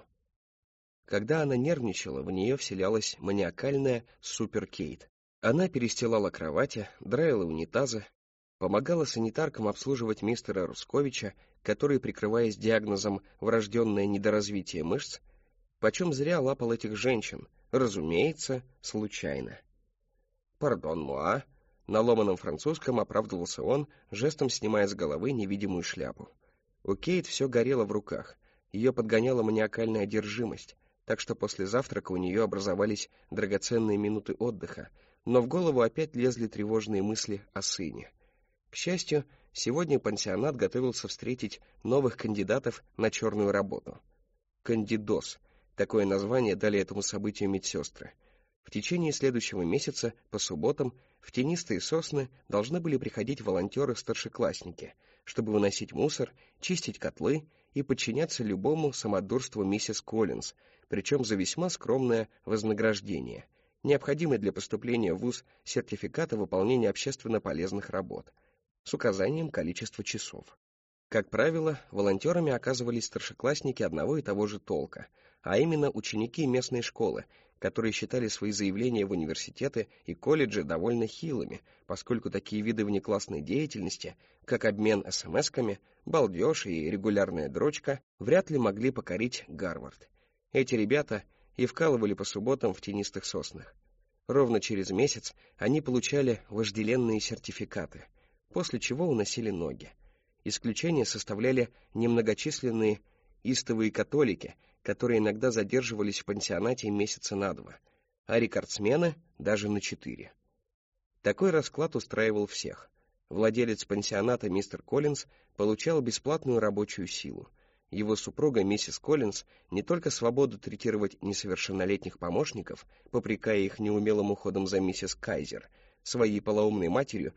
Когда она нервничала, в нее вселялась маниакальная супер-Кейт. Она перестилала кровати, драила унитазы, помогала санитаркам обслуживать мистера Русковича, который, прикрываясь диагнозом «врожденное недоразвитие мышц», почем зря лапал этих женщин, разумеется, случайно. «Пардон, муа», на ломаном французском оправдывался он, жестом снимая с головы невидимую шляпу. У Кейт все горело в руках, ее подгоняла маниакальная одержимость, так что после завтрака у нее образовались драгоценные минуты отдыха, но в голову опять лезли тревожные мысли о сыне. К счастью, сегодня пансионат готовился встретить новых кандидатов на черную работу. «Кандидос» — такое название дали этому событию медсестры. В течение следующего месяца, по субботам, в «Тенистые сосны» должны были приходить волонтеры-старшеклассники, чтобы выносить мусор, чистить котлы и подчиняться любому самодурству миссис Коллинз, причем за весьма скромное вознаграждение, необходимый для поступления в вуз сертификат о выполнении общественно полезных работ, с указанием количества часов. Как правило, волонтерами оказывались старшеклассники одного и того же толка, а именно ученики местной школы, которые считали свои заявления в университеты и колледжи довольно хилыми, поскольку такие виды внеклассной деятельности, как обмен смс-ками, балдеж и регулярная дрочка, вряд ли могли покорить Гарвард. Эти ребята и вкалывали по субботам в «Тенистых соснах». Ровно через месяц они получали вожделенные сертификаты, после чего уносили ноги. Исключение составляли немногочисленные истовые католики, которые иногда задерживались в пансионате месяца на 2, а рекордсмены даже на 4. Такой расклад устраивал всех. Владелец пансионата мистер Коллинз получал бесплатную рабочую силу. Его супруга, миссис Коллинз, не только свободу третировать несовершеннолетних помощников, попрекая их неумелым уходом за миссис Кайзер, своей полоумной матерью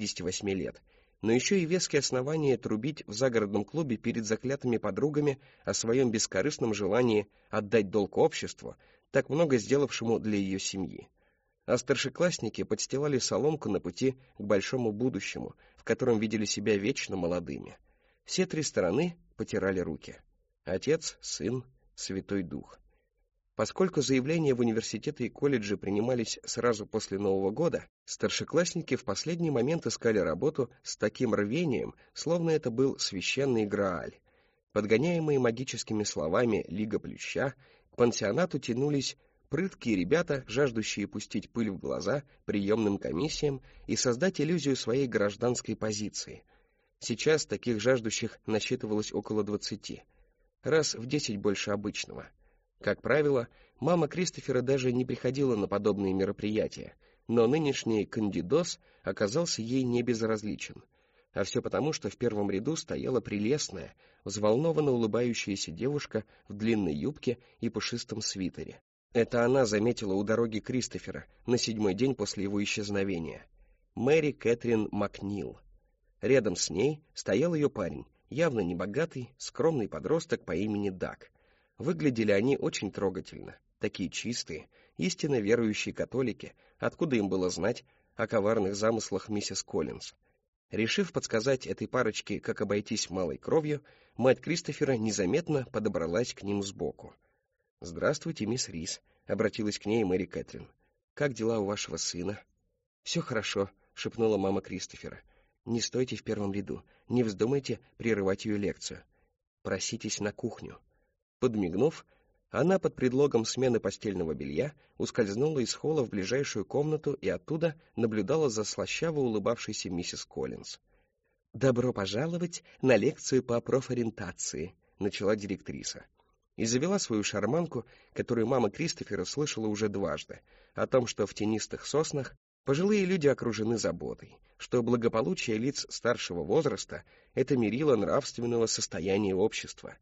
78 лет, но еще и веские основания трубить в загородном клубе перед заклятыми подругами о своем бескорыстном желании отдать долг обществу, так много сделавшему для ее семьи. А старшеклассники подстилали соломку на пути к большому будущему, в котором видели себя вечно молодыми. Все три стороны потирали руки. Отец, Сын, Святой Дух. Поскольку заявления в университеты и колледжи принимались сразу после Нового года, старшеклассники в последний момент искали работу с таким рвением, словно это был священный Грааль. Подгоняемые магическими словами «Лига Плюща», к пансионату тянулись прыткие ребята, жаждущие пустить пыль в глаза приемным комиссиям и создать иллюзию своей гражданской позиции. Сейчас таких жаждущих насчитывалось около 20, раз в 10 больше обычного. Как правило, мама Кристофера даже не приходила на подобные мероприятия, но нынешний кандидос оказался ей не безразличен. А все потому, что в первом ряду стояла прелестная, взволнованно улыбающаяся девушка в длинной юбке и пушистом свитере. Это она заметила у дороги Кристофера на 7-й день после его исчезновения. Мэри Кэтрин Макнил. Рядом с ней стоял ее парень, явно небогатый, скромный подросток по имени Даг. Выглядели они очень трогательно, такие чистые, истинно верующие католики, откуда им было знать о коварных замыслах миссис Коллинз. Решив подсказать этой парочке, как обойтись малой кровью, мать Кристофера незаметно подобралась к ним сбоку. «Здравствуйте, мисс Рис», — обратилась к ней Мэри Кэтрин. «Как дела у вашего сына?» «Все хорошо», — шепнула мама Кристофера. «Не стойте в первом ряду, не вздумайте прерывать ее лекцию. Проситесь на кухню». Подмигнув, она под предлогом смены постельного белья ускользнула из холла в ближайшую комнату и оттуда наблюдала за слащаво улыбавшейся миссис Коллинз. «Добро пожаловать на лекцию по профориентации», — начала директриса. И завела свою шарманку, которую мама Кристофера слышала уже дважды, о том, что в «Тенистых соснах» пожилые люди окружены заботой, что благополучие лиц старшего возраста — это мерило нравственного состояния общества,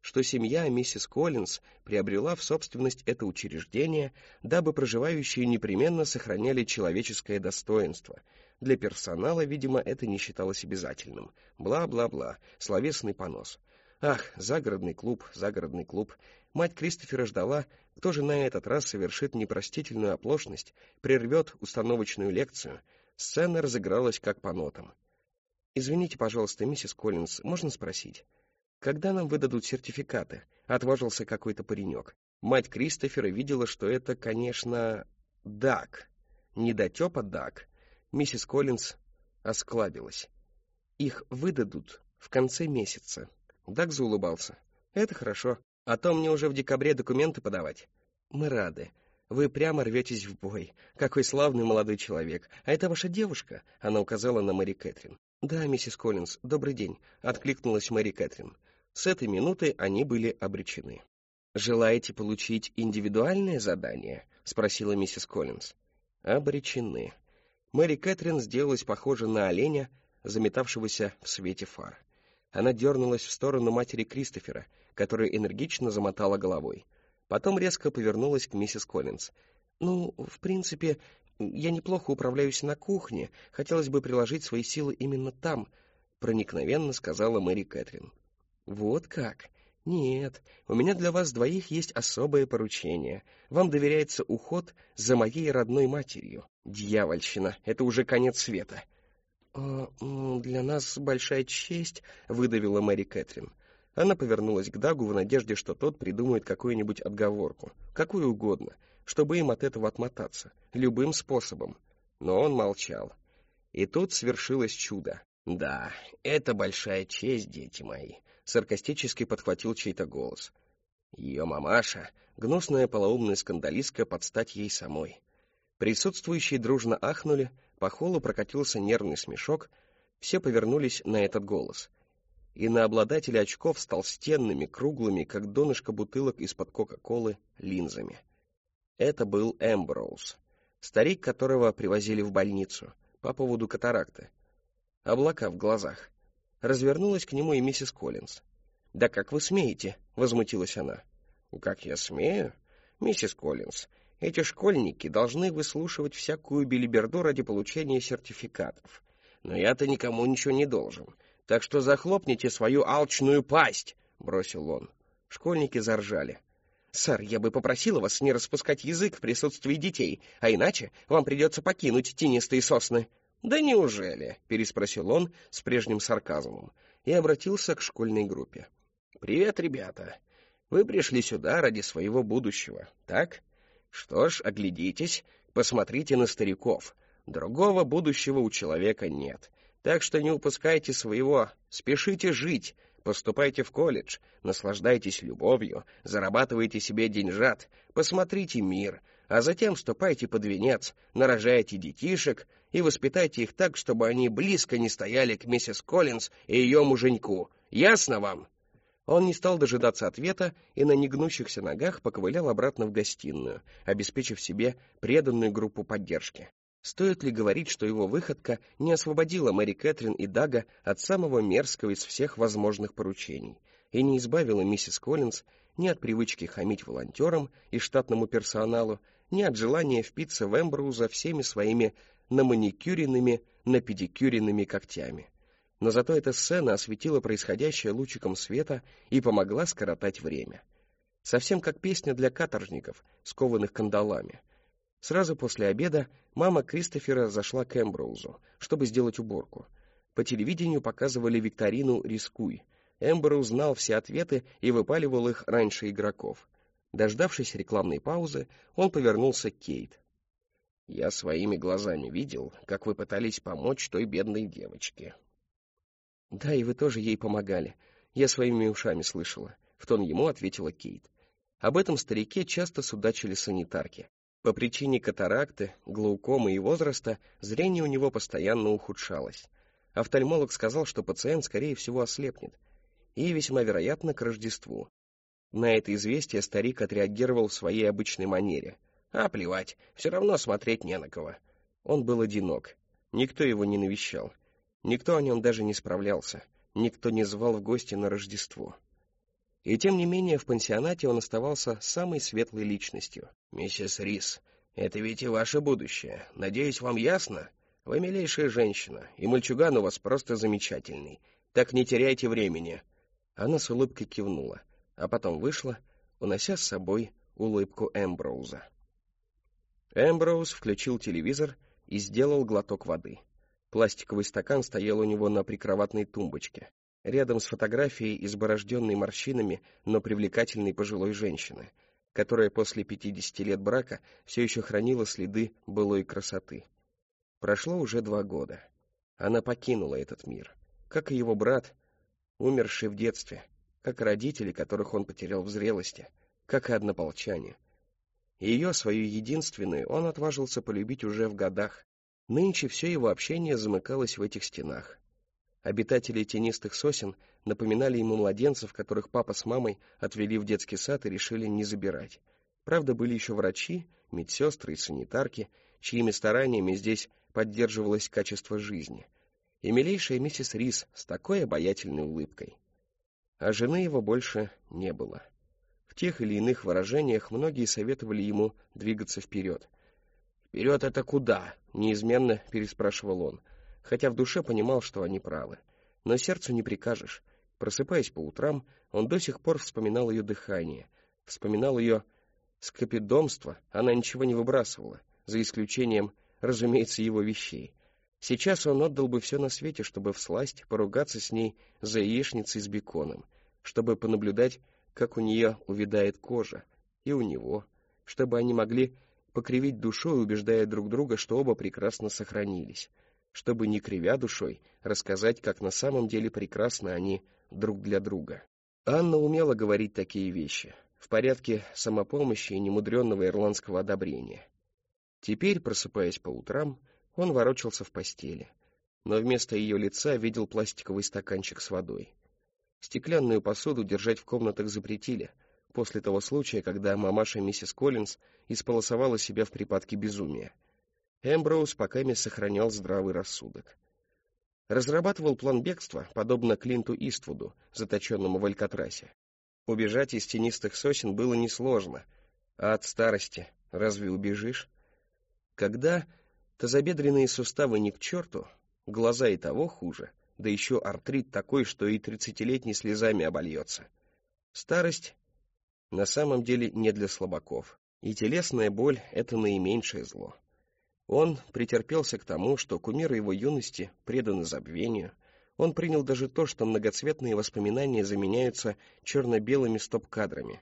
что семья миссис Коллинз приобрела в собственность это учреждение, дабы проживающие непременно сохраняли человеческое достоинство. Для персонала, видимо, это не считалось обязательным. Бла-бла-бла, словесный понос. Ах, загородный клуб, загородный клуб. Мать Кристофера ждала, кто же на этот раз совершит непростительную оплошность, прервет установочную лекцию. Сцена разыгралась как по нотам. «Извините, пожалуйста, миссис Коллинз, можно спросить, когда нам выдадут сертификаты?» — отважился какой-то паренек. Мать Кристофера видела, что это, конечно, Даг. Недотепа Даг. Миссис Коллинз осклабилась. «Их выдадут в конце месяца». Даг заулыбался. «Это хорошо. А то мне уже в декабре документы подавать». «Мы рады. Вы прямо рветесь в бой. Какой славный молодой человек. А это ваша девушка?» Она указала на Мэри Кэтрин. «Да, миссис Коллинз, добрый день», — откликнулась Мэри Кэтрин. С этой минуты они были обречены. «Желаете получить индивидуальное задание?» — спросила миссис Коллинз. «Обречены». Мэри Кэтрин сделалась похожа на оленя, заметавшегося в свете фар. Она дернулась в сторону матери Кристофера, которая энергично замотала головой. Потом резко повернулась к миссис Коллинз. «Ну, в принципе, я неплохо управляюсь на кухне. Хотелось бы приложить свои силы именно там», — проникновенно сказала Мэри Кэтрин. «Вот как? Нет, у меня для вас двоих есть особое поручение. Вам доверяется уход за моей родной матерью. Дьявольщина, это уже конец света». «Для нас большая честь», — выдавила Мэри Кэтрин. Она повернулась к Дагу в надежде, что тот придумает какую-нибудь отговорку, какую угодно, чтобы им от этого отмотаться, любым способом. Но он молчал. И тут свершилось чудо. «Да, это большая честь, дети мои», — саркастически подхватил чей-то голос. Ее мамаша — гнусная полоумная скандалистка под стать ей самой. Присутствующие дружно ахнули, по холлу прокатился нервный смешок, все повернулись на этот голос. И на обладателя очков с толстенными, круглыми, как донышко бутылок из-под Кока-Колы, линзами. Это был Эмброуз, старик, которого привозили в больницу по поводу катаракты. Облака в глазах. Развернулась к нему и миссис Коллинз. «Да как вы смеете?» — возмутилась она. «Как я смею? Миссис Коллинз, эти школьники должны выслушивать всякую белиберду ради получения сертификатов. Но я-то никому ничего не должен. Так что захлопните свою алчную пасть!» — бросил он. Школьники заржали. «Сэр, я бы попросила вас не распускать язык в присутствии детей, а иначе вам придется покинуть тенистые сосны». «Да неужели?» — переспросил он с прежним сарказмом и обратился к школьной группе. «Привет, ребята. Вы пришли сюда ради своего будущего, так? Что ж, оглядитесь, посмотрите на стариков. Другого будущего у человека нет. Так что не упускайте своего, спешите жить, поступайте в колледж, наслаждайтесь любовью, зарабатывайте себе деньжат, посмотрите мир, а затем вступайте под венец, нарожайте детишек и воспитайте их так, чтобы они близко не стояли к миссис Коллинз и ее муженьку. Ясно вам?» Он не стал дожидаться ответа и на негнущихся ногах поковылял обратно в гостиную, обеспечив себе преданную группу поддержки. Стоит ли говорить, что его выходка не освободила Мэри Кэтрин и Дага от самого мерзкого из всех возможных поручений и не избавила миссис Коллинз ни от привычки хамить волонтерам и штатному персоналу, ни от желания впиться в Эмброуза всеми своими наманикюренными, напедикюренными когтями. Но зато эта сцена осветила происходящее лучиком света и помогла скоротать время. Совсем как песня для каторжников, скованных кандалами. Сразу после обеда мама Кристофера зашла к Эмброузу, чтобы сделать уборку. По телевидению показывали викторину «Рискуй». Эмброуз знал все ответы и выпаливал их раньше игроков. Дождавшись рекламной паузы, он повернулся к Кейт. «Я своими глазами видел, как вы пытались помочь той бедной девочке». «Да, и вы тоже ей помогали. Я своими ушами слышала», — в тон ему ответила Кейт. Об этом старике часто судачили санитарки. По причине катаракты, глаукомы и возраста зрение у него постоянно ухудшалось. Офтальмолог сказал, что пациент, скорее всего, ослепнет. И весьма вероятно к Рождеству. На это известие старик отреагировал в своей обычной манере. «А плевать, все равно смотреть не на кого». Он был одинок. Никто его не навещал. Никто о нем даже не справлялся. Никто не звал в гости на Рождество. И тем не менее в пансионате он оставался самой светлой личностью. «Миссис Рис, это ведь и ваше будущее. Надеюсь, вам ясно? Вы милейшая женщина, и мальчуган у вас просто замечательный. Так не теряйте времени». Она с улыбкой кивнула, а потом вышла, унося с собой улыбку Эмброуза. Эмброуз включил телевизор и сделал глоток воды. Пластиковый стакан стоял у него на прикроватной тумбочке, рядом с фотографией изборожденной морщинами, но привлекательной пожилой женщины, которая после 50 лет брака все еще хранила следы былой красоты. Прошло уже 2 года. Она покинула этот мир, как и его брат, умерший в детстве, как и родители, которых он потерял в зрелости, как и однополчане. Ее, свою единственную, он отважился полюбить уже в годах. Нынче все его общение замыкалось в этих стенах. Обитатели тенистых сосен напоминали ему младенцев, которых папа с мамой отвели в детский сад и решили не забирать. Правда, были еще врачи, медсестры и санитарки, чьими стараниями здесь поддерживалось качество жизни. И милейшая миссис Рис с такой обаятельной улыбкой. А жены его больше не было. В тех или иных выражениях многие советовали ему двигаться вперед. «Вперед это куда?» — неизменно переспрашивал он, хотя в душе понимал, что они правы. Но сердцу не прикажешь. Просыпаясь по утрам, он до сих пор вспоминал ее дыхание, вспоминал ее скопидомство, она ничего не выбрасывала, за исключением, разумеется, его вещей. Сейчас он отдал бы все на свете, чтобы всласть поругаться с ней за яичницей с беконом, чтобы понаблюдать, как у нее увядает кожа, и у него, чтобы они могли покривить душой, убеждая друг друга, что оба прекрасно сохранились, чтобы, не кривя душой, рассказать, как на самом деле прекрасны они друг для друга. Анна умела говорить такие вещи, в порядке самопомощи и немудренного ирландского одобрения. Теперь, просыпаясь по утрам, он ворочался в постели, но вместо ее лица видел пластиковый стаканчик с водой. Стеклянную посуду держать в комнатах запретили, после того случая, когда мамаша миссис Коллинз исполосовала себя в припадке безумия. Эмброуз покамест сохранял здравый рассудок. Разрабатывал план бегства, подобно Клинту Иствуду, заточенному в Алькатрасе. Убежать из тенистых сосен было несложно, а от старости разве убежишь? Когда тазобедренные суставы ни к черту, глаза и того хуже, да еще артрит такой, что и 30-летний слезами обольется. Старость на самом деле не для слабаков, и телесная боль — это наименьшее зло. Он претерпелся к тому, что кумиры его юности преданы забвению. Он принял даже то, что многоцветные воспоминания заменяются черно-белыми стоп-кадрами,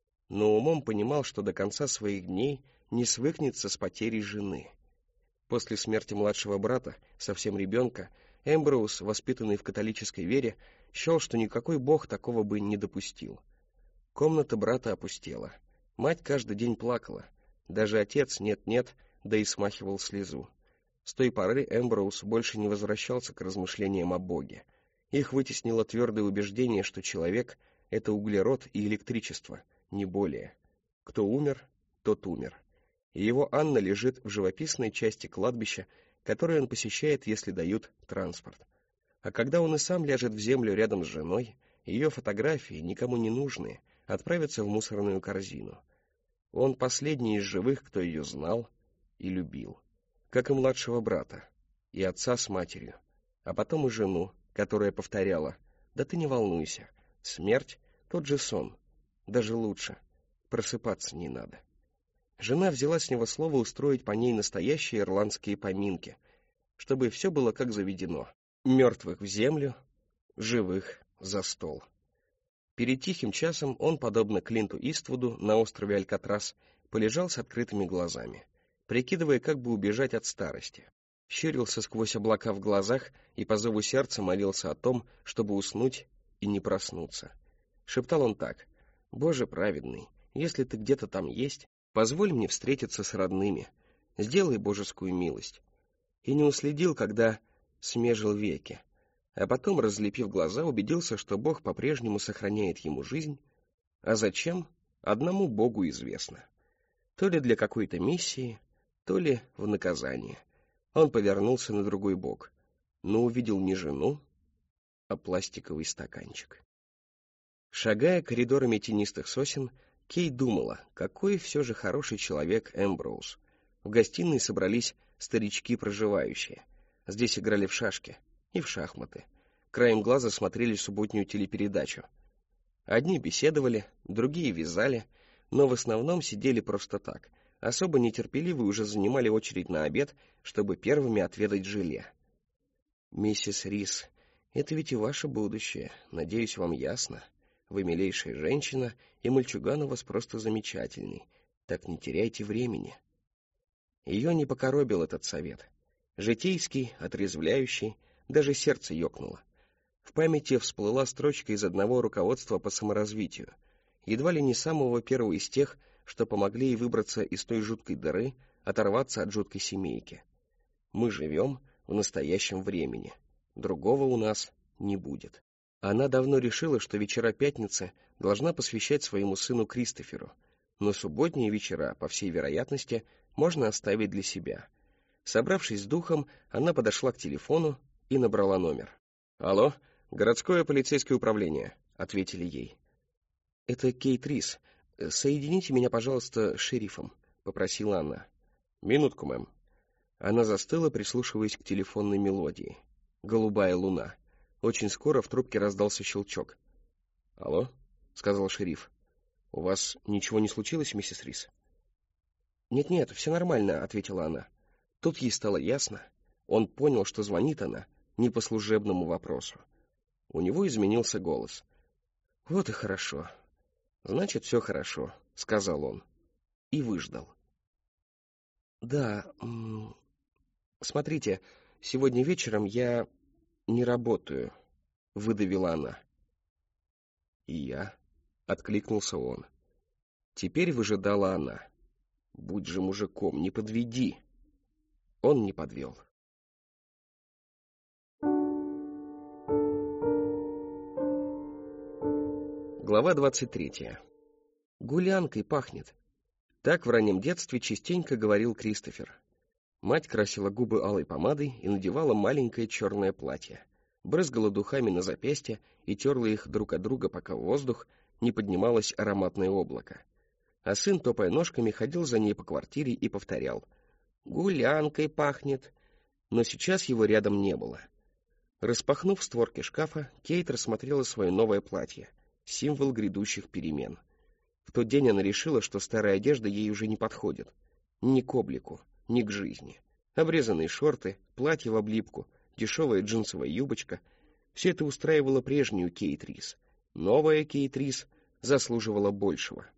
но умом понимал, что до конца своих дней не свыкнется с потерей жены. После смерти младшего брата, совсем ребенка, Эмброуз, воспитанный в католической вере, счел, что никакой бог такого бы не допустил. Комната брата опустела. Мать каждый день плакала. Даже отец нет-нет, да и смахивал слезу. С той поры Эмброуз больше не возвращался к размышлениям о Боге. Их вытеснило твердое убеждение, что человек — это углерод и электричество, не более. Кто умер, тот умер. И его Анна лежит в живописной части кладбища, которое он посещает, если дают транспорт. А когда он и сам ляжет в землю рядом с женой, ее фотографии, никому не нужные, отправятся в мусорную корзину. Он последний из живых, кто ее знал и любил, как и младшего брата, и отца с матерью, а потом и жену, которая повторяла: «Да ты не волнуйся, смерть — тот же сон, даже лучше, просыпаться не надо». Жена взяла с него слово устроить по ней настоящие ирландские поминки, чтобы все было как заведено: мертвых в землю, живых за стол. Перед тихим часом он, подобно Клинту Иствуду на острове Алькатрас, полежал с открытыми глазами, прикидывая, как бы убежать от старости. Щурился сквозь облака в глазах и по зову сердца молился о том, чтобы уснуть и не проснуться. Шептал он так: «Боже праведный, если ты где-то там есть, позволь мне встретиться с родными, сделай божескую милость». И не уследил, когда смежил веки, а потом, разлепив глаза, убедился, что Бог по-прежнему сохраняет ему жизнь, а зачем, одному Богу известно. То ли для какой-то миссии, то ли в наказание. Он повернулся на другой бок, но увидел не жену, а пластиковый стаканчик. Шагая коридорами тенистых сосен, Кейт думала, какой все же хороший человек Эмброуз. В гостиной собрались старички-проживающие. Здесь играли в шашки и в шахматы. Краем глаза смотрели субботнюю телепередачу. Одни беседовали, другие вязали, но в основном сидели просто так. Особо нетерпеливые уже занимали очередь на обед, чтобы первыми отведать желе. «Миссис Рис, это ведь и ваше будущее. Надеюсь, вам ясно. Вы милейшая женщина, и мальчуган у вас просто замечательный. Так не теряйте времени». Ее не покоробил этот совет. Житейский, отрезвляющий, даже сердце ёкнуло. В памяти всплыла строчка из одного руководства по саморазвитию, едва ли не самого первого из тех, что помогли ей выбраться из той жуткой дыры, оторваться от жуткой семейки. «Мы живем в настоящем времени. Другого у нас не будет». Она давно решила, что вечера пятницы должна посвящать своему сыну Кристоферу, но субботние вечера, по всей вероятности, можно оставить для себя. Собравшись с духом, она подошла к телефону и набрала номер. «Алло, городское полицейское управление», — ответили ей. «Это Кейт Рис. Соедините меня, пожалуйста, с шерифом», — попросила она. «Минутку, мэм». Она застыла, прислушиваясь к телефонной мелодии. «Голубая луна». Очень скоро в трубке раздался щелчок. «Алло», — сказал шериф. «У вас ничего не случилось, миссис Рис?» «Нет-нет, все нормально», — ответила она. Тут ей стало ясно. Он понял, что звонит она не по служебному вопросу. У него изменился голос. «Вот и хорошо. Значит, все хорошо», — сказал он. И выждал. «Да, смотрите, сегодня вечером я не работаю», — выдавила она. «И я», — откликнулся он. Теперь выжидала она. «Будь же мужиком, не подведи». Он не подвел. Глава 23. «Гулянкой пахнет». Так в раннем детстве частенько говорил Кристофер. Мать красила губы алой помадой и надевала маленькое черное платье, брызгала духами на запястья и терла их друг от друга, пока в воздух не поднималось ароматное облако. А сын, топая ножками, ходил за ней по квартире и повторял: «Гулянкой пахнет». Но сейчас его рядом не было. Распахнув створки шкафа, Кейт рассмотрела свое новое платье, символ грядущих перемен. В тот день она решила, что старая одежда ей уже не подходит. Ни к облику, ни к жизни. Обрезанные шорты, платье в облипку, дешевая джинсовая юбочка — все это устраивало прежнюю Кейт Рис. Новая Кейт Рис заслуживала большего.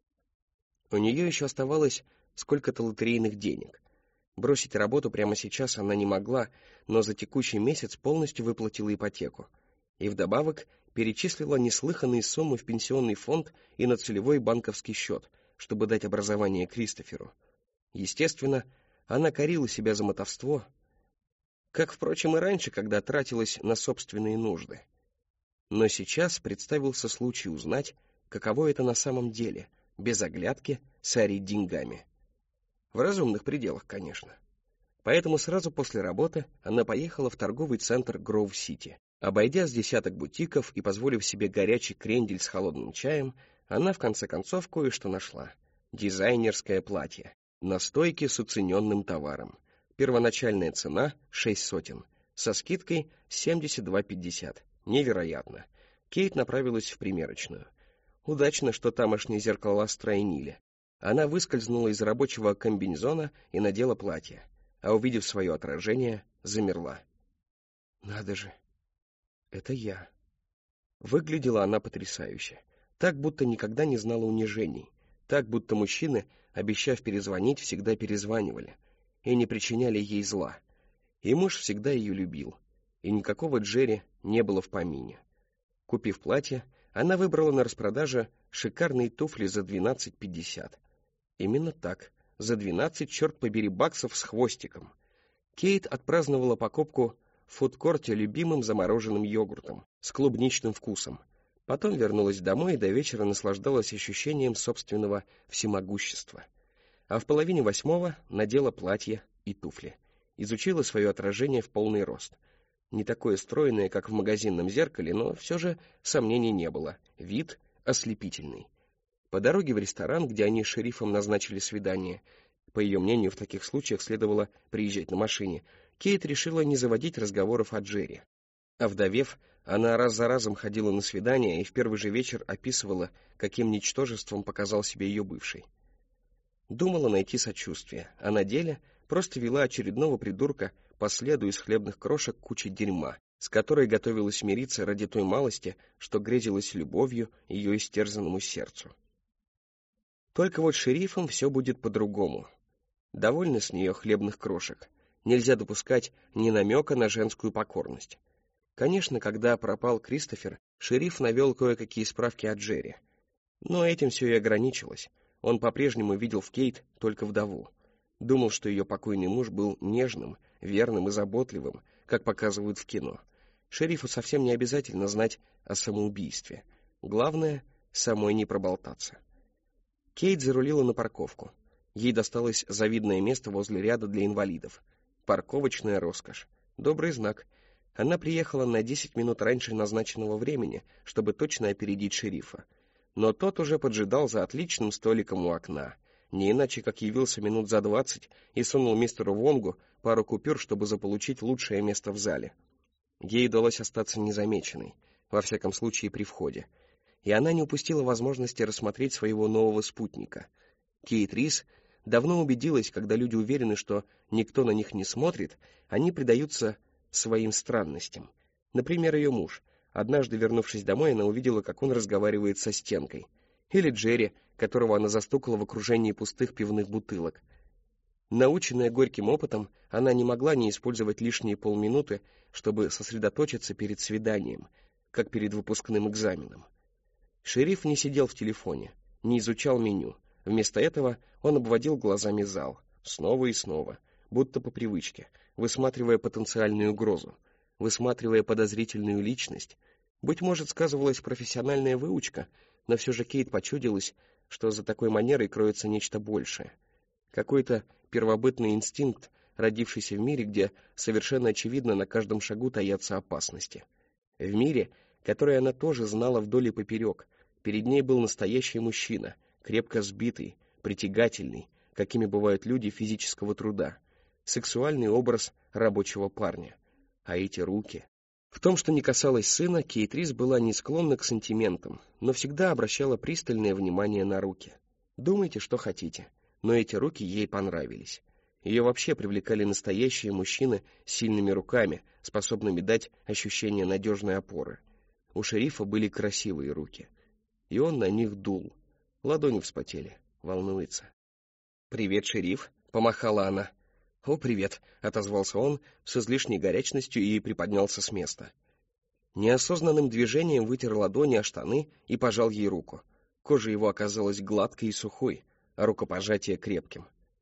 У нее еще оставалось сколько-то лотерейных денег. Бросить работу прямо сейчас она не могла, но за текущий месяц полностью выплатила ипотеку. И вдобавок перечислила неслыханные суммы в пенсионный фонд и на целевой банковский счет, чтобы дать образование Кристоферу. Естественно, она корила себя за мотовство, как, впрочем, и раньше, когда тратилась на собственные нужды. Но сейчас представился случай узнать, каково это на самом деле, без оглядки сорить деньгами. В разумных пределах, конечно. Поэтому сразу после работы она поехала в торговый центр Гроув-Сити. Обойдя с десяток бутиков и позволив себе горячий крендель с холодным чаем, она в конце концов кое-что нашла. Дизайнерское платье. На стойке с уцененным товаром. Первоначальная цена — 6 сотен. Со скидкой — 72,50. Невероятно. Кейт направилась в примерочную. Удачно, что тамошние зеркала стройнили. Она выскользнула из рабочего комбинезона и надела платье, а, увидев свое отражение, замерла. «Надо же, это я». Выглядела она потрясающе, так, будто никогда не знала унижений, так, будто мужчины, обещав перезвонить, всегда перезванивали и не причиняли ей зла. И муж всегда ее любил, и никакого Джерри не было в помине. Купив платье, она выбрала на распродаже шикарные туфли за 12,50. Именно так, за 12, черт побери, баксов с хвостиком. Кейт отпраздновала покупку в фудкорте любимым замороженным йогуртом с клубничным вкусом. Потом вернулась домой и до вечера наслаждалась ощущением собственного всемогущества. А в 7:30 надела платье и туфли. Изучила свое отражение в полный рост. Не такое стройное, как в магазинном зеркале, но все же сомнений не было. Вид ослепительный. По дороге в ресторан, где они с шерифом назначили свидание, по ее мнению, в таких случаях следовало приезжать на машине, Кейт решила не заводить разговоров о Джерри. Овдовев, она раз за разом ходила на свидания и в первый же вечер описывала, каким ничтожеством показал себе ее бывший. Думала найти сочувствие, а на деле просто вела очередного придурка по следу из хлебных крошек кучи дерьма, с которой готовилась мириться ради той малости, что грезилась любовью ее истерзанному сердцу. Только вот с шерифом все будет по-другому. Довольно с нее хлебных крошек. Нельзя допускать ни намека на женскую покорность. Конечно, когда пропал Кристофер, шериф навел кое-какие справки о Джерри. Но этим все и ограничилось. Он по-прежнему видел в Кейт только вдову. Думал, что ее покойный муж был нежным, верным и заботливым, как показывают в кино. Шерифу совсем не обязательно знать о самоубийстве. Главное, самой не проболтаться. Кейт зарулила на парковку. Ей досталось завидное место возле ряда для инвалидов. Парковочная роскошь. Добрый знак. Она приехала на 10 минут раньше назначенного времени, чтобы точно опередить шерифа. Но тот уже поджидал за отличным столиком у окна, не иначе как явился минут за 20 и сунул мистеру Вонгу пару купюр, чтобы заполучить лучшее место в зале. Ей удалось остаться незамеченной, во всяком случае при входе, и она не упустила возможности рассмотреть своего нового спутника. Кейт Рис давно убедилась, когда люди уверены, что никто на них не смотрит, они предаются своим странностям. Например, ее муж. Однажды, вернувшись домой, она увидела, как он разговаривает со стенкой. Или Джерри, которого она застукала в окружении пустых пивных бутылок. Наученная горьким опытом, она не могла не использовать лишние полминуты, чтобы сосредоточиться перед свиданием, как перед выпускным экзаменом. Шериф не сидел в телефоне, не изучал меню. Вместо этого он обводил глазами зал, снова и снова, будто по привычке, высматривая потенциальную угрозу, высматривая подозрительную личность. Быть может, сказывалась профессиональная выучка, но все же Кейт почудилась, что за такой манерой кроется нечто большее. Какой-то первобытный инстинкт, родившийся в мире, где совершенно очевидно на каждом шагу таятся опасности. В мире, который она тоже знала вдоль и поперек, перед ней был настоящий мужчина, крепко сбитый, притягательный, какими бывают люди физического труда, сексуальный образ рабочего парня. А эти руки... В том, что не касалось сына, Кейт Рис была не склонна к сантиментам, но всегда обращала пристальное внимание на руки. Думайте, что хотите, но эти руки ей понравились. Ее вообще привлекали настоящие мужчины с сильными руками, способными дать ощущение надежной опоры. У шерифа были красивые руки, и он на них дул. Ладони вспотели, волнуется. «Привет, шериф», — помахала она. «О, привет», — отозвался он с излишней горячностью и приподнялся с места. Неосознанным движением вытер ладони о штаны и пожал ей руку. Кожа его оказалась гладкой и сухой, а рукопожатие крепким.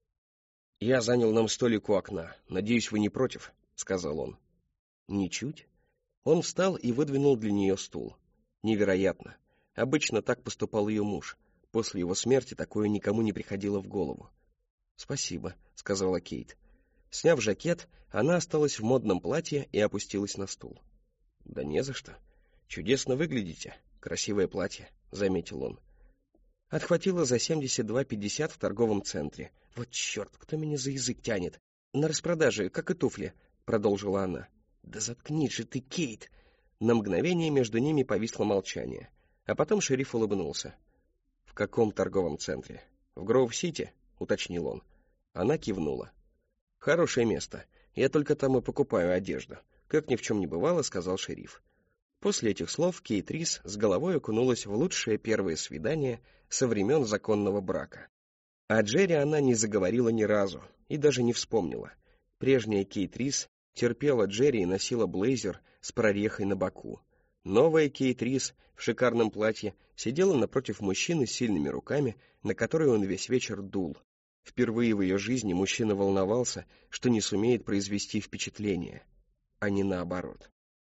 «Я занял нам столик у окна. Надеюсь, вы не против», — сказал он. «Ничуть». Он встал и выдвинул для нее стул. Невероятно. Обычно так поступал ее муж. После его смерти такое никому не приходило в голову. «Спасибо», — сказала Кейт. Сняв жакет, она осталась в модном платье и опустилась на стул. «Да не за что. Чудесно выглядите. Красивое платье», — заметил он. Отхватила за 72,50 в торговом центре. «Вот черт, кто меня за язык тянет? На распродаже, как и туфли», — продолжила она. «Да заткнись же ты, Кейт!» На мгновение между ними повисло молчание. А потом шериф улыбнулся. «В каком торговом центре? В Гроув-Сити?» — уточнил он. Она кивнула. «Хорошее место. Я только там и покупаю одежду», — как ни в чем не бывало, сказал шериф. После этих слов Кейт Рис с головой окунулась в лучшее первое свидание со времен законного брака. О Джерри она не заговорила ни разу и даже не вспомнила. Прежняя Кейт Рис терпела Джерри и носила блейзер с прорехой на боку. Новая Кейт Рис в шикарном платье сидела напротив мужчины с сильными руками, на которые он весь вечер дул. Впервые в ее жизни мужчина волновался, что не сумеет произвести впечатление, а не наоборот.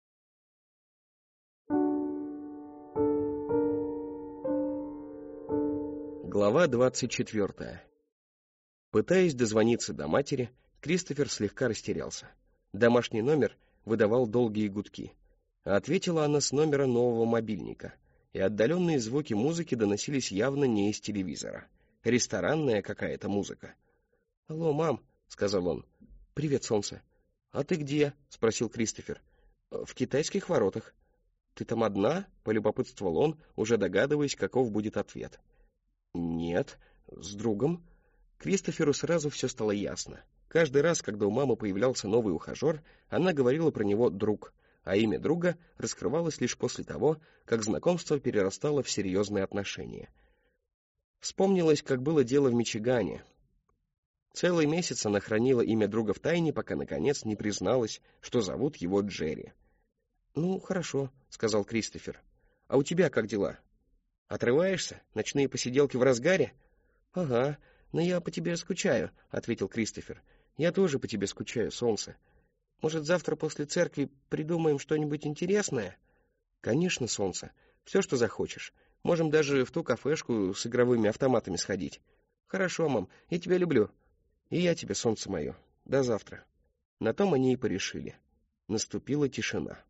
Глава 24. Пытаясь дозвониться до матери, Кристофер слегка растерялся. Домашний номер выдавал долгие гудки. А ответила она с номера нового мобильника, и отдаленные звуки музыки доносились явно не из телевизора. Ресторанная какая-то музыка. «Алло, мам», — сказал он. «Привет, солнце». «А ты где?» — спросил Кристофер. «В китайских воротах». «Ты там одна?» — полюбопытствовал он, уже догадываясь, каков будет ответ. «Нет, с другом». Кристоферу сразу все стало ясно. Каждый раз, когда у мамы появлялся новый ухажер, она говорила про него «друг», а имя друга раскрывалось лишь после того, как знакомство перерастало в серьезные отношения. Вспомнилось, как было дело в Мичигане. Целый месяц она хранила имя друга в тайне, пока, наконец, не призналась, что зовут его Джерри. «Ну, хорошо», — сказал Кристофер. «А у тебя как дела? Отрываешься? Ночные посиделки в разгаре?» «Ага, но я по тебе скучаю», — ответил Кристофер. «Я тоже по тебе скучаю, солнце. Может, завтра после церкви придумаем что-нибудь интересное?» «Конечно, солнце. Все, что захочешь. Можем даже в ту кафешку с игровыми автоматами сходить». «Хорошо, мам, я тебя люблю». «И я тебя, солнце мое. До завтра». На том они и порешили. Наступила тишина.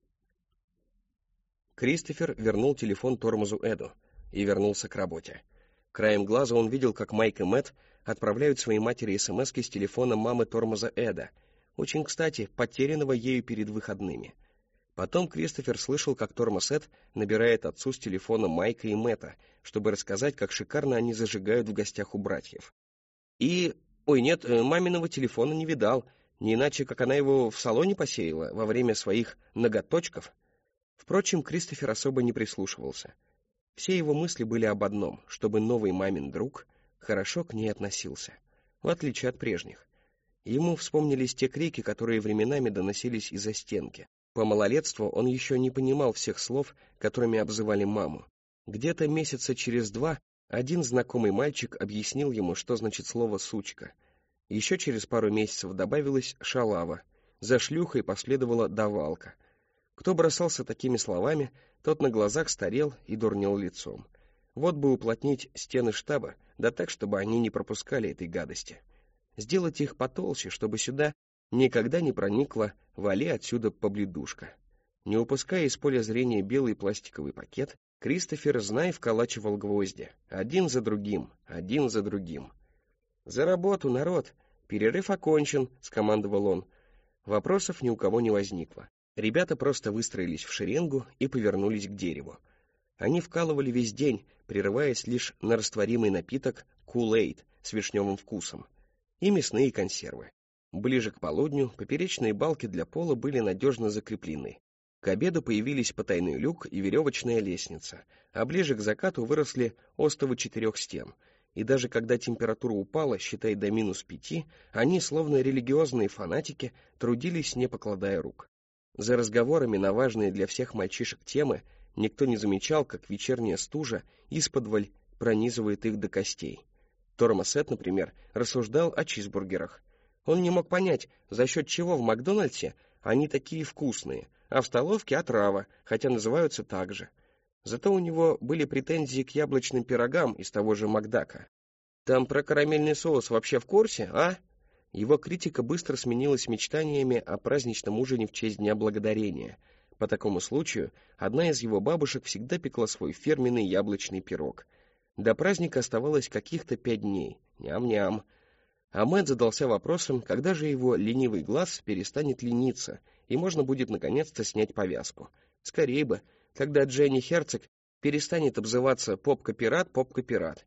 Кристофер вернул телефон тормозу Эду и вернулся к работе. Краем глаза он видел, как Майк и Мэтт отправляют своей матери смски с телефона мамы тормоза Эда, очень кстати, потерянного ею перед выходными. Потом Кристофер слышал, как тормоз Эд набирает отцу с телефона Майка и Мэтта, чтобы рассказать, как шикарно они зажигают в гостях у братьев. И... Ой, нет, маминого телефона не видал, не иначе, как она его в салоне посеяла во время своих ноготочков. Впрочем, Кристофер особо не прислушивался. Все его мысли были об одном, чтобы новый мамин друг хорошо к ней относился, в отличие от прежних. Ему вспомнились те крики, которые временами доносились из-за стенки. По малолетству он еще не понимал всех слов, которыми обзывали маму. Где-то месяца через 2 один знакомый мальчик объяснил ему, что значит слово «сучка». Еще через пару месяцев добавилась «шалава». За шлюхой последовала «давалка». Кто бросался такими словами, тот на глазах старел и дурнел лицом. Вот бы уплотнить стены штаба, да так, чтобы они не пропускали этой гадости. Сделать их потолще, чтобы сюда никогда не проникла «вали отсюда, побледушка». Не упуская из поля зрения белый пластиковый пакет, Кристофер, знай, вколачивал гвозди, один за другим, один за другим. «За работу, народ! Перерыв окончен», — скомандовал он. Вопросов ни у кого не возникло. Ребята просто выстроились в шеренгу и повернулись к дереву. Они вкалывали весь день, прерываясь лишь на растворимый напиток Kool-Aid с вишневым вкусом и мясные консервы. Ближе к полудню поперечные балки для пола были надежно закреплены. К обеду появились потайной люк и веревочная лестница, а ближе к закату выросли остовы 4 стен. И даже когда температура упала, считай, до -5, они, словно религиозные фанатики, трудились, не покладая рук. За разговорами на важные для всех мальчишек темы никто не замечал, как вечерняя стужа исподволь пронизывает их до костей. Тормоз Эд, например, рассуждал о чизбургерах. Он не мог понять, за счет чего в Макдональдсе они такие вкусные, а в столовке отрава, хотя называются так же. Зато у него были претензии к яблочным пирогам из того же Макдака. «Там про карамельный соус вообще в курсе, а?» Его критика быстро сменилась мечтаниями о праздничном ужине в честь Дня Благодарения. По такому случаю одна из его бабушек всегда пекла свой фирменный яблочный пирог. До праздника оставалось каких-то 5 дней. Ням-ням. А Мэтт задался вопросом, когда же его ленивый глаз перестанет лениться, и можно будет наконец-то снять повязку. Скорее бы, когда Дженни Херцог перестанет обзываться «попка-пират, попка-пират».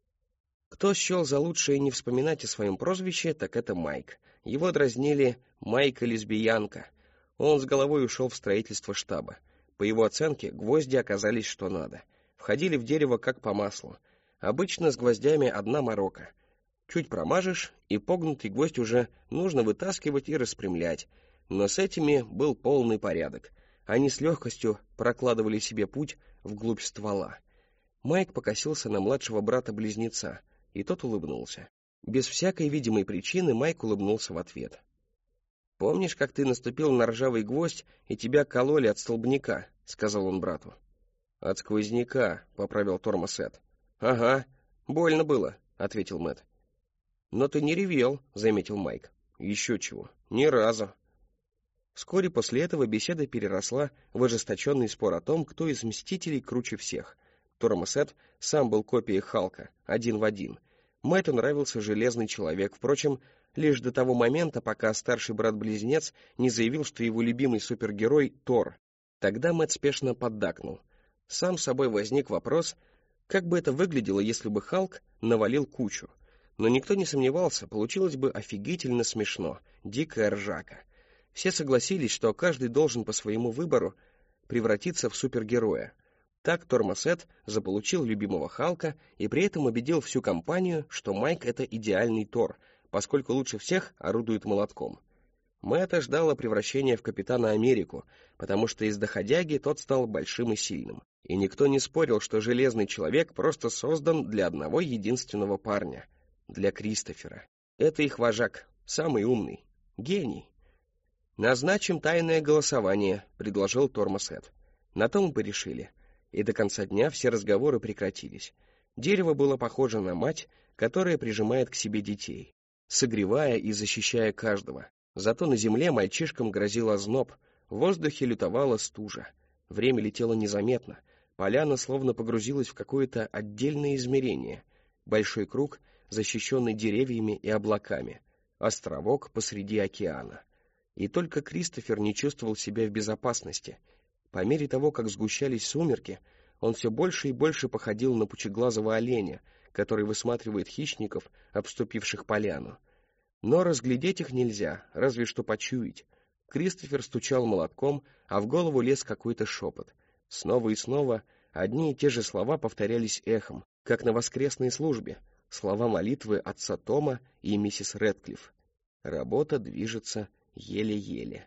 Кто счел за лучшее не вспоминать о своем прозвище, так это Майк. Его дразнили «Майка-лесбиянка». Он с головой ушел в строительство штаба. По его оценке, гвозди оказались что надо. Входили в дерево как по маслу. Обычно с гвоздями одна морока. Чуть промажешь, и погнутый гвоздь уже нужно вытаскивать и распрямлять. Но с этими был полный порядок. Они с легкостью прокладывали себе путь вглубь ствола. Майк покосился на младшего брата-близнеца, и тот улыбнулся. Без всякой видимой причины Майк улыбнулся в ответ. «Помнишь, как ты наступил на ржавый гвоздь, и тебя кололи от столбняка?» — сказал он брату. «От сквозняка», — поправил тормоз Эд. «Ага, больно было», — ответил Мэтт. «Но ты не ревел», — заметил Майк. «Еще чего, ни разу». Вскоре после этого беседа переросла в ожесточенный спор о том, кто из Мстителей круче всех. Тормоз Эд сам был копией Халка, один в один. Мэтту нравился Железный Человек, впрочем, лишь до того момента, пока старший брат-близнец не заявил, что его любимый супергерой — Тор. Тогда Мэтт спешно поддакнул. Сам собой возник вопрос, как бы это выглядело, если бы Халк навалил кучу. Но никто не сомневался, получилось бы офигительно смешно, дикая ржака. Все согласились, что каждый должен по своему выбору превратиться в супергероя. Так Тормоз Эд заполучил любимого Халка и при этом убедил всю компанию, что Майк — это идеальный Тор, поскольку лучше всех орудует молотком. Мэтта ждало превращения в Капитана Америку, потому что из доходяги тот стал большим и сильным. И никто не спорил, что Железный Человек просто создан для одного единственного парня — для Кристофера. Это их вожак, самый умный, гений. «Назначим тайное голосование», — предложил Тормоз Эд. На то мы порешили. И до конца дня все разговоры прекратились. Дерево было похоже на мать, которая прижимает к себе детей, согревая и защищая каждого. Зато на земле мальчишкам грозил озноб, в воздухе лютовала стужа. Время летело незаметно, поляна словно погрузилась в какое-то отдельное измерение. Большой круг, защищенный деревьями и облаками, островок посреди океана. И только Кристофер не чувствовал себя в безопасности. По мере того, как сгущались сумерки, он все больше и больше походил на пучеглазого оленя, который высматривает хищников, обступивших поляну. Но разглядеть их нельзя, разве что почуять. Кристофер стучал молотком, а в голову лез какой-то шепот. Снова и снова одни и те же слова повторялись эхом, как на воскресной службе, слова молитвы отца Тома и миссис Рэдклифф. Работа движется еле-еле.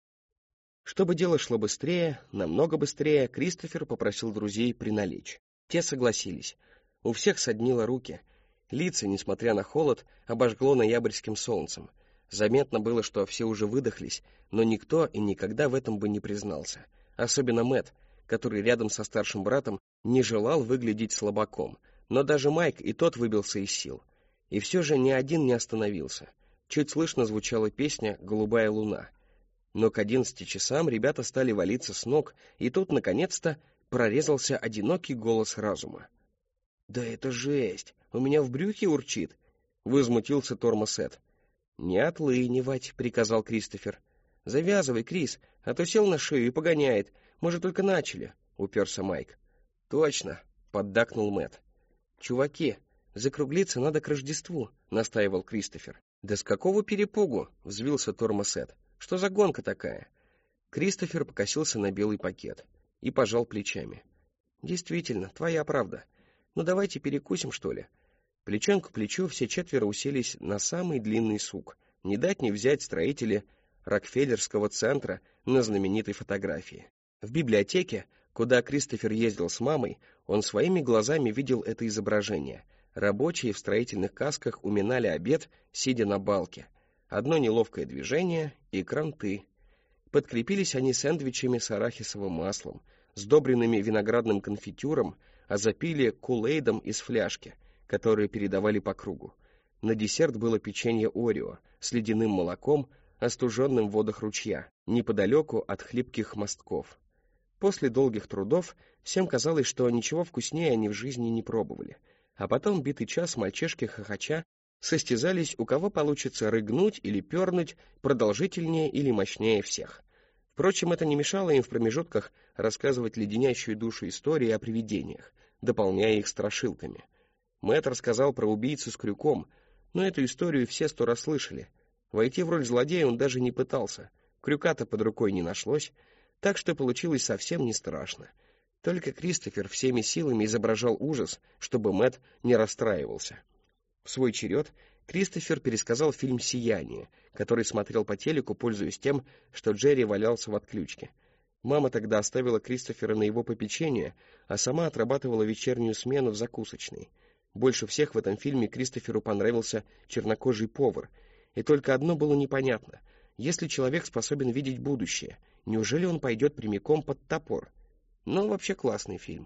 Чтобы дело шло быстрее, намного быстрее, Кристофер попросил друзей приналечь. Те согласились. У всех соднило руки. Лица, несмотря на холод, обожгло ноябрьским солнцем. Заметно было, что все уже выдохлись, но никто и никогда в этом бы не признался. Особенно Мэтт, который рядом со старшим братом не желал выглядеть слабаком. Но даже Майк и тот выбился из сил. И все же ни один не остановился. Чуть слышно звучала песня «Голубая луна». Но к 11 часам ребята стали валиться с ног, и тут, наконец-то, прорезался одинокий голос разума. «Да это жесть! У меня в брюхе урчит!» — возмутился Тормоз Эд. «Не отлынивать!» — приказал Кристофер. «Завязывай, Крис, а то сел на шею и погоняет. Мы же только начали!» — уперся Майк. «Точно!» — поддакнул Мэтт. «Чуваки, закруглиться надо к Рождеству!» — настаивал Кристофер. «Да с какого перепугу?» — взвился Тормоз Эд. «Что за гонка такая?» Кристофер покосился на белый пакет и пожал плечами. «Действительно, твоя правда. Ну давайте перекусим, что ли?» Плечом к плечу все четверо уселись на самый длинный сук. Не дать не взять строители Рокфеллерского центра на знаменитой фотографии. В библиотеке, куда Кристофер ездил с мамой, он своими глазами видел это изображение. Рабочие в строительных касках уминали обед, сидя на балке. Одно неловкое движение и кранты. Подкрепились они сэндвичами с арахисовым маслом, сдобренными виноградным конфитюром, а запили кулейдом из фляжки, которые передавали по кругу. На десерт было печенье Орео с ледяным молоком, остуженным в водах ручья, неподалеку от хлипких мостков. После долгих трудов всем казалось, что ничего вкуснее они в жизни не пробовали. А потом битый час мальчишки хохоча состязались, у кого получится рыгнуть или пернуть продолжительнее или мощнее всех. Впрочем, это не мешало им в промежутках рассказывать леденящую душу истории о привидениях, дополняя их страшилками. Мэтт рассказал про убийцу с крюком, но эту историю все 100 раз слышали. Войти в роль злодея он даже не пытался, крюка-то под рукой не нашлось, так что получилось совсем не страшно. Только Кристофер всеми силами изображал ужас, чтобы Мэтт не расстраивался. В свой черед Кристофер пересказал фильм «Сияние», который смотрел по телеку, пользуясь тем, что Джерри валялся в отключке. Мама тогда оставила Кристофера на его попечение, а сама отрабатывала вечернюю смену в закусочной. Больше всех в этом фильме Кристоферу понравился чернокожий повар. И только одно было непонятно. Если человек способен видеть будущее, неужели он пойдет прямиком под топор? Но вообще классный фильм.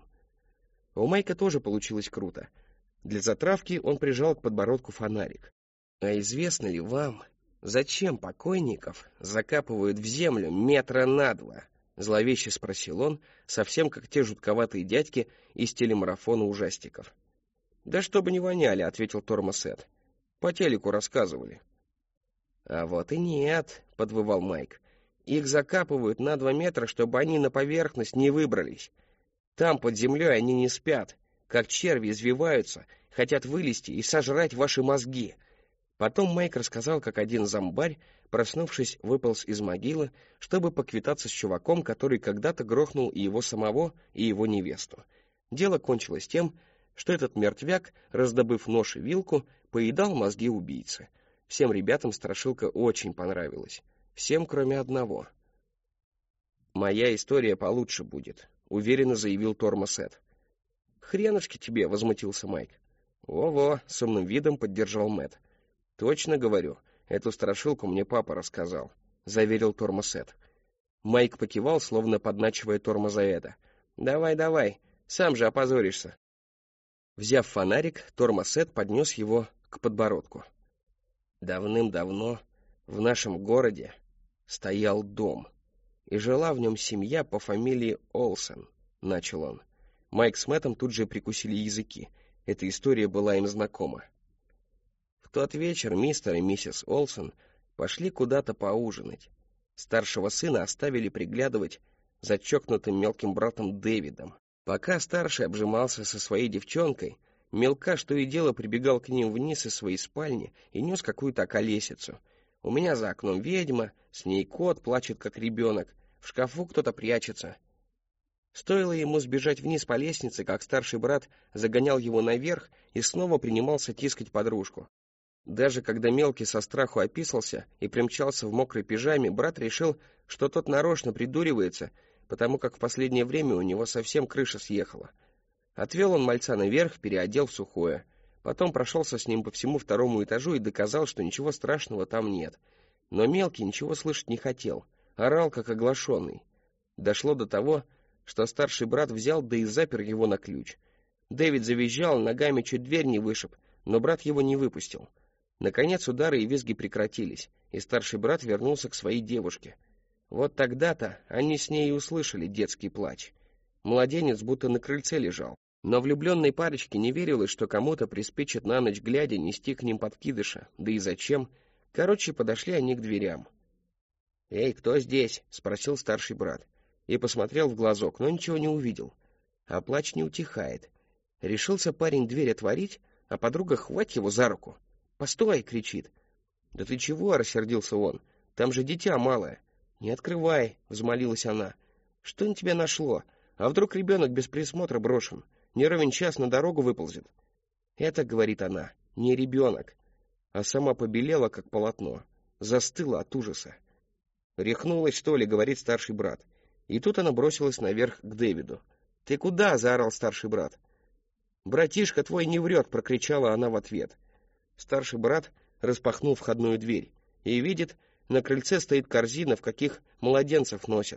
У Майка тоже получилось круто. Для затравки он прижал к подбородку фонарик. «А известно ли вам, «Зачем покойников закапывают в землю метра на 2?» — зловеще спросил он, совсем как те жутковатые дядьки из телемарафона ужастиков. «Да чтобы не воняли», — ответил Тормосет. «По телеку рассказывали». «А вот и нет», — подвывал Майк. «Их закапывают на 2 метра, чтобы они на поверхность не выбрались. Там, под землей, они не спят, как черви извиваются, хотят вылезти и сожрать ваши мозги». Потом Майк рассказал, как один зомбарь, проснувшись, выполз из могилы, чтобы поквитаться с чуваком, который когда-то грохнул и его самого, и его невесту. Дело кончилось тем, что этот мертвяк, раздобыв нож и вилку, поедал мозги убийцы. Всем ребятам страшилка очень понравилась. Всем, кроме одного. «Моя история получше будет», — уверенно заявил Тормосет. «Хренушки тебе», — возмутился Майк. «Во-во», — с умным видом поддержал Мэтт. «Точно говорю, эту страшилку мне папа рассказал», — заверил Тормосет. Майк покивал, словно подначивая Тормозаэда. «Давай, давай, сам же опозоришься». Взяв фонарик, Тормосет поднес его к подбородку. «Давным-давно в нашем городе стоял дом, и жила в нем семья по фамилии Олсен», — начал он. Майк с Мэттом тут же прикусили языки. Эта история была им знакома. В тот вечер мистер и миссис Олсен пошли куда-то поужинать. Старшего сына оставили приглядывать за чокнутым мелким братом Дэвидом. Пока старший обжимался со своей девчонкой, мелкаш то и дело прибегал к ним вниз из своей спальни и нес какую-то околесицу. У меня за окном ведьма, с ней кот плачет, как ребенок, в шкафу кто-то прячется. Стоило ему сбежать вниз по лестнице, как старший брат загонял его наверх и снова принимался тискать подружку. Даже когда мелкий со страху описался и примчался в мокрой пижаме, брат решил, что тот нарочно придуривается, потому как в последнее время у него совсем крыша съехала. Отвел он мальца наверх, переодел в сухое. Потом прошелся с ним по всему 2-му этажу и доказал, что ничего страшного там нет. Но мелкий ничего слышать не хотел, орал как оглашенный. Дошло до того, что старший брат взял, да и запер его на ключ. Дэвид завизжал, ногами чуть дверь не вышиб, но брат его не выпустил. Наконец удары и визги прекратились, и старший брат вернулся к своей девушке. Вот тогда-то они с ней и услышали детский плач. Младенец будто на крыльце лежал. Но влюбленной парочке не верилось, что кому-то приспичит на ночь глядя нести к ним подкидыша. Да и зачем? Короче, подошли они к дверям. «Эй, кто здесь?» — спросил старший брат. И посмотрел в глазок, но ничего не увидел. А плач не утихает. Решился парень дверь отворить, а подруга хвать его за руку. «Постой!» — кричит. «Да ты чего?» — рассердился он. «Там же дитя малое». «Не открывай!» — взмолилась она. «Что на тебя нашло? А вдруг ребенок без присмотра брошен? Не ровен час на дорогу выползет». «Это, — говорит она, — не ребенок». А сама побелела, как полотно. Застыла от ужаса. «Рехнулась, что ли?» — говорит старший брат. И тут она бросилась наверх к Дэвиду. «Ты куда?» — заорал старший брат. «Братишка твой не врет!» — прокричала она в ответ. Старший брат распахнул входную дверь и видит, на крыльце стоит корзина, в каких младенцев носят.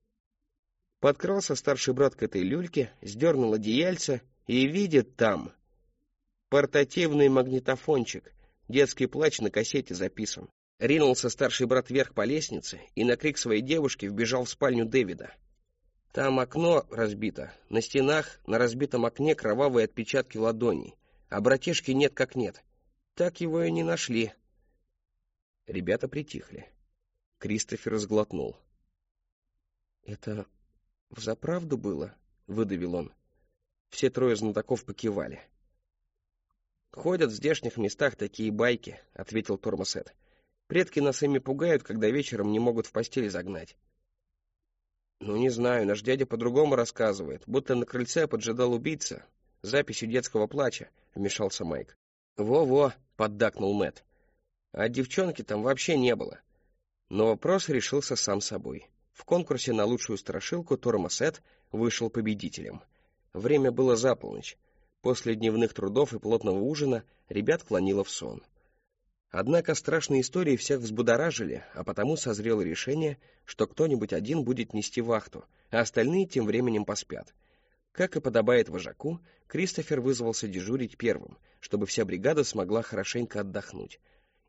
Подкрался старший брат к этой люльке, сдернул одеяльце и видит там портативный магнитофончик, детский плач на кассете записан. Ринулся старший брат вверх по лестнице и на крик своей девушки вбежал в спальню Дэвида. Там окно разбито, на стенах на разбитом окне кровавые отпечатки ладоней, а братишки нет как нет. Так его и не нашли. Ребята притихли. Кристофер сглотнул. «Это взаправду было?» — выдавил он. Все трое знатоков покивали. «Ходят в здешних местах такие байки», — ответил Тормосет. «Предки нас ими пугают, когда вечером не могут в постель загнать». «Ну, не знаю, наш дядя по-другому рассказывает, будто на крыльце поджидал убийца записью детского плача», — вмешался Майк. «Во-во», — поддакнул Мэтт. «А девчонки там вообще не было». Но вопрос решился сам собой. В конкурсе на лучшую страшилку Тормосет вышел победителем. Время было за полночь. После дневных трудов и плотного ужина ребят клонило в сон. Однако страшные истории всех взбудоражили, а потому созрело решение, что кто-нибудь один будет нести вахту, а остальные тем временем поспят. Как и подобает вожаку, Кристофер вызвался дежурить первым, чтобы вся бригада смогла хорошенько отдохнуть.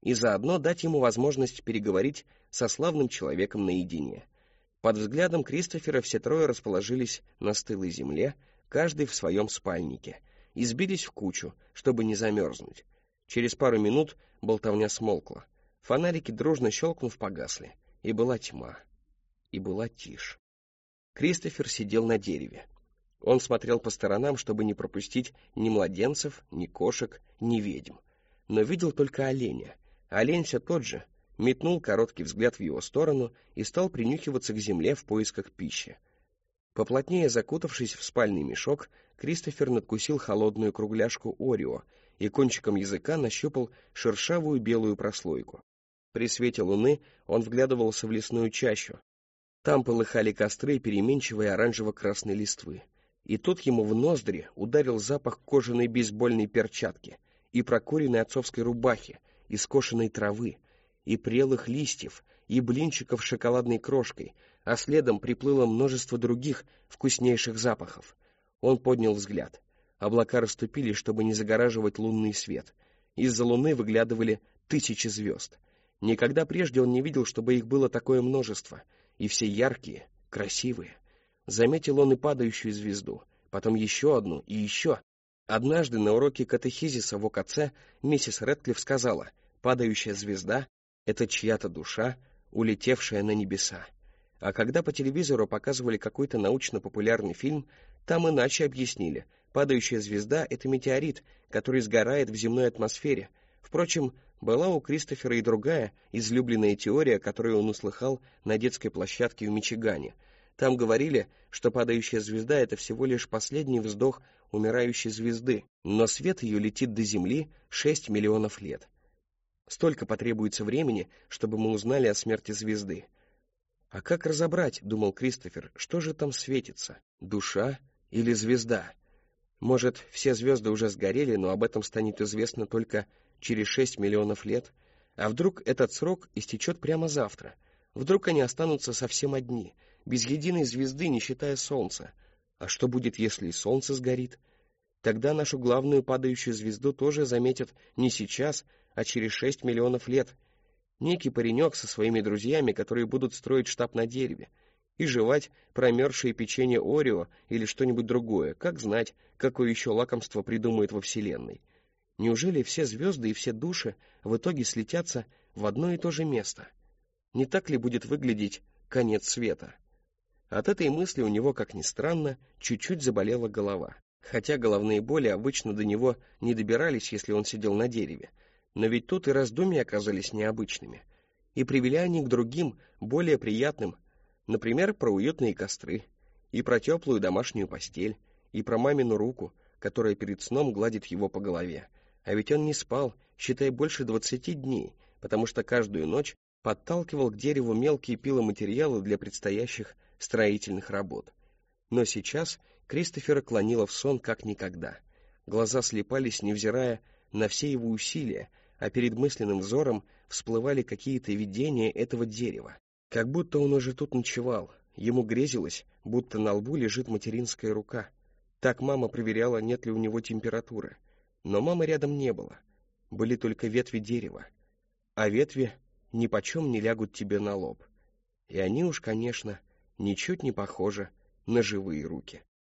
и заодно дать ему возможность переговорить со славным человеком наедине. Под взглядом Кристофера все трое расположились на стылой земле, каждый в своем спальнике, и сбились в кучу, чтобы не замерзнуть. Через пару минут болтовня смолкла. Фонарики, дружно щелкнув, погасли. И была тьма. И была тишь. Кристофер сидел на дереве. Он смотрел по сторонам, чтобы не пропустить ни младенцев, ни кошек, ни ведьм. Но видел только оленя. Олень все тот же, метнул короткий взгляд в его сторону и стал принюхиваться к земле в поисках пищи. Поплотнее закутавшись в спальный мешок, Кристофер надкусил холодную кругляшку Орео и кончиком языка нащупал шершавую белую прослойку. При свете луны он вглядывался в лесную чащу. Там полыхали костры переменчивой оранжево-красной листвы. И тут ему в ноздри ударил запах кожаной бейсбольной перчатки и прокуренной отцовской рубахи, и скошенной травы, и прелых листьев, и блинчиков с шоколадной крошкой, а следом приплыло множество других вкуснейших запахов. Он поднял взгляд. Облака расступились, чтобы не загораживать лунный свет. Из-за луны выглядывали тысячи звезд. Никогда прежде он не видел, чтобы их было такое множество, и все яркие, красивые. Заметил он и падающую звезду, потом еще одну и еще. Однажды на уроке катехизиса в ОКЦ миссис Рэдклифф сказала: «Падающая звезда — это чья-то душа, улетевшая на небеса». А когда по телевизору показывали какой-то научно-популярный фильм, там иначе объяснили: падающая звезда — это метеорит, который сгорает в земной атмосфере. Впрочем, была у Кристофера и другая излюбленная теория, которую он услыхал на детской площадке в Мичигане. Там говорили, что падающая звезда — это всего лишь последний вздох умирающей звезды, но свет ее летит до Земли 6 миллионов лет. Столько потребуется времени, чтобы мы узнали о смерти звезды. «А как разобрать, — думал Кристофер, — что же там светится, душа или звезда? Может, все звезды уже сгорели, но об этом станет известно только через 6 миллионов лет? А вдруг этот срок истечет прямо завтра? Вдруг они останутся совсем одни, без единой звезды, не считая Солнца? А что будет, если и Солнце сгорит? Тогда нашу главную падающую звезду тоже заметят не сейчас, а через 6 миллионов лет. Некий паренек со своими друзьями, которые будут строить штаб на дереве и жевать промерзшее печенье Орео или что-нибудь другое. Как знать, какое еще лакомство придумают во Вселенной? Неужели все звезды и все души в итоге слетятся в одно и то же место? Не так ли будет выглядеть конец света? От этой мысли у него, как ни странно, чуть-чуть заболела голова. Хотя головные боли обычно до него не добирались, если он сидел на дереве. Но ведь тут и раздумья оказались необычными. И привели они к другим, более приятным, например, про уютные костры, и про теплую домашнюю постель, и про мамину руку, которая перед сном гладит его по голове. А ведь он не спал, считай, больше 20 дней, потому что каждую ночь подталкивал к дереву мелкие пиломатериалы для предстоящих строительных работ. Но сейчас Кристофера клонило в сон как никогда. Глаза слепались, невзирая на все его усилия, а перед мысленным взором всплывали какие-то видения этого дерева. Как будто он уже тут ночевал. Ему грезилось, будто на лбу лежит материнская рука. Так мама проверяла, нет ли у него температуры. Но мамы рядом не было. Были только ветви дерева. А ветви нипочем не лягут тебе на лоб. И они уж, конечно, ничуть не похожи на живые руки.